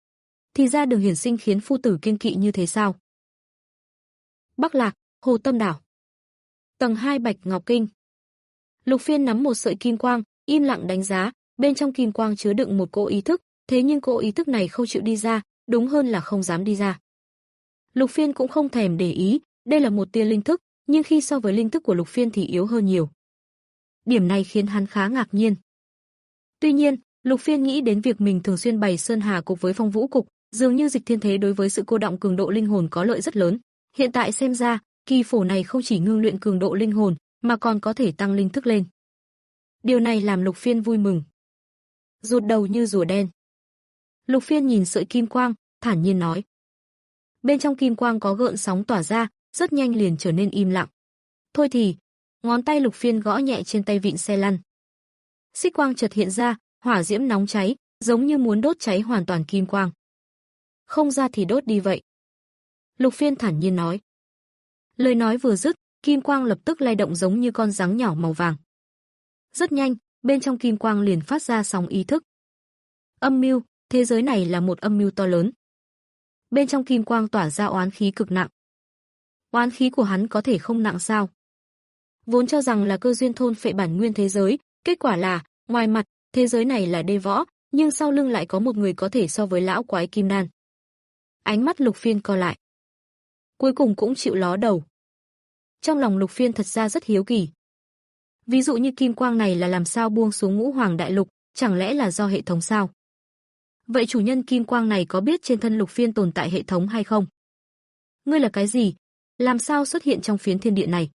Thì ra Đường Hiển Sinh khiến phu tử kiêng kỵ như thế sao? Bắc Lạc, Hồ Tâm Đảo. Tầng hai Bạch Ngọc Kinh. Lục Phiên nắm một sợi kim quang, im lặng đánh giá, bên trong kim quang chứa đựng một cỗ ý thức, thế nhưng cỗ ý thức này không chịu đi ra, đúng hơn là không dám đi ra. Lục Phiên cũng không thèm để ý, đây là một tia linh thức, nhưng khi so với linh thức của Lục Phiên thì yếu hơn nhiều. Điểm này khiến hắn khá ngạc nhiên. Tuy nhiên, Lục Phiên nghĩ đến việc mình thường xuyên bày Sơn Hà cục với Phong Vũ cục, dường như Dịch Thiên Thế đối với sự cô động cường độ linh hồn có lợi rất lớn. Hiện tại xem ra, kỳ phổ này không chỉ ngưng luyện cường độ linh hồn, mà còn có thể tăng linh thức lên. Điều này làm Lục Phiên vui mừng. Rụt đầu như rùa đen. Lục Phiên nhìn sợi kim quang, thản nhiên nói. Bên trong kim quang có gợn sóng tỏa ra, rất nhanh liền trở nên im lặng. Thôi thì, ngón tay Lục Phiên gõ nhẹ trên tay vịn xe lăn. Xích quang chợt hiện ra, hỏa diễm nóng cháy, giống như muốn đốt cháy hoàn toàn kim quang. Không ra thì đốt đi vậy. Lục Phiên thản nhiên nói. Lời nói vừa dứt, kim quang lập tức lay động giống như con giáng nhỏ màu vàng. Rất nhanh, bên trong kim quang liền phát ra sóng ý thức. Âm mưu, thế giới này là một âm mưu to lớn. Bên trong kim quang tỏa ra oán khí cực nặng. Oán khí của hắn có thể không nặng sao? Vốn cho rằng là cơ duyên thôn phệ bản nguyên thế giới, kết quả là, ngoài mặt, thế giới này là đê võ, nhưng sau lưng lại có một người có thể so với lão quái kim đan. Ánh mắt Lục Phiên co lại. Cuối cùng cũng chịu ló đầu. Trong lòng Lục Phiên thật ra rất hiếu kỳ. Ví dụ như kim quang này là làm sao buông xuống Ngũ Hoàng Đại Lục, chẳng lẽ là do hệ thống sao? Vậy chủ nhân kim quang này có biết trên thân Lục Phiên tồn tại hệ thống hay không? Ngươi là cái gì? Làm sao xuất hiện trong phiến thiên địa này?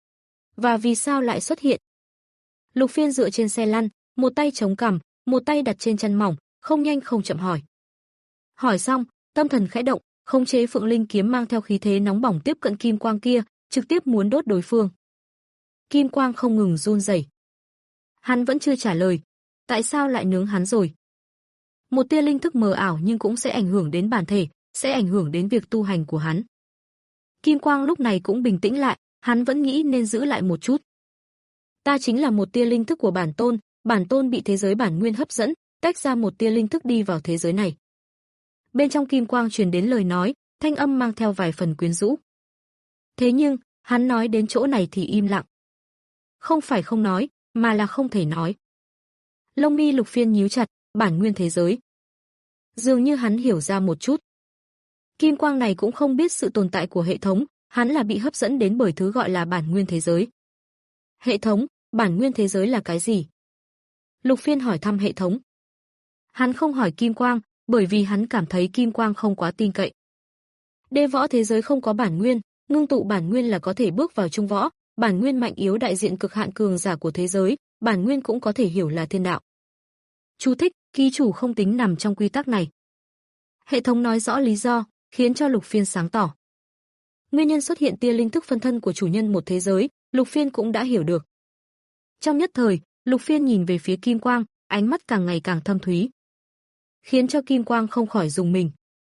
Và vì sao lại xuất hiện? Lục Phiên dựa trên xe lăn, một tay chống cằm, một tay đặt trên chân mỏng, không nhanh không chậm hỏi. Hỏi xong, tâm thần khẽ động, khống chế Phượng Linh kiếm mang theo khí thế nóng bỏng tiếp cận kim quang kia, trực tiếp muốn đốt đối phương. Kim quang không ngừng run rẩy. Hắn vẫn chưa trả lời. Tại sao lại nướng hắn rồi? Một tia linh thức mờ ảo nhưng cũng sẽ ảnh hưởng đến bản thể, sẽ ảnh hưởng đến việc tu hành của hắn. Kim quang lúc này cũng bình tĩnh lại, hắn vẫn nghĩ nên giữ lại một chút. Ta chính là một tia linh thức của bản tôn, bản tôn bị thế giới bản nguyên hấp dẫn, tách ra một tia linh thức đi vào thế giới này. Bên trong kim quang truyền đến lời nói, thanh âm mang theo vài phần quyến rũ. Thế nhưng, hắn nói đến chỗ này thì im lặng. Không phải không nói, mà là không thể nói. Lông mi Lục Phiên nhíu chặt, bản nguyên thế giới. Dường như hắn hiểu ra một chút. Kim quang này cũng không biết sự tồn tại của hệ thống, hắn là bị hấp dẫn đến bởi thứ gọi là bản nguyên thế giới. Hệ thống, bản nguyên thế giới là cái gì? Lục Phiên hỏi thăm hệ thống. Hắn không hỏi Kim Quang, bởi vì hắn cảm thấy Kim Quang không quá tin cậy. Đế võ thế giới không có bản nguyên, ngưng tụ bản nguyên là có thể bước vào trung võ, bản nguyên mạnh yếu đại diện cực hạn cường giả của thế giới, bản nguyên cũng có thể hiểu là thiên đạo. Chú thích, ký chủ không tính nằm trong quy tắc này. Hệ thống nói rõ lý do, khiến cho Lục Phiên sáng tỏ. Nguyên nhân xuất hiện tia linh thức phân thân của chủ nhân một thế giới, Lục Phiên cũng đã hiểu được. Trong nhất thời, Lục Phiên nhìn về phía Kim Quang, ánh mắt càng ngày càng thâm thúy, khiến cho Kim Quang không khỏi rùng mình.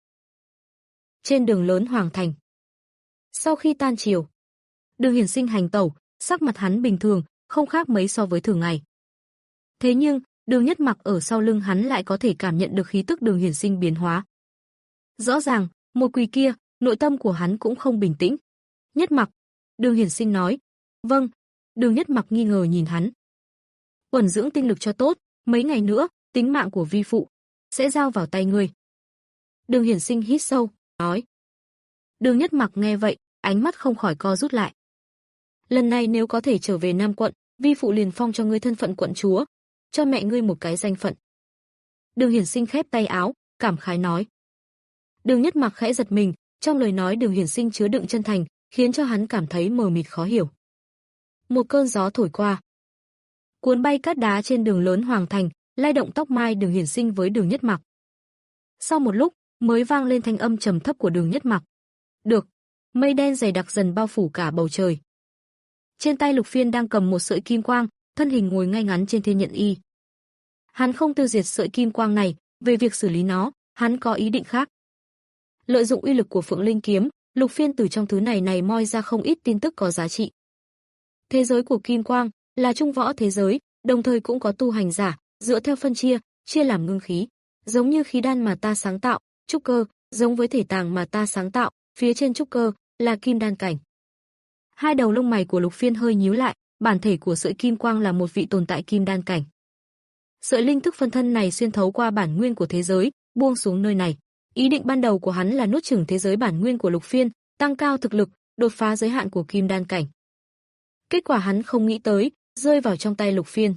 Trên đường lớn Hoàng Thành. Sau khi tan chiều, Đường Hiển Sinh hành tẩu, sắc mặt hắn bình thường, không khác mấy so với thường ngày. Thế nhưng, Đường Nhất Mặc ở sau lưng hắn lại có thể cảm nhận được khí tức Đường Hiển Sinh biến hóa. Rõ ràng, một quỳ kia, nội tâm của hắn cũng không bình tĩnh. Nhất Mặc, Đường Hiển Sinh nói. Vâng. Đường Nhất Mặc nghi ngờ nhìn hắn. Uẩn dưỡng tinh lực cho tốt, mấy ngày nữa, tính mạng của vi phụ sẽ giao vào tay ngươi. Đường Hiển Sinh hít sâu, nói. Đường Nhất Mặc nghe vậy, ánh mắt không khỏi co rút lại. Lần này nếu có thể trở về Nam quận, vi phụ liền phong cho ngươi thân phận quận chúa, cho mẹ ngươi một cái danh phận. Đường Hiển Sinh khép tay áo, cảm khái nói. Đường Nhất Mặc khẽ giật mình, trong lời nói Đường Hiển Sinh chứa đựng chân thành, khiến cho hắn cảm thấy mờ mịt khó hiểu. Một cơn gió thổi qua, cuốn bay cát đá trên đường lớn Hoàng Thành, lay động tóc mai Đường Hiển Sinh với Đường Nhất Mặc. Sau một lúc, mới vang lên thanh âm trầm thấp của Đường Nhất Mặc. Được. Mây đen dày đặc dần bao phủ cả bầu trời. Trên tay Lục Phiên đang cầm một sợi kim quang, thân hình ngồi ngay ngắn trên thiên nhận y. Hắn không tiêu diệt sợi kim quang này, về việc xử lý nó, hắn có ý định khác. Lợi dụng uy lực của Phượng Linh kiếm, Lục Phiên từ trong thứ này này moi ra không ít tin tức có giá trị. Thế giới của kim quang là trung võ thế giới, đồng thời cũng có tu hành giả, dựa theo phân chia, chia làm ngưng khí, giống như khí đan mà ta sáng tạo, trúc cơ, giống với thể tàng mà ta sáng tạo, phía trên trúc cơ là kim đan cảnh. Hai đầu lông mày của Lục Phiên hơi nhíu lại, bản thể của sợi kim quang là một vị tồn tại kim đan cảnh. Sợi linh thức phân thân này xuyên thấu qua bản nguyên của thế giới, buông xuống nơi này. Ý định ban đầu của hắn là nuốt chửng thế giới bản nguyên của Lục Phiên, tăng cao thực lực, đột phá giới hạn của kim đan cảnh. Kết quả hắn không nghĩ tới, rơi vào trong tay Lục Phiên.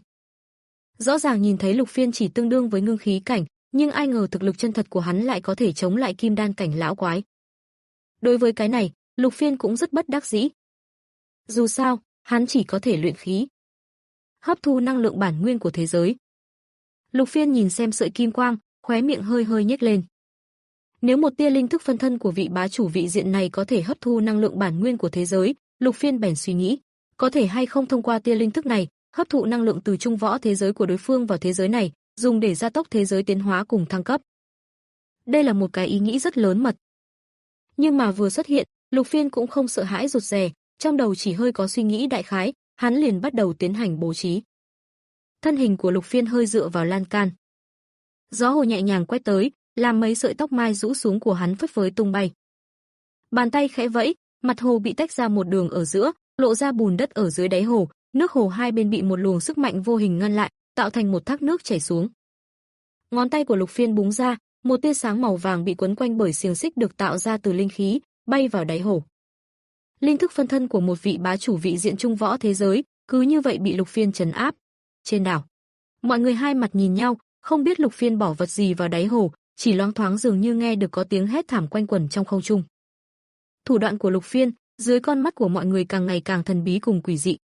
Rõ ràng nhìn thấy Lục Phiên chỉ tương đương với ngưng khí cảnh, nhưng ai ngờ thực lực chân thật của hắn lại có thể chống lại kim đan cảnh lão quái. Đối với cái này, Lục Phiên cũng rất bất đắc dĩ. Dù sao, hắn chỉ có thể luyện khí, hấp thu năng lượng bản nguyên của thế giới. Lục Phiên nhìn xem sợi kim quang, khóe miệng hơi hơi nhếch lên. Nếu một tia linh thức phân thân của vị bá chủ vị diện này có thể hấp thu năng lượng bản nguyên của thế giới, Lục Phiên bèn suy nghĩ, có thể hay không thông qua tia linh thức này, hấp thụ năng lượng từ trung võ thế giới của đối phương vào thế giới này, dùng để gia tốc thế giới tiến hóa cùng thăng cấp. Đây là một cái ý nghĩ rất lớn mật. Nhưng mà vừa xuất hiện, Lục Phiên cũng không sợ hãi rụt rè, trong đầu chỉ hơi có suy nghĩ đại khái, hắn liền bắt đầu tiến hành bố trí. Thân hình của Lục Phiên hơi dựa vào lan can. Gió hồ nhẹ nhàng quét tới, làm mấy sợi tóc mai rũ xuống của hắn phất phới tung bay. Bàn tay khẽ vẫy, mặt hồ bị tách ra một đường ở giữa, lộ ra bùn đất ở dưới đáy hồ, nước hồ hai bên bị một luồng sức mạnh vô hình ngăn lại, tạo thành một thác nước chảy xuống. Ngón tay của Lục Phiên búng ra, một tia sáng màu vàng bị quấn quanh bởi xiềng xích được tạo ra từ linh khí, bay vào đáy hồ. Linh thức phân thân của một vị bá chủ vị diện trung võ thế giới, cứ như vậy bị Lục Phiên trấn áp. Trên đảo, mọi người hai mặt nhìn nhau, không biết Lục Phiên bỏ vật gì vào đáy hồ, chỉ loáng thoáng dường như nghe được có tiếng hét thảm quanh quẩn trong không trung. Thủ đoạn của Lục Phiên, dưới con mắt của mọi người càng ngày càng thần bí cùng quỷ dị.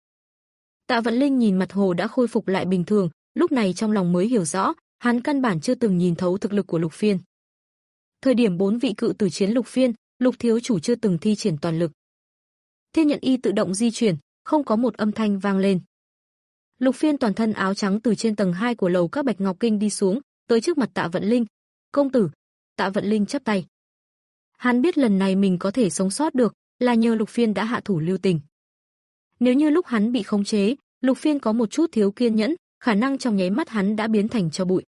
Tạ Vận Linh nhìn mặt hồ đã khôi phục lại bình thường, lúc này trong lòng mới hiểu rõ, hắn căn bản chưa từng nhìn thấu thực lực của Lục Phiên. Thời điểm bốn vị cự tử chiến Lục Phiên, Lục thiếu chủ chưa từng thi triển toàn lực. Thiên nhận y tự động di chuyển, không có một âm thanh vang lên. Lục Phiên toàn thân áo trắng từ trên tầng hai của lầu các Bạch Ngọc Kinh đi xuống, tới trước mặt Tạ Vận Linh. "Công tử." Tạ Vận Linh chắp tay. Hắn biết lần này mình có thể sống sót được, là nhờ Lục Phiên đã hạ thủ lưu tình. Nếu như lúc hắn bị khống chế, Lục Phiên có một chút thiếu kiên nhẫn, khả năng trong nháy mắt hắn đã biến thành tro bụi.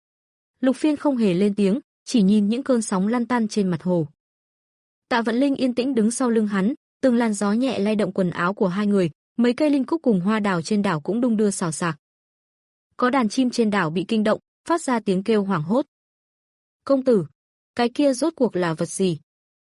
Lục Phiên không hề lên tiếng, chỉ nhìn những cơn sóng lăn tăn trên mặt hồ. Tạ Vận Linh yên tĩnh đứng sau lưng hắn, từng làn gió nhẹ lay động quần áo của hai người, mấy cây linh cúc cùng hoa đào trên đảo cũng đung đưa xào xạc. Có đàn chim trên đảo bị kinh động, phát ra tiếng kêu hoảng hốt. "Công tử, cái kia rốt cuộc là vật gì?"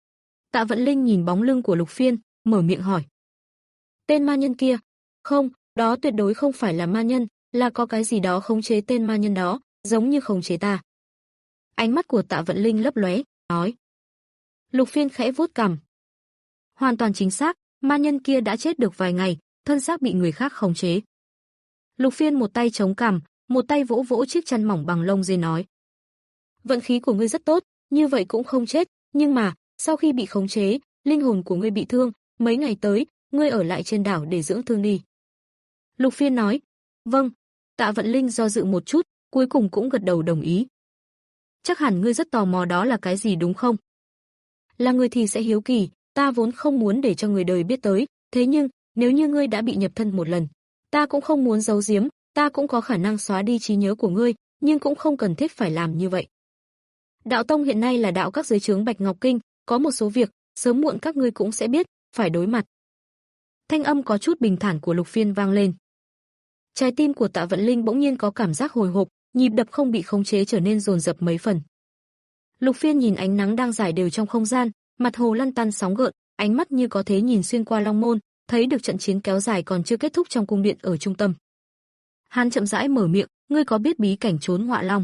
Tạ Vận Linh nhìn bóng lưng của Lục Phiên, mở miệng hỏi. "Tên ma nhân kia?" "Không, đó tuyệt đối không phải là ma nhân, là có cái gì đó khống chế tên ma nhân đó, giống như khống chế ta. Ánh mắt của Tạ Vận Linh lấp lóe, nói. Lục Phiên khẽ vuốt cằm. Hoàn toàn chính xác, ma nhân kia đã chết được vài ngày, thân xác bị người khác khống chế. Lục Phiên một tay chống cằm, một tay vỗ vỗ chiếc chăn mỏng bằng lông dê nói. Vận khí của ngươi rất tốt, như vậy cũng không chết, nhưng mà, sau khi bị khống chế, linh hồn của ngươi bị thương, mấy ngày tới, ngươi ở lại trên đảo để dưỡng thương đi. Lục Phiên nói. Vâng. Tạ Vận Linh do dự một chút, cuối cùng cũng gật đầu đồng ý. Chắc hẳn ngươi rất tò mò đó là cái gì đúng không? Là người thì sẽ hiếu kỳ, ta vốn không muốn để cho người đời biết tới, thế nhưng, nếu như ngươi đã bị nhập thân một lần, ta cũng không muốn giấu giếm, ta cũng có khả năng xóa đi trí nhớ của ngươi, nhưng cũng không cần thiết phải làm như vậy. Đạo tông hiện nay là đạo các dưới trướng Bạch Ngọc Kinh, có một số việc, sớm muộn các ngươi cũng sẽ biết, phải đối mặt. Thanh âm có chút bình thản của Lục Phiên vang lên. Trái tim của Tạ Vận Linh bỗng nhiên có cảm giác hồi hộp, nhịp đập không bị khống chế trở nên dồn dập mấy phần. Lục Phiên nhìn ánh nắng đang rải đều trong không gian, mặt hồ lăn tăn sóng gợn, ánh mắt như có thế nhìn xuyên qua long môn, thấy được trận chiến kéo dài còn chưa kết thúc trong cung điện ở trung tâm. Hắn chậm rãi mở miệng, ngươi có biết bí cảnh trốn ngọa long?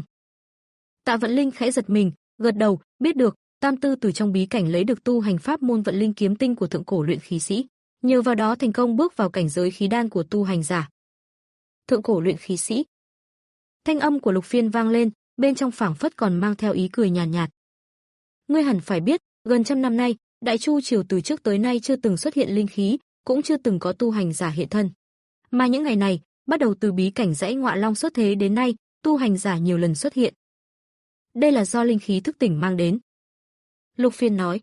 Tạ Vận Linh khẽ giật mình, gật đầu, biết được, Tam Tư từ trong bí cảnh lấy được tu hành pháp môn vận linh kiếm tinh của thượng cổ luyện khí sĩ, nhờ vào đó thành công bước vào cảnh giới khí đan của tu hành giả. Thượng cổ luyện khí sĩ. Thanh âm của Lục Phiên vang lên, bên trong phảng phất còn mang theo ý cười nhàn nhạt, nhạt. Ngươi hẳn phải biết, gần trăm năm nay, Đại Chu triều từ trước tới nay chưa từng xuất hiện linh khí, cũng chưa từng có tu hành giả hiện thân. Mà những ngày này, bắt đầu từ bí cảnh dãy ngọa long xuất thế đến nay, tu hành giả nhiều lần xuất hiện. Đây là do linh khí thức tỉnh mang đến. Lục Phiên nói.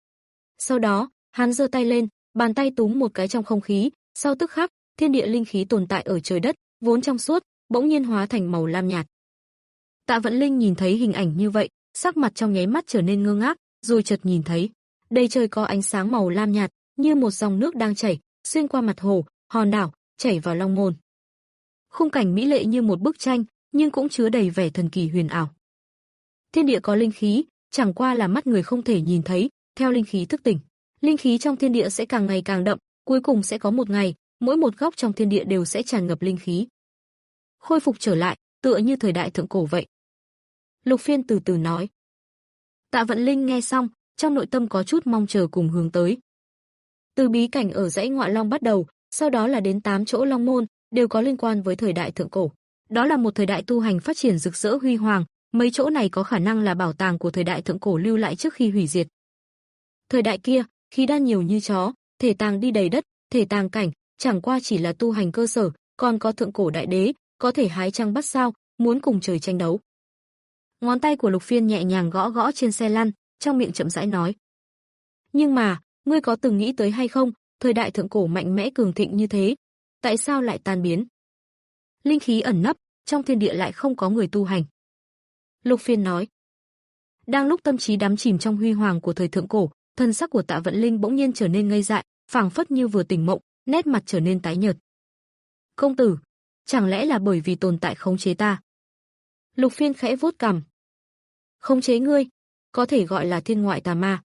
Sau đó, hắn giơ tay lên, bàn tay túm một cái trong không khí, sau tức khắc, thiên địa linh khí tồn tại ở trời đất, vốn trong suốt, bỗng nhiên hóa thành màu lam nhạt. Tạ Vận Linh nhìn thấy hình ảnh như vậy, sắc mặt trong nháy mắt trở nên ngơ ngác, rồi chợt nhìn thấy, đầy trời có ánh sáng màu lam nhạt, như một dòng nước đang chảy, xuyên qua mặt hồ, hòn đảo, chảy vào long môn. Khung cảnh mỹ lệ như một bức tranh, nhưng cũng chứa đầy vẻ thần kỳ huyền ảo. Thiên địa có linh khí, chẳng qua là mắt người không thể nhìn thấy, theo linh khí thức tỉnh, linh khí trong thiên địa sẽ càng ngày càng đậm, cuối cùng sẽ có một ngày, mỗi một góc trong thiên địa đều sẽ tràn ngập linh khí. Khôi phục trở lại, tựa như thời đại thượng cổ vậy. Lục Phiên từ từ nói. Tạ Vận Linh nghe xong, trong nội tâm có chút mong chờ cùng hướng tới. Từ bí cảnh ở dãy ngọa long bắt đầu, sau đó là đến tám chỗ long môn, đều có liên quan với thời đại thượng cổ. Đó là một thời đại tu hành phát triển rực rỡ huy hoàng, mấy chỗ này có khả năng là bảo tàng của thời đại thượng cổ lưu lại trước khi hủy diệt. Thời đại kia, khí đan nhiều như chó, thể tàng đi đầy đất, thể tàng cảnh, chẳng qua chỉ là tu hành cơ sở, còn có thượng cổ đại đế, có thể hái trăng bắt sao, muốn cùng trời tranh đấu. Ngón tay của Lục Phiên nhẹ nhàng gõ gõ trên xe lăn, trong miệng chậm rãi nói. Nhưng mà, ngươi có từng nghĩ tới hay không, thời đại thượng cổ mạnh mẽ cường thịnh như thế, tại sao lại tan biến? Linh khí ẩn nấp, trong thiên địa lại không có người tu hành. Lục Phiên nói. Đang lúc tâm trí đắm chìm trong huy hoàng của thời thượng cổ, thân sắc của Tạ Vận Linh bỗng nhiên trở nên ngây dại, phảng phất như vừa tỉnh mộng, nét mặt trở nên tái nhợt. Công tử, chẳng lẽ là bởi vì tồn tại khống chế ta? Lục Phiên khẽ vuốt cằm. Khống chế ngươi, có thể gọi là thiên ngoại tà ma.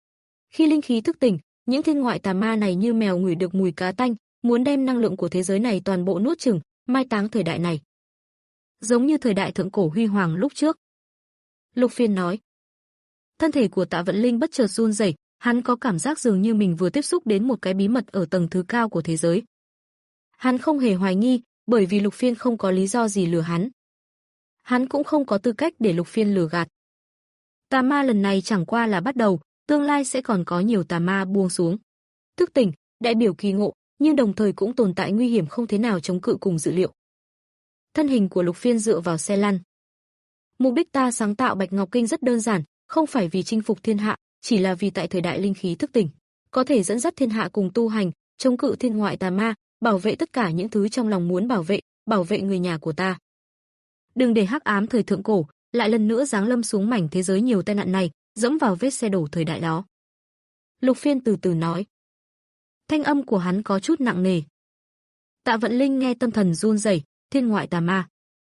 Khi linh khí thức tỉnh, những thiên ngoại tà ma này như mèo ngửi được mùi cá tanh, muốn đem năng lượng của thế giới này toàn bộ nuốt chửng, mai táng thời đại này. Giống như thời đại thượng cổ huy hoàng lúc trước. Lục Phiên nói. Thân thể của Tạ Vận Linh bất chợt run rẩy, hắn có cảm giác dường như mình vừa tiếp xúc đến một cái bí mật ở tầng thứ cao của thế giới. Hắn không hề hoài nghi, bởi vì Lục Phiên không có lý do gì lừa hắn. Hắn cũng không có tư cách để Lục Phiên lừa gạt. Tà ma lần này chẳng qua là bắt đầu, tương lai sẽ còn có nhiều tà ma buông xuống. Thức tỉnh, đại biểu kỳ ngộ, nhưng đồng thời cũng tồn tại nguy hiểm không thế nào chống cự cùng dự liệu. Thân hình của Lục Phiên dựa vào xe lăn. Mục đích ta sáng tạo Bạch Ngọc Kinh rất đơn giản, không phải vì chinh phục thiên hạ, chỉ là vì tại thời đại linh khí thức tỉnh, có thể dẫn dắt thiên hạ cùng tu hành, chống cự thiên ngoại tà ma, bảo vệ tất cả những thứ trong lòng muốn bảo vệ, bảo vệ người nhà của ta. Đừng để hắc ám thời thượng cổ lại lần nữa giáng lâm xuống mảnh thế giới nhiều tai nạn này, dẫm vào vết xe đổ thời đại đó. Lục Phiên từ từ nói. Thanh âm của hắn có chút nặng nề. Tạ Vận Linh nghe tâm thần run rẩy, thiên ngoại tà ma.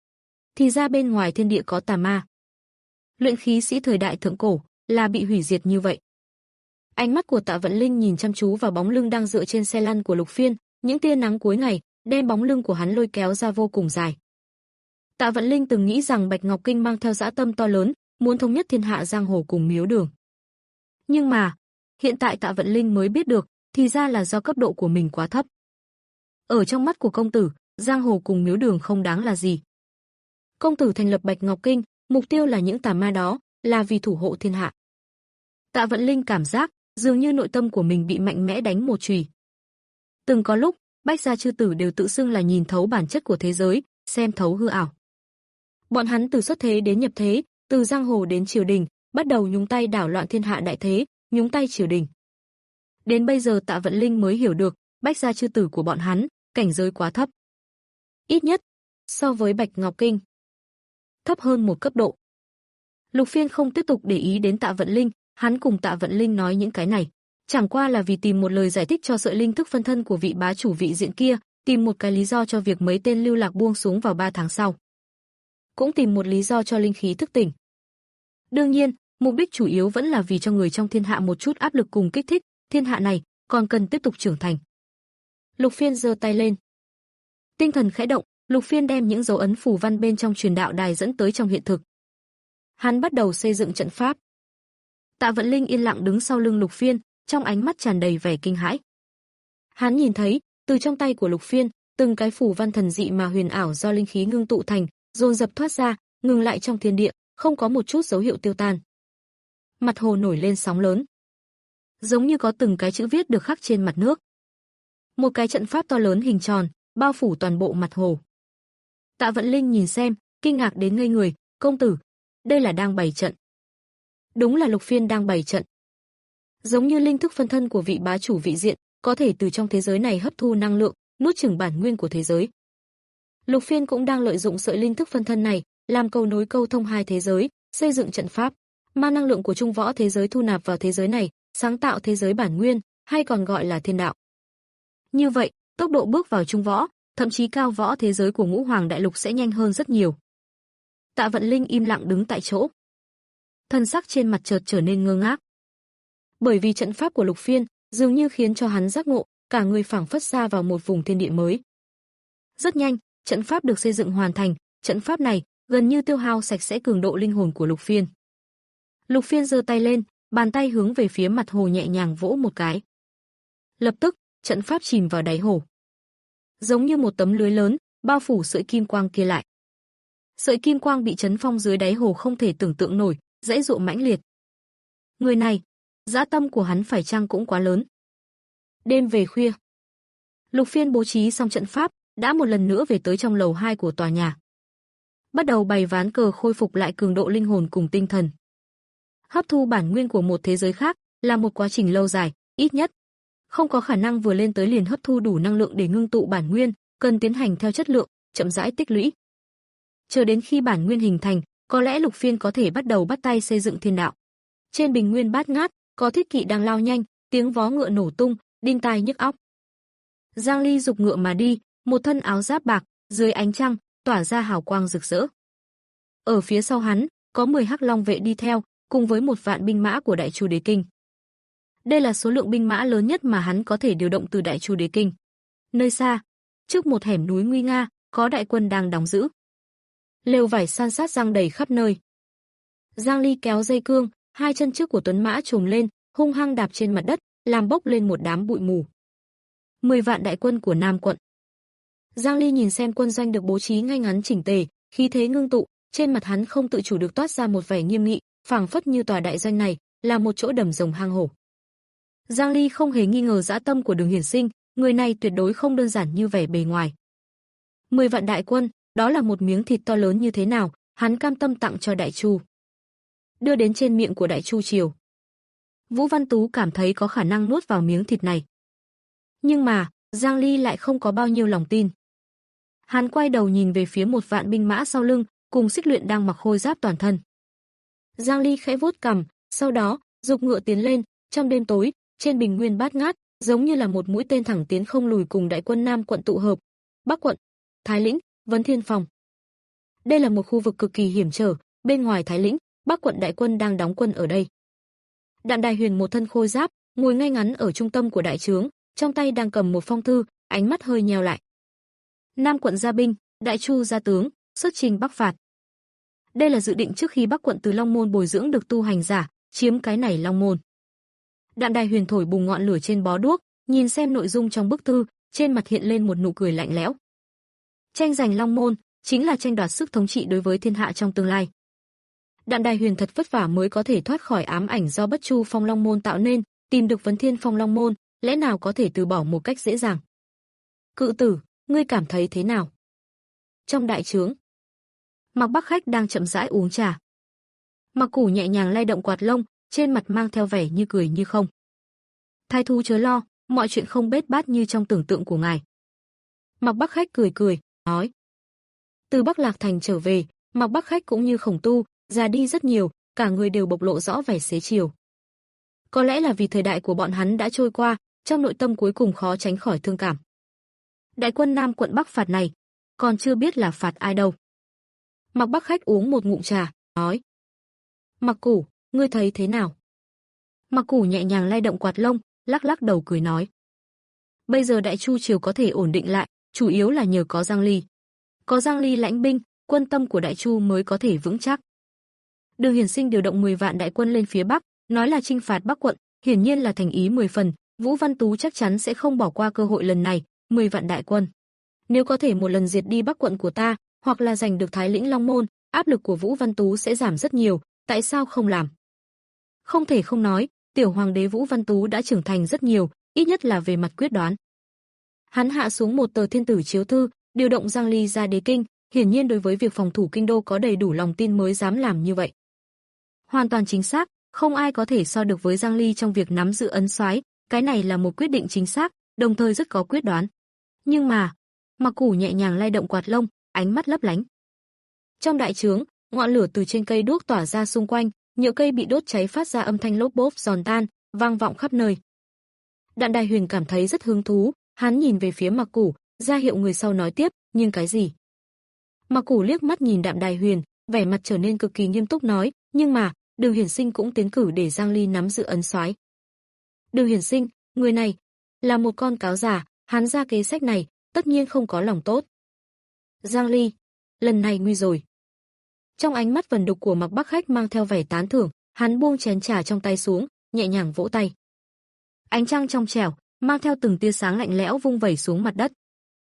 Thì ra bên ngoài thiên địa có tà ma. Luyện khí sĩ thời đại thượng cổ là bị hủy diệt như vậy. Ánh mắt của Tạ Vận Linh nhìn chăm chú vào bóng lưng đang dựa trên xe lăn của Lục Phiên, những tia nắng cuối ngày đem bóng lưng của hắn lôi kéo ra vô cùng dài, Tạ Vận Linh từng nghĩ rằng Bạch Ngọc Kinh mang theo dã tâm to lớn, muốn thống nhất thiên hạ giang hồ cùng Miếu Đường. Nhưng mà, hiện tại Tạ Vận Linh mới biết được, thì ra là do cấp độ của mình quá thấp. Ở trong mắt của công tử, giang hồ cùng Miếu Đường không đáng là gì. Công tử thành lập Bạch Ngọc Kinh, mục tiêu là những tà ma đó, là vì thủ hộ thiên hạ. Tạ Vận Linh cảm giác, dường như nội tâm của mình bị mạnh mẽ đánh một chùy. Từng có lúc, Bách gia chư tử đều tự xưng là nhìn thấu bản chất của thế giới, xem thấu hư ảo. Bọn hắn từ xuất thế đến nhập thế, từ giang hồ đến triều đình, bắt đầu nhúng tay đảo loạn thiên hạ đại thế, nhúng tay triều đình. Đến bây giờ Tạ Vận Linh mới hiểu được, Bách gia chư tử của bọn hắn, cảnh giới quá thấp. Ít nhất, so với Bạch Ngọc Kinh, thấp hơn một cấp độ. Lục Phiên không tiếp tục để ý đến Tạ Vận Linh, hắn cùng Tạ Vận Linh nói những cái này, chẳng qua là vì tìm một lời giải thích cho sợi linh thức phân thân của vị bá chủ vị diện kia, tìm một cái lý do cho việc mấy tên lưu lạc buông xuống vào ba tháng sau. Cũng tìm một lý do cho linh khí thức tỉnh. Đương nhiên, mục đích chủ yếu vẫn là vì cho người trong thiên hạ một chút áp lực cùng kích thích, thiên hạ này còn cần tiếp tục trưởng thành. Lục Phiên giơ tay lên. Tinh thần khẽ động, Lục Phiên đem những dấu ấn phù văn bên trong truyền đạo đài dẫn tới trong hiện thực. Hắn bắt đầu xây dựng trận pháp. Tạ Vận Linh yên lặng đứng sau lưng Lục Phiên, trong ánh mắt tràn đầy vẻ kinh hãi. Hắn nhìn thấy, từ trong tay của Lục Phiên, từng cái phù văn thần dị mà huyền ảo do linh khí ngưng tụ thành, dồn dập thoát ra, ngừng lại trong thiên địa, không có một chút dấu hiệu tiêu tan. Mặt hồ nổi lên sóng lớn, giống như có từng cái chữ viết được khắc trên mặt nước. Một cái trận pháp to lớn hình tròn, bao phủ toàn bộ mặt hồ. Tạ Vận Linh nhìn xem, kinh ngạc đến ngây người, công tử, đây là đang bày trận. Đúng là Lục Phiên đang bày trận. Giống như linh thức phân thân của vị bá chủ vị diện, có thể từ trong thế giới này hấp thu năng lượng, nuốt chửng bản nguyên của thế giới. Lục Phiên cũng đang lợi dụng sợi linh thức phân thân này, làm cầu nối câu thông hai thế giới, xây dựng trận pháp, mang năng lượng của trung võ thế giới thu nạp vào thế giới này, sáng tạo thế giới bản nguyên, hay còn gọi là thiên đạo. Như vậy, tốc độ bước vào trung võ, thậm chí cao võ thế giới của Ngũ Hoàng Đại Lục sẽ nhanh hơn rất nhiều. Tạ Vận Linh im lặng đứng tại chỗ. Thân sắc trên mặt chợt trở nên ngơ ngác. Bởi vì trận pháp của Lục Phiên dường như khiến cho hắn giác ngộ, cả người phảng phất ra vào một vùng thiên địa mới. Rất nhanh, trận pháp được xây dựng hoàn thành, trận pháp này gần như tiêu hao sạch sẽ cường độ linh hồn của Lục Phiên. Lục Phiên giơ tay lên, bàn tay hướng về phía mặt hồ nhẹ nhàng vỗ một cái. Lập tức, trận pháp chìm vào đáy hồ. Giống như một tấm lưới lớn, bao phủ sợi kim quang kia lại. Sợi kim quang bị chấn phong dưới đáy hồ không thể tưởng tượng nổi, dãy dụa mãnh liệt. Người này, dã tâm của hắn phải chăng cũng quá lớn. Đêm về khuya, Lục Phiên bố trí xong trận pháp, đã một lần nữa về tới trong lầu hai của tòa nhà. Bắt đầu bày ván cờ khôi phục lại cường độ linh hồn cùng tinh thần. Hấp thu bản nguyên của một thế giới khác là một quá trình lâu dài, ít nhất không có khả năng vừa lên tới liền hấp thu đủ năng lượng để ngưng tụ bản nguyên, cần tiến hành theo chất lượng, chậm rãi tích lũy. Chờ đến khi bản nguyên hình thành, có lẽ Lục Phiên có thể bắt đầu bắt tay xây dựng thiên đạo. Trên bình nguyên bát ngát, có thiết kỵ đang lao nhanh, tiếng vó ngựa nổ tung, đinh tai nhức óc. Giang Ly dục ngựa mà đi, một thân áo giáp bạc, dưới ánh trăng, tỏa ra hào quang rực rỡ. Ở phía sau hắn, có mười hắc long vệ đi theo, cùng với một vạn binh mã của Đại Chu Đế Kinh. Đây là số lượng binh mã lớn nhất mà hắn có thể điều động từ Đại Chu Đế Kinh. Nơi xa, trước một hẻm núi nguy nga, có đại quân đang đóng giữ. Lều vải san sát răng đầy khắp nơi. Giang Ly kéo dây cương, hai chân trước của tuấn mã trồm lên, hung hăng đạp trên mặt đất, làm bốc lên một đám bụi mù. Mười vạn đại quân của Nam quận. Giang Ly nhìn xem quân doanh được bố trí ngay ngắn chỉnh tề, khí thế ngưng tụ, trên mặt hắn không tự chủ được toát ra một vẻ nghiêm nghị, phảng phất như tòa đại doanh này là một chỗ đầm rồng hang hổ. Giang Ly không hề nghi ngờ dã tâm của Đường Hiển Sinh, người này tuyệt đối không đơn giản như vẻ bề ngoài. Mười vạn đại quân, đó là một miếng thịt to lớn như thế nào, hắn cam tâm tặng cho Đại Chu. Đưa đến trên miệng của Đại Chu triều. Vũ Văn Tú cảm thấy có khả năng nuốt vào miếng thịt này. Nhưng mà, Giang Ly lại không có bao nhiêu lòng tin. Hắn quay đầu nhìn về phía một vạn binh mã sau lưng, cùng Xích Luyện đang mặc khôi giáp toàn thân. Giang Ly khẽ vuốt cằm, sau đó, dục ngựa tiến lên, trong đêm tối, trên bình nguyên bát ngát, giống như là một mũi tên thẳng tiến không lùi cùng đại quân Nam quận tụ hợp. Bắc quận, Thái Lĩnh, Vấn Thiên Phòng. Đây là một khu vực cực kỳ hiểm trở, bên ngoài Thái Lĩnh, Bắc quận đại quân đang đóng quân ở đây. Đạm Đài Huyền một thân khôi giáp, ngồi ngay ngắn ở trung tâm của đại trướng, trong tay đang cầm một phong thư, ánh mắt hơi nheo lại. Nam quận ra binh, Đại Chu ra tướng, xuất trình Bắc phạt. Đây là dự định trước khi Bắc quận từ Long Môn bồi dưỡng được tu hành giả, chiếm cái này Long Môn. Đạm Đài Huyền thổi bùng ngọn lửa trên bó đuốc, nhìn xem nội dung trong bức thư, trên mặt hiện lên một nụ cười lạnh lẽo. Tranh giành Long Môn chính là tranh đoạt sức thống trị đối với thiên hạ trong tương lai. Đạm Đài Huyền thật vất vả mới có thể thoát khỏi ám ảnh do Bất Chu Phong Long Môn tạo nên, tìm được Vấn Thiên Phong Long Môn, lẽ nào có thể từ bỏ một cách dễ dàng? Cự tử, ngươi cảm thấy thế nào? Trong đại trướng, Mạc Bắc Khách đang chậm rãi uống trà. Mạc Củ nhẹ nhàng lay động quạt lông, trên mặt mang theo vẻ như cười như không. Thái thú chớ lo, mọi chuyện không bết bát như trong tưởng tượng của ngài. Mạc Bắc Khách cười cười, nói. Từ Bắc Lạc Thành trở về, Mạc Bắc Khách cũng như Khổng Tu, già đi rất nhiều, cả người đều bộc lộ rõ vẻ xế chiều. Có lẽ là vì thời đại của bọn hắn đã trôi qua, trong nội tâm cuối cùng khó tránh khỏi thương cảm. Đại quân Nam quận Bắc phạt này, còn chưa biết là phạt ai đâu. Mạc Bắc Khách uống một ngụm trà, nói. Mạc Củ, ngươi thấy thế nào? Mạc Củ nhẹ nhàng lay động quạt lông, lắc lắc đầu cười nói. Bây giờ Đại Chu triều có thể ổn định lại, chủ yếu là nhờ có Giang Ly. Có Giang Ly lãnh binh, quân tâm của Đại Chu mới có thể vững chắc. Đường Hiển Sinh điều động mười vạn đại quân lên phía Bắc, nói là chinh phạt Bắc quận, hiển nhiên là thành ý mười phần, Vũ Văn Tú chắc chắn sẽ không bỏ qua cơ hội lần này, mười vạn đại quân. Nếu có thể một lần diệt đi Bắc quận của ta, hoặc là giành được Thái lĩnh Long Môn, áp lực của Vũ Văn Tú sẽ giảm rất nhiều, tại sao không làm? Không thể không nói, tiểu hoàng đế Vũ Văn Tú đã trưởng thành rất nhiều, ít nhất là về mặt quyết đoán. Hắn hạ xuống một tờ thiên tử chiếu thư, điều động Giang Ly ra đế kinh, hiển nhiên đối với việc phòng thủ kinh đô có đầy đủ lòng tin mới dám làm như vậy. Hoàn toàn chính xác, không ai có thể so được với Giang Ly trong việc nắm giữ ấn soái, cái này là một quyết định chính xác, đồng thời rất có quyết đoán. Nhưng mà, Mạc Củ nhẹ nhàng lay động quạt lông, ánh mắt lấp lánh. Trong đại trướng, ngọn lửa từ trên cây đuốc tỏa ra xung quanh, nhựa cây bị đốt cháy phát ra âm thanh lốp bốp giòn tan, vang vọng khắp nơi. Đạm Đài Huyền cảm thấy rất hứng thú, hắn nhìn về phía Mạc Củ, ra hiệu người sau nói tiếp, nhưng cái gì? Mạc Củ liếc mắt nhìn Đạm Đài Huyền, vẻ mặt trở nên cực kỳ nghiêm túc nói, nhưng mà, Đường Hiển Sinh cũng tiến cử để Giang Ly nắm giữ ấn soái. Đường Hiển Sinh, người này là một con cáo già, hắn ra kế sách này, tất nhiên không có lòng tốt. Giang Ly, lần này nguy rồi. Trong ánh mắt vần đục của Mạc Bắc Khách mang theo vẻ tán thưởng, hắn buông chén trà trong tay xuống, nhẹ nhàng vỗ tay. Ánh trăng trong trẻo, mang theo từng tia sáng lạnh lẽo vung vẩy xuống mặt đất.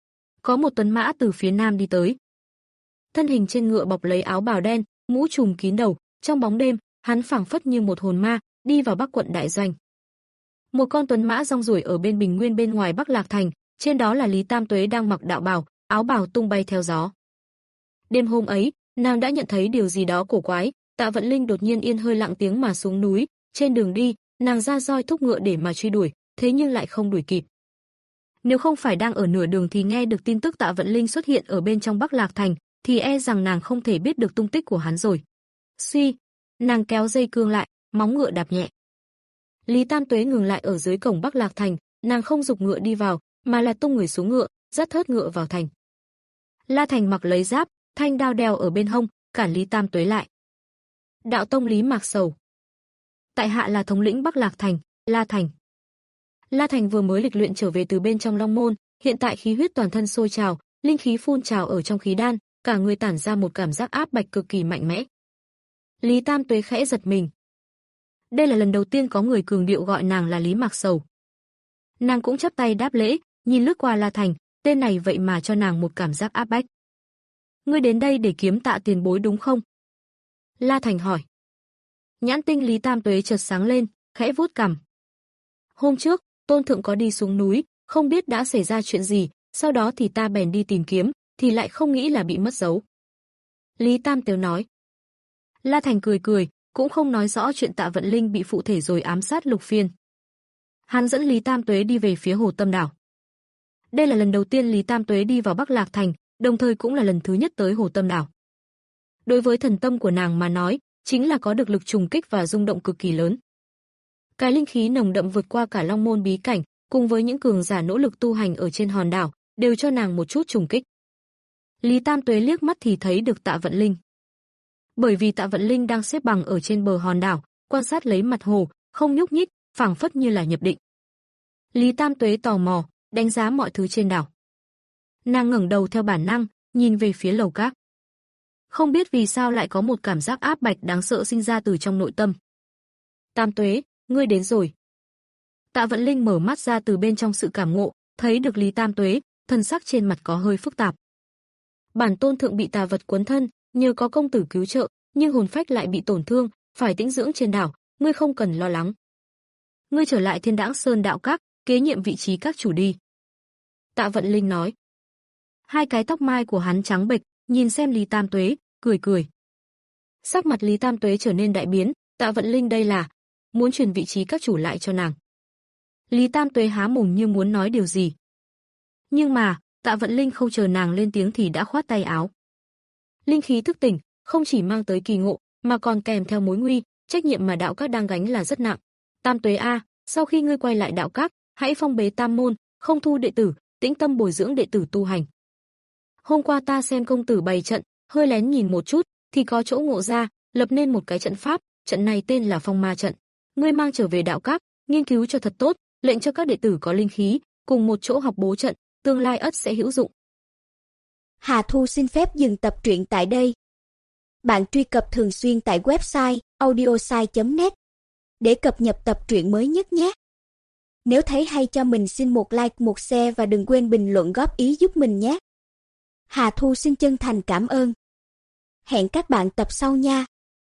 Có một tuấn mã từ phía nam đi tới. Thân hình trên ngựa bọc lấy áo bào đen, mũ trùm kín đầu, trong bóng đêm, hắn phảng phất như một hồn ma, đi vào Bắc quận đại doanh. Một con tuấn mã rong ruổi ở bên bình nguyên bên ngoài Bắc Lạc Thành, trên đó là Lý Tam Tuế đang mặc đạo bào, áo bào tung bay theo gió. Đêm hôm ấy, nàng đã nhận thấy điều gì đó cổ quái, Tạ Vận Linh đột nhiên yên hơi lặng tiếng mà xuống núi, trên đường đi, nàng ra roi thúc ngựa để mà truy đuổi, thế nhưng lại không đuổi kịp. Nếu không phải đang ở nửa đường thì nghe được tin tức Tạ Vận Linh xuất hiện ở bên trong Bắc Lạc Thành, thì e rằng nàng không thể biết được tung tích của hắn rồi. Suy, nàng kéo dây cương lại, móng ngựa đạp nhẹ. Lý Tam Tuế ngừng lại ở dưới cổng Bắc Lạc Thành, nàng không giục ngựa đi vào, mà là tung người xuống ngựa, dắt thớt ngựa vào thành. La Thành mặc lấy giáp, thanh đao đeo ở bên hông, cản Lý Tam Tuế lại. Đạo tông Lý Mạc Sầu. Tại hạ là thống lĩnh Bắc Lạc Thành, La Thành. La Thành vừa mới lịch luyện trở về từ bên trong Long Môn, hiện tại khí huyết toàn thân sôi trào, linh khí phun trào ở trong khí đan, cả người tản ra một cảm giác áp bạch cực kỳ mạnh mẽ. Lý Tam Tuế khẽ giật mình. Đây là lần đầu tiên có người cường điệu gọi nàng là Lý Mạc Sầu. Nàng cũng chắp tay đáp lễ, nhìn lướt qua La Thành, tên này vậy mà cho nàng một cảm giác áp bách. Ngươi đến đây để kiếm Tạ tiền bối đúng không? La Thành hỏi. Nhãn tinh Lý Tam Tuế chợt sáng lên, khẽ vuốt cằm. Hôm trước, Tôn Thượng có đi xuống núi, không biết đã xảy ra chuyện gì, sau đó thì ta bèn đi tìm kiếm, thì lại không nghĩ là bị mất dấu. Lý Tam Tuế nói. La Thành cười cười, cũng không nói rõ chuyện Tạ Vận Linh bị phụ thể rồi ám sát Lục Phiên. Hắn dẫn Lý Tam Tuế đi về phía Hồ Tâm Đảo. Đây là lần đầu tiên Lý Tam Tuế đi vào Bắc Lạc Thành, đồng thời cũng là lần thứ nhất tới Hồ Tâm Đảo. Đối với thần tâm của nàng mà nói, chính là có được lực trùng kích và rung động cực kỳ lớn. Cái linh khí nồng đậm vượt qua cả Long Môn bí cảnh, cùng với những cường giả nỗ lực tu hành ở trên hòn đảo, đều cho nàng một chút trùng kích. Lý Tam Tuế liếc mắt thì thấy được Tạ Vận Linh. Bởi vì Tạ Vận Linh đang xếp bằng ở trên bờ hòn đảo, quan sát lấy mặt hồ, không nhúc nhích, phảng phất như là nhập định. Lý Tam Tuế tò mò, đánh giá mọi thứ trên đảo. Nàng ngẩng đầu theo bản năng, nhìn về phía lầu các. Không biết vì sao lại có một cảm giác áp bách đáng sợ sinh ra từ trong nội tâm. Tam Tuế, ngươi đến rồi. Tạ Vận Linh mở mắt ra từ bên trong sự cảm ngộ, thấy được Lý Tam Tuế, thần sắc trên mặt có hơi phức tạp. Bản tôn thượng bị tà vật cuốn thân, nhờ có công tử cứu trợ, nhưng hồn phách lại bị tổn thương, phải tĩnh dưỡng trên đảo, ngươi không cần lo lắng. Ngươi trở lại Thiên Đãng Sơn đạo các, kế nhiệm vị trí các chủ đi. Tạ Vận Linh nói. Hai cái tóc mai của hắn trắng bệch, nhìn xem Lý Tam Tuế, cười cười. Sắc mặt Lý Tam Tuế trở nên đại biến, Tạ Vận Linh đây là muốn truyền vị trí các chủ lại cho nàng. Lý Tam Tuế há mồm như muốn nói điều gì. Nhưng mà, Tạ Vận Linh không chờ nàng lên tiếng thì đã khoát tay áo. Linh khí thức tỉnh, không chỉ mang tới kỳ ngộ, mà còn kèm theo mối nguy, trách nhiệm mà đạo các đang gánh là rất nặng. Tam Tuế a, sau khi ngươi quay lại đạo các, hãy phong bế tam môn, không thu đệ tử, tĩnh tâm bồi dưỡng đệ tử tu hành. Hôm qua ta xem công tử bày trận, hơi lén nhìn một chút, thì có chỗ ngộ ra, lập nên một cái trận pháp, trận này tên là Phong Ma trận. Ngươi mang trở về đạo các, nghiên cứu cho thật tốt, lệnh cho các đệ tử có linh khí, cùng một chỗ học bố trận, tương lai ắt sẽ hữu dụng. Hà Thu xin phép dừng tập truyện tại đây. Bạn truy cập thường xuyên tại website audiosai chấm net để cập nhật tập truyện mới nhất nhé. Nếu thấy hay cho mình xin một like, một share và đừng quên bình luận góp ý giúp mình nhé. Hà Thu xin chân thành cảm ơn. Hẹn các bạn tập sau nha.